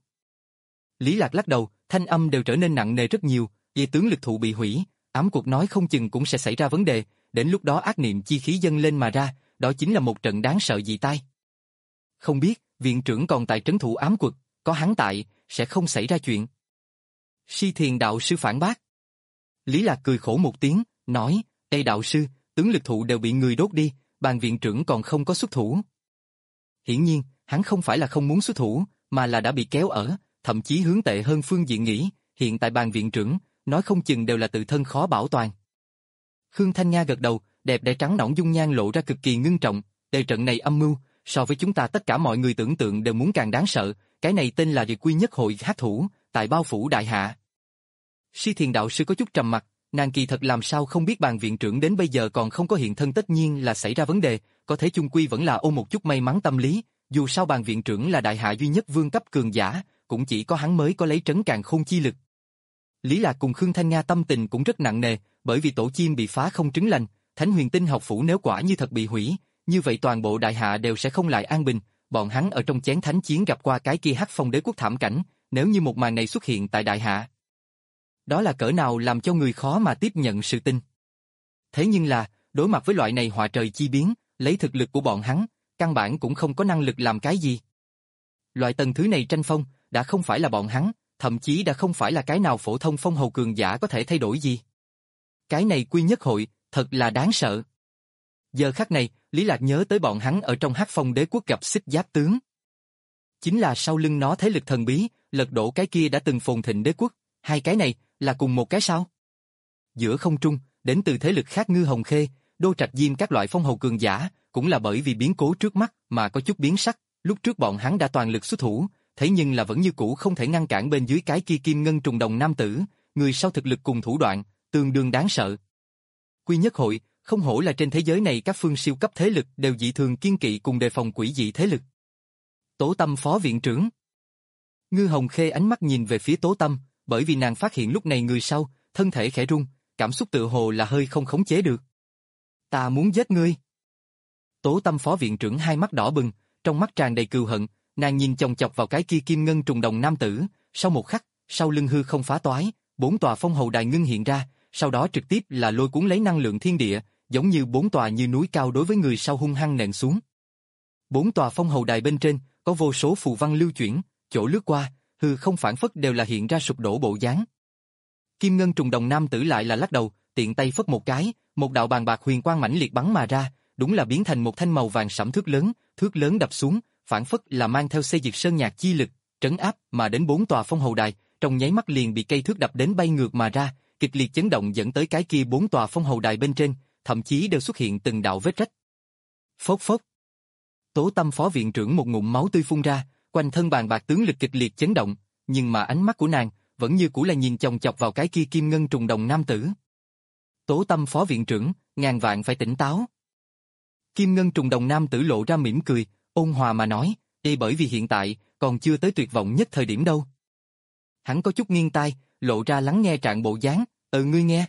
Lý Lạc lắc đầu, thanh âm đều trở nên nặng nề rất nhiều, về tướng lực thụ bị hủy, ám cuộc nói không chừng cũng sẽ xảy ra vấn đề, đến lúc đó ác niệm chi khí dâng lên mà ra, đó chính là một trận đáng sợ dị tai. Không biết, viện trưởng còn tại trấn thủ ám quật, có hắn tại, sẽ không xảy ra chuyện. Si Thiền đạo sư phản bác. Lý Lạc cười khổ một tiếng, nói, Ê đạo sư, tướng lực thụ đều bị người đốt đi, bàn viện trưởng còn không có xuất thủ. Hiển nhiên, hắn không phải là không muốn xuất thủ, mà là đã bị kéo ở, thậm chí hướng tệ hơn phương diện nghĩ, hiện tại bàn viện trưởng, nói không chừng đều là tự thân khó bảo toàn. Khương Thanh Nga gật đầu, đẹp đẽ trắng nõn dung nhan lộ ra cực kỳ ngưng trọng, đề trận này âm mưu, so với chúng ta tất cả mọi người tưởng tượng đều muốn càng đáng sợ, cái này tên là Liệt Quy Nhất Hội hắc thủ, tại Bao Phủ Đại Hạ. Si Thiền đạo sư có chút trầm mặc, nàng kỳ thật làm sao không biết bàn viện trưởng đến bây giờ còn không có hiện thân tất nhiên là xảy ra vấn đề, có thể chung quy vẫn là ôm một chút may mắn tâm lý, dù sao bàn viện trưởng là đại hạ duy nhất vương cấp cường giả, cũng chỉ có hắn mới có lấy trấn càn khôn chi lực. Lý Lạc cùng Khương Thanh Nga tâm tình cũng rất nặng nề, bởi vì tổ chim bị phá không trứng lành, Thánh Huyền Tinh học phủ nếu quả như thật bị hủy, như vậy toàn bộ đại hạ đều sẽ không lại an bình, bọn hắn ở trong chén thánh chiến gặp qua cái kia hắc phong đế quốc thảm cảnh, nếu như một màn này xuất hiện tại đại hạ, đó là cỡ nào làm cho người khó mà tiếp nhận sự tin. Thế nhưng là, đối mặt với loại này họa trời chi biến, lấy thực lực của bọn hắn, căn bản cũng không có năng lực làm cái gì. Loại tầng thứ này tranh phong, đã không phải là bọn hắn, thậm chí đã không phải là cái nào phổ thông phong hầu cường giả có thể thay đổi gì. Cái này Quy Nhất Hội, thật là đáng sợ. Giờ khắc này, Lý Lạc nhớ tới bọn hắn ở trong hắc phong đế quốc gặp Xích Giáp tướng. Chính là sau lưng nó thế lực thần bí, lật đổ cái kia đã từng phồn thịnh đế quốc, hai cái này, là cùng một cái sao? Giữa không trung, đến từ thế lực khác Ngư Hồng Khê, Đô Trạch Diêm các loại phong hầu cường giả, cũng là bởi vì biến cố trước mắt mà có chút biến sắc, lúc trước bọn hắn đã toàn lực xuất thủ, thế nhưng là vẫn như cũ không thể ngăn cản bên dưới cái kia kim ngân trùng đồng nam tử, người sau thực lực cùng thủ đoạn, tương đương đáng sợ. Quy Nhất Hội, không hổ là trên thế giới này các phương siêu cấp thế lực đều dị thường kiên kỵ cùng đề phòng quỷ dị thế lực. Tố Tâm phó viện trưởng. Ngư Hồng Khê ánh mắt nhìn về phía Tố Tâm, bởi vì nàng phát hiện lúc này người sau, thân thể khẽ run, cảm xúc tự hồ là hơi không khống chế được. Ta muốn giết ngươi. Tố Tâm phó viện trưởng hai mắt đỏ bừng, trong mắt tràn đầy cừu hận, nàng nhìn chòng chọc vào cái kia kim ngân trùng đồng nam tử, sau một khắc, sau lưng hư không phá toái, bốn tòa phong hầu đài ngưng hiện ra, sau đó trực tiếp là lôi cuốn lấy năng lượng thiên địa, giống như bốn tòa như núi cao đối với người sau hung hăng nện xuống. Bốn tòa phong hầu đài bên trên, có vô số phù văn lưu chuyển, chỗ lướt qua, hư không phản phất đều là hiện ra sụp đổ bộ dáng. Kim ngân trùng đồng nam tử lại là lắc đầu, tiện tay phất một cái, một đạo bàn bạc huyền quang mãnh liệt bắn mà ra, đúng là biến thành một thanh màu vàng sẫm thước lớn, thước lớn đập xuống, phản phất là mang theo xây diệt sơn nhạc chi lực, trấn áp mà đến bốn tòa phong hầu đài, trong nháy mắt liền bị cây thước đập đến bay ngược mà ra, kịch liệt chấn động dẫn tới cái kia bốn tòa phong hầu đài bên trên, thậm chí đều xuất hiện từng đạo vết rách. Phốc phốc. Tố Tâm phó viện trưởng một ngụm máu tươi phun ra, quanh thân bàn bạc tướng lực kịch liệt chấn động, nhưng mà ánh mắt của nàng vẫn như cũ là nhìn chòng chọc vào cái kia kim ngân trùng đồng nam tử. Tố Tâm phó viện trưởng, ngàn vạn phải tỉnh táo. Kim ngân trùng đồng nam tử lộ ra mỉm cười, ôn hòa mà nói, đây bởi vì hiện tại còn chưa tới tuyệt vọng nhất thời điểm đâu. Hắn có chút nghiêng tai, lộ ra lắng nghe trạng bộ dáng, ừ ngươi nghe.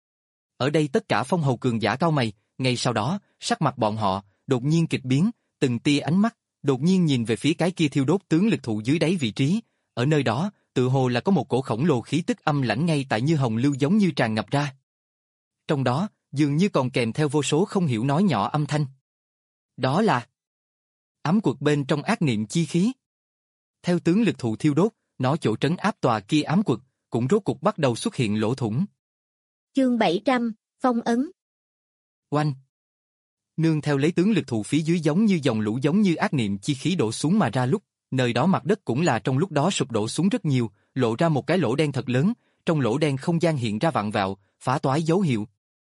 Ở đây tất cả phong hầu cường giả cao mày, ngay sau đó, sắc mặt bọn họ đột nhiên kịch biến, từng tia ánh mắt đột nhiên nhìn về phía cái kia thiêu đốt tướng lực thụ dưới đáy vị trí, ở nơi đó, tự hồ là có một cổ khổng lồ khí tức âm lãnh ngay tại như hồng lưu giống như tràn ngập ra. Trong đó, dường như còn kèm theo vô số không hiểu nói nhỏ âm thanh. Đó là ám quật bên trong ác niệm chi khí. Theo tướng lực thụ thiêu đốt, nó chỗ trấn áp tòa kia ám quật, cũng rốt cục bắt đầu xuất hiện lỗ thủng. Chương bảy trăm, phong ấn. Oanh. Nương theo lấy tướng lực thụ phía dưới giống như dòng lũ giống như ác niệm chi khí đổ xuống mà ra lúc, nơi đó mặt đất cũng là trong lúc đó sụp đổ xuống rất nhiều, lộ ra một cái lỗ đen thật lớn, trong lỗ đen không gian hiện ra vặn vẹo, phá toái dấu hiệu.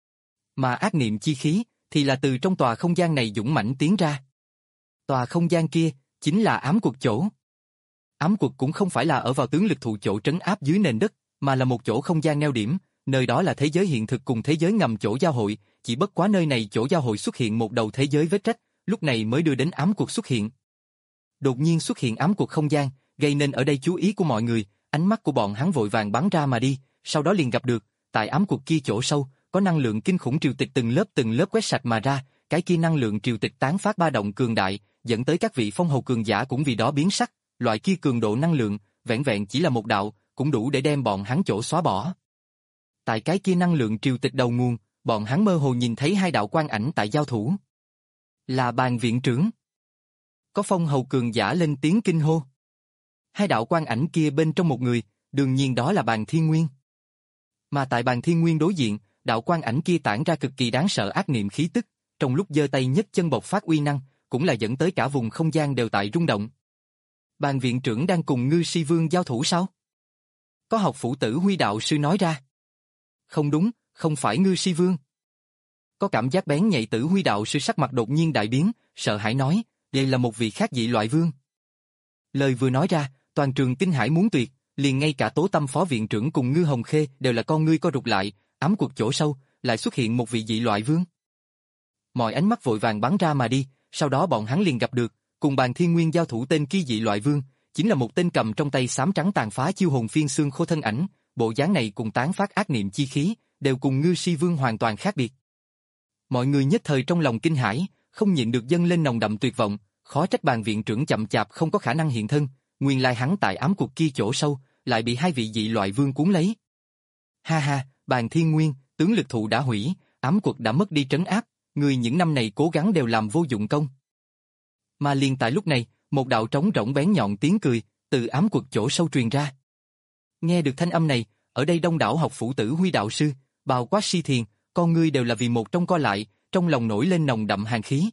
Mà ác niệm chi khí thì là từ trong tòa không gian này dũng mãnh tiến ra. Tòa không gian kia chính là ám quật chỗ. Ám quật cũng không phải là ở vào tướng lực thụ chỗ trấn áp dưới nền đất, mà là một chỗ không gian neo điểm, nơi đó là thế giới hiện thực cùng thế giới ngầm chỗ giao hội, chỉ bất quá nơi này chỗ giao hội xuất hiện một đầu thế giới vết rách, lúc này mới đưa đến ám quật xuất hiện. Đột nhiên xuất hiện ám quật không gian, gây nên ở đây chú ý của mọi người, ánh mắt của bọn hắn vội vàng bắn ra mà đi, sau đó liền gặp được, tại ám quật kia chỗ sâu, có năng lượng kinh khủng triều tịch từng lớp từng lớp quét sạch mà ra, cái kia năng lượng triều tịch tán phát ba động cường đại, dẫn tới các vị phong hầu cường giả cũng vì đó biến sắc, loại kia cường độ năng lượng, vẹn vẹn chỉ là một đạo, cũng đủ để đem bọn hắn chỗ xóa bỏ. Tại cái kia năng lượng triều tịch đầu nguồn, bọn hắn mơ hồ nhìn thấy hai đạo quang ảnh tại giao thủ. Là Bàn viện trưởng. Có phong hầu cường giả lên tiếng kinh hô. Hai đạo quang ảnh kia bên trong một người, đương nhiên đó là Bàn Thiên Nguyên. Mà tại Bàn Thiên Nguyên đối diện, đạo quang ảnh kia tản ra cực kỳ đáng sợ ác niệm khí tức, trong lúc giơ tay nhấc chân bộc phát uy năng, cũng là dẫn tới cả vùng không gian đều tại rung động. Bàn viện trưởng đang cùng Ngư Si Vương giao thủ sao? Có học phủ tử Huy đạo sư nói ra. Không đúng, không phải Ngư Si Vương. Có cảm giác bén nhạy tử Huy đạo sư sắc mặt đột nhiên đại biến, sợ hãi nói, đây là một vị khác dị loại vương. Lời vừa nói ra, toàn trường kinh hãi muốn tuyệt, liền ngay cả Tố Tâm phó viện trưởng cùng Ngư Hồng Khê đều là con ngươi co rụt lại, ám cuộc chỗ sâu, lại xuất hiện một vị dị loại vương. Mọi ánh mắt vội vàng bắn ra mà đi, sau đó bọn hắn liền gặp được, cùng Bàn Thiên Nguyên giao thủ tên kia dị loại vương, chính là một tên cầm trong tay xám trắng tàn phá chiêu hồn phiên xương khô thân ảnh, bộ dáng này cùng tán phát ác niệm chi khí, đều cùng Ngư Si Vương hoàn toàn khác biệt. Mọi người nhất thời trong lòng kinh hãi, không nhịn được dâng lên nồng đậm tuyệt vọng, khó trách Bàn viện trưởng chậm chạp không có khả năng hiện thân, nguyên lai hắn tại ám cuộc kia chỗ sâu, lại bị hai vị dị loại vương cuốn lấy. Ha ha, Bàn Thiên Nguyên, tướng lực thụ đã hủy, ám cuộc đã mất đi trấn áp, người những năm này cố gắng đều làm vô dụng công. Mà liền tại lúc này, một đạo trống rỗng bén nhọn tiếng cười, từ ám cuộc chỗ sâu truyền ra. Nghe được thanh âm này, ở đây đông đảo học phủ tử Huy đạo sư, Bào Quát Si Thiền, con ngươi đều là vì một trong co lại, trong lòng nổi lên nồng đậm hàn khí.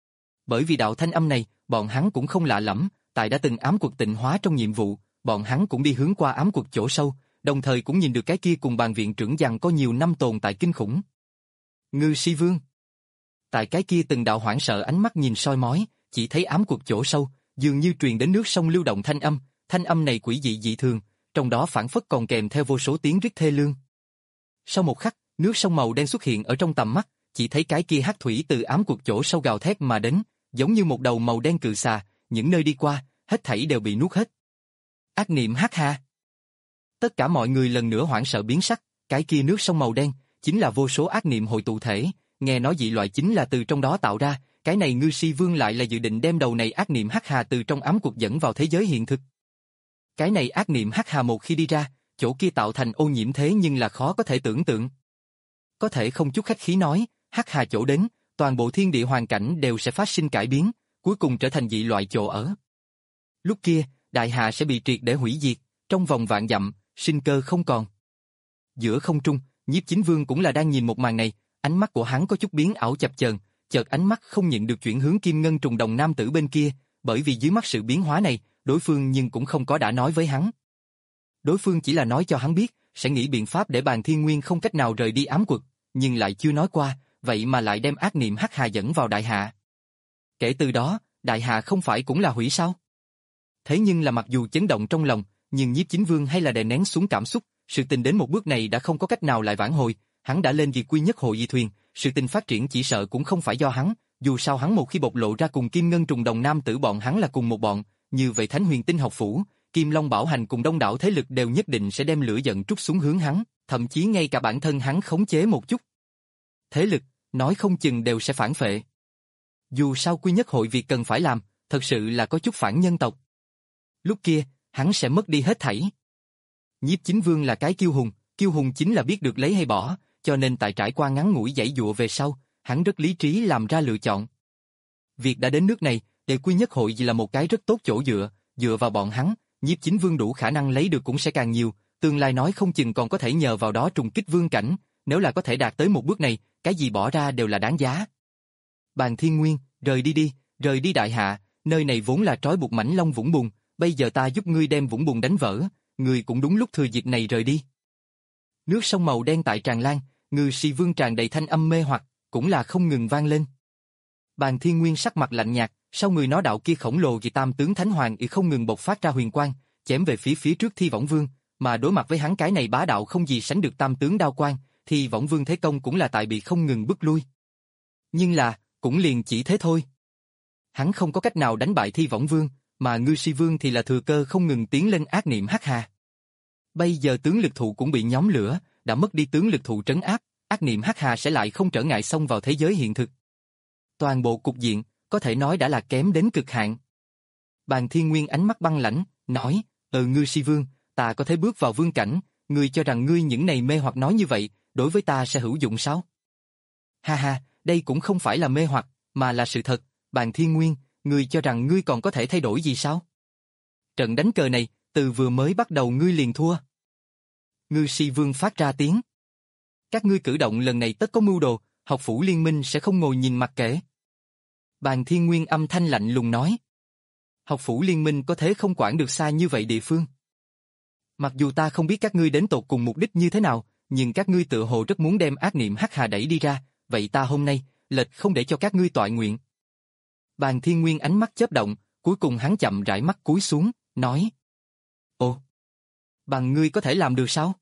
Bởi vì đạo thanh âm này, bọn hắn cũng không lạ lẫm, tại đã từng ám cuộc tịnh hóa trong nhiệm vụ, bọn hắn cũng đi hướng qua ám cuộc chỗ sâu, đồng thời cũng nhìn được cái kia cùng Bàn viện trưởng rằng có nhiều năm tồn tại kinh khủng. Ngư Si Vương. Tại cái kia từng đạo hoảng sợ ánh mắt nhìn soi mói, chỉ thấy ám cuộc chỗ sâu, dường như truyền đến nước sông lưu động thanh âm, thanh âm này quỷ dị dị thường, trong đó phảng phất còn kèm theo vô số tiếng rít thê lương. Sau một khắc, nước sông màu đen xuất hiện ở trong tầm mắt, chỉ thấy cái kia hắc thủy từ ám cuộc chỗ sâu gào thét mà đến, giống như một đầu màu đen cự xà, những nơi đi qua, hết thảy đều bị nuốt hết. Ác niệm hắc hà. Tất cả mọi người lần nữa hoảng sợ biến sắc, cái kia nước sông màu đen, chính là vô số ác niệm hội tụ thể, nghe nói dị loại chính là từ trong đó tạo ra, cái này Ngư Si Vương lại là dự định đem đầu này ác niệm hắc hà từ trong ám cuộc dẫn vào thế giới hiện thực. Cái này ác niệm hắc hà một khi đi ra, chỗ kia tạo thành ô nhiễm thế nhưng là khó có thể tưởng tượng. Có thể không chút khách khí nói, hắc hà chỗ đến, toàn bộ thiên địa hoàn cảnh đều sẽ phát sinh cải biến, cuối cùng trở thành dị loại chỗ ở. Lúc kia, đại hà sẽ bị triệt để hủy diệt, trong vòng vạn dặm, sinh cơ không còn. Giữa không trung, Nhiếp Chính Vương cũng là đang nhìn một màn này, ánh mắt của hắn có chút biến ảo chập chờn, chợt ánh mắt không nhịn được chuyển hướng Kim Ngân trùng đồng nam tử bên kia, bởi vì dưới mắt sự biến hóa này, đối phương nhưng cũng không có đã nói với hắn. Đối phương chỉ là nói cho hắn biết, sẽ nghĩ biện pháp để Bàn Thiên Nguyên không cách nào rời đi ám quật, nhưng lại chưa nói qua, vậy mà lại đem ác niệm hắc hà dẫn vào đại hạ. Kể từ đó, đại hạ không phải cũng là hủy sao? Thế nhưng là mặc dù chấn động trong lòng, nhưng Nhiếp Chính Vương hay là đè nén xuống cảm xúc, sự tình đến một bước này đã không có cách nào lại vãn hồi, hắn đã lên vì quy nhất hội di thuyền, sự tình phát triển chỉ sợ cũng không phải do hắn, dù sao hắn một khi bộc lộ ra cùng Kim Ngân trùng đồng nam tử bọn hắn là cùng một bọn, như vậy Thánh Huyền Tinh học phủ, Kim Long Bảo Hành cùng đông đảo thế lực đều nhất định sẽ đem lửa giận trút xuống hướng hắn, thậm chí ngay cả bản thân hắn khống chế một chút. Thế lực, nói không chừng đều sẽ phản phệ. Dù sao quy nhất hội việc cần phải làm, thật sự là có chút phản nhân tộc. Lúc kia, hắn sẽ mất đi hết thảy. Nhiếp Chính Vương là cái kiêu hùng, kiêu hùng chính là biết được lấy hay bỏ, cho nên tại trải qua ngắn ngủi giãy dụa về sau, hắn rất lý trí làm ra lựa chọn. Việc đã đến nước này, để quy nhất hội là một cái rất tốt chỗ dựa, dựa vào bọn hắn, Nhiếp Chính Vương đủ khả năng lấy được cũng sẽ càng nhiều, tương lai nói không chừng còn có thể nhờ vào đó trùng kích vương cảnh, nếu là có thể đạt tới một bước này, cái gì bỏ ra đều là đáng giá. Bàn Thiên Nguyên, rời đi đi, rời đi đại hạ, nơi này vốn là trói buộc mãnh long vũng bùn, bây giờ ta giúp ngươi đem vũng bùn đánh vỡ, ngươi cũng đúng lúc thừa dịp này rời đi. Nước sông màu đen tại tràn lan, Ngư Si Vương tràn đầy thanh âm mê hoặc, cũng là không ngừng vang lên. Bàn Thiên Nguyên sắc mặt lạnh nhạt, sau người nó đạo kia khổng lồ vì tam tướng thánh hoàng y không ngừng bộc phát ra huyền quang, chém về phía phía trước Thi Võng Vương, mà đối mặt với hắn cái này bá đạo không gì sánh được tam tướng đao quang, Thi Võng Vương thế công cũng là tại bị không ngừng bức lui. Nhưng là, cũng liền chỉ thế thôi. Hắn không có cách nào đánh bại Thi Võng Vương, mà Ngư Si Vương thì là thừa cơ không ngừng tiến lên ác niệm hắc hà. Bây giờ tướng lực thụ cũng bị nhóm lửa, đã mất đi tướng lực thụ trấn áp, ác niệm hắc hà sẽ lại không trở ngại xông vào thế giới hiện thực. Toàn bộ cục diện, có thể nói đã là kém đến cực hạn. Bàn Thiên Nguyên ánh mắt băng lãnh, nói, ờ Ngư Si Vương, ta có thể bước vào vương cảnh, ngươi cho rằng ngươi những này mê hoặc nói như vậy, đối với ta sẽ hữu dụng sao? Ha ha, đây cũng không phải là mê hoặc, mà là sự thật, Bàn Thiên Nguyên, ngươi cho rằng ngươi còn có thể thay đổi gì sao? Trận đánh cờ này, từ vừa mới bắt đầu ngươi liền thua. Ngư Si Vương phát ra tiếng. Các ngươi cử động lần này tất có mưu đồ, học phủ liên minh sẽ không ngồi nhìn mặc kệ. Bàn Thiên Nguyên âm thanh lạnh lùng nói. Học phủ liên minh có thế không quản được xa như vậy địa phương. Mặc dù ta không biết các ngươi đến tột cùng mục đích như thế nào, nhưng các ngươi tựa hồ rất muốn đem ác niệm hắc hà đẩy đi ra, vậy ta hôm nay, lệch không để cho các ngươi toại nguyện. Bàn Thiên Nguyên ánh mắt chớp động, cuối cùng hắn chậm rãi mắt cúi xuống, nói. Ồ, bằng ngươi có thể làm được sao?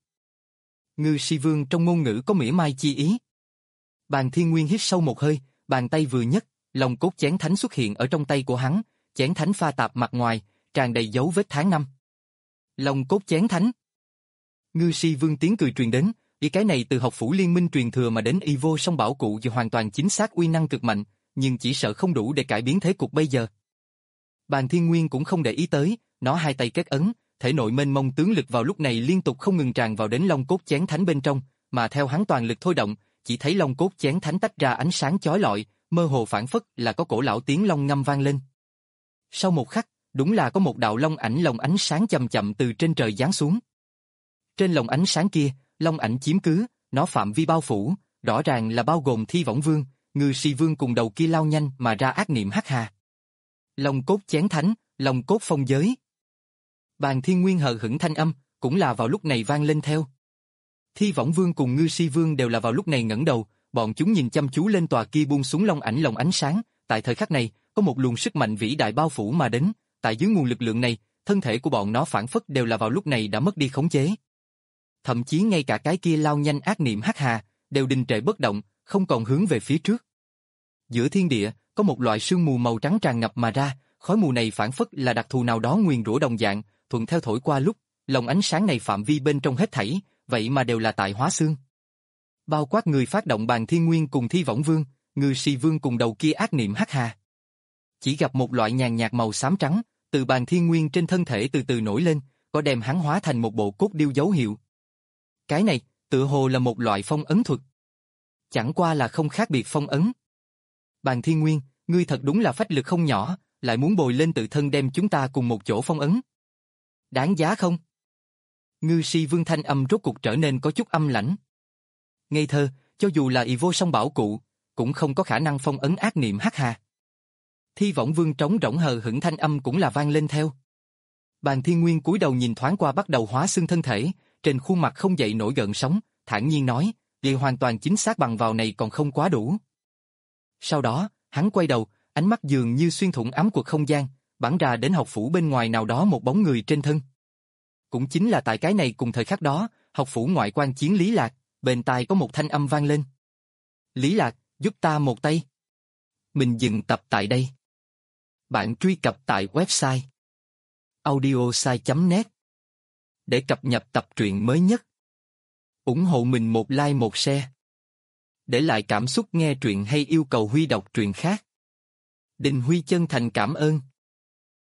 Ngư Si Vương trong ngôn ngữ có mỉa mai chi ý. Bàn Thiên Nguyên hít sâu một hơi, bàn tay vừa nhấc, long cốt chén thánh xuất hiện ở trong tay của hắn, chén thánh pha tạp mặt ngoài, tràn đầy dấu vết tháng năm. Long cốt chén thánh. Ngư Si Vương tiếng cười truyền đến, ý cái này từ học phủ liên minh truyền thừa mà đến y vô song bảo cụ dù hoàn toàn chính xác uy năng cực mạnh, nhưng chỉ sợ không đủ để cải biến thế cục bây giờ. Bàn Thiên Nguyên cũng không để ý tới, nó hai tay kết ấn, thể nội mênh mông tướng lực vào lúc này liên tục không ngừng tràn vào đến long cốt chén thánh bên trong, mà theo hắn toàn lực thôi động, chỉ thấy long cốt chén thánh tách ra ánh sáng chói lọi, mơ hồ phản phất là có cổ lão tiếng long ngâm vang lên. Sau một khắc, đúng là có một đạo long ảnh lồng ánh sáng chậm chậm từ trên trời giáng xuống. Trên lồng ánh sáng kia, long ảnh chiếm cứ, nó phạm vi bao phủ, rõ ràng là bao gồm Thi Võng Vương, Ngư Si Vương cùng đầu kia lao nhanh mà ra ác niệm hắc hà. Long cốt chén thánh, long cốt phong giới. Bàn Thiên Nguyên hờ hững thanh âm, cũng là vào lúc này vang lên theo. Thi Võng Vương cùng Ngư Si Vương đều là vào lúc này ngẩng đầu, bọn chúng nhìn chăm chú lên tòa kia buông xuống long ảnh lồng ánh sáng, tại thời khắc này, có một luồng sức mạnh vĩ đại bao phủ mà đến, tại dưới nguồn lực lượng này, thân thể của bọn nó phản phất đều là vào lúc này đã mất đi khống chế. Thậm chí ngay cả cái kia lao nhanh ác niệm hắc hà, đều đình trệ bất động, không còn hướng về phía trước. Giữa thiên địa, có một loại sương mù màu trắng tràn ngập mà ra, khói mù này phản phất là đặc thù nào đó nguyền rủa đồng dạng, thuận theo thổi qua lúc, lồng ánh sáng này phạm vi bên trong hết thảy, vậy mà đều là tại hóa xương. Bao quát người phát động Bàn Thiên Nguyên cùng Thi Võng Vương, Ngư Si Vương cùng đầu kia ác niệm hắc hà. Chỉ gặp một loại nhàn nhạt màu xám trắng, từ Bàn Thiên Nguyên trên thân thể từ từ nổi lên, có đem hắn hóa thành một bộ cốt điêu dấu hiệu. Cái này, tựa hồ là một loại phong ấn thuật. Chẳng qua là không khác biệt phong ấn. Bàn Thiên Nguyên, ngươi thật đúng là phách lực không nhỏ, lại muốn bồi lên tự thân đem chúng ta cùng một chỗ phong ấn. Đáng giá không? Ngư Si Vương thanh âm rốt cuộc trở nên có chút âm lãnh. Ngây thơ, cho dù là y vô song bảo cụ, cũng không có khả năng phong ấn ác niệm hắc hà. Thi Võng Vương trống rỗng hờ hững thanh âm cũng là vang lên theo. Bàn Thiên Nguyên cúi đầu nhìn thoáng qua bắt đầu hóa xương thân thể, trên khuôn mặt không dậy nổi gợn sóng, thản nhiên nói, "Vậy hoàn toàn chính xác bằng vào này còn không quá đủ." Sau đó, hắn quay đầu, ánh mắt dường như xuyên thủng ám quật không gian, bắn ra đến học phủ bên ngoài nào đó một bóng người trên thân. Cũng chính là tại cái này cùng thời khắc đó, học phủ ngoại quan chiến Lý Lạc, bên tai có một thanh âm vang lên. "Lý Lạc, giúp ta một tay." Mình dừng tập tại đây. Bạn truy cập tại website audiosai chấm net để cập nhật tập truyện mới nhất. Ủng hộ mình một like một share. Để lại cảm xúc nghe truyện hay yêu cầu Huy đọc truyện khác. Đình Huy chân thành cảm ơn.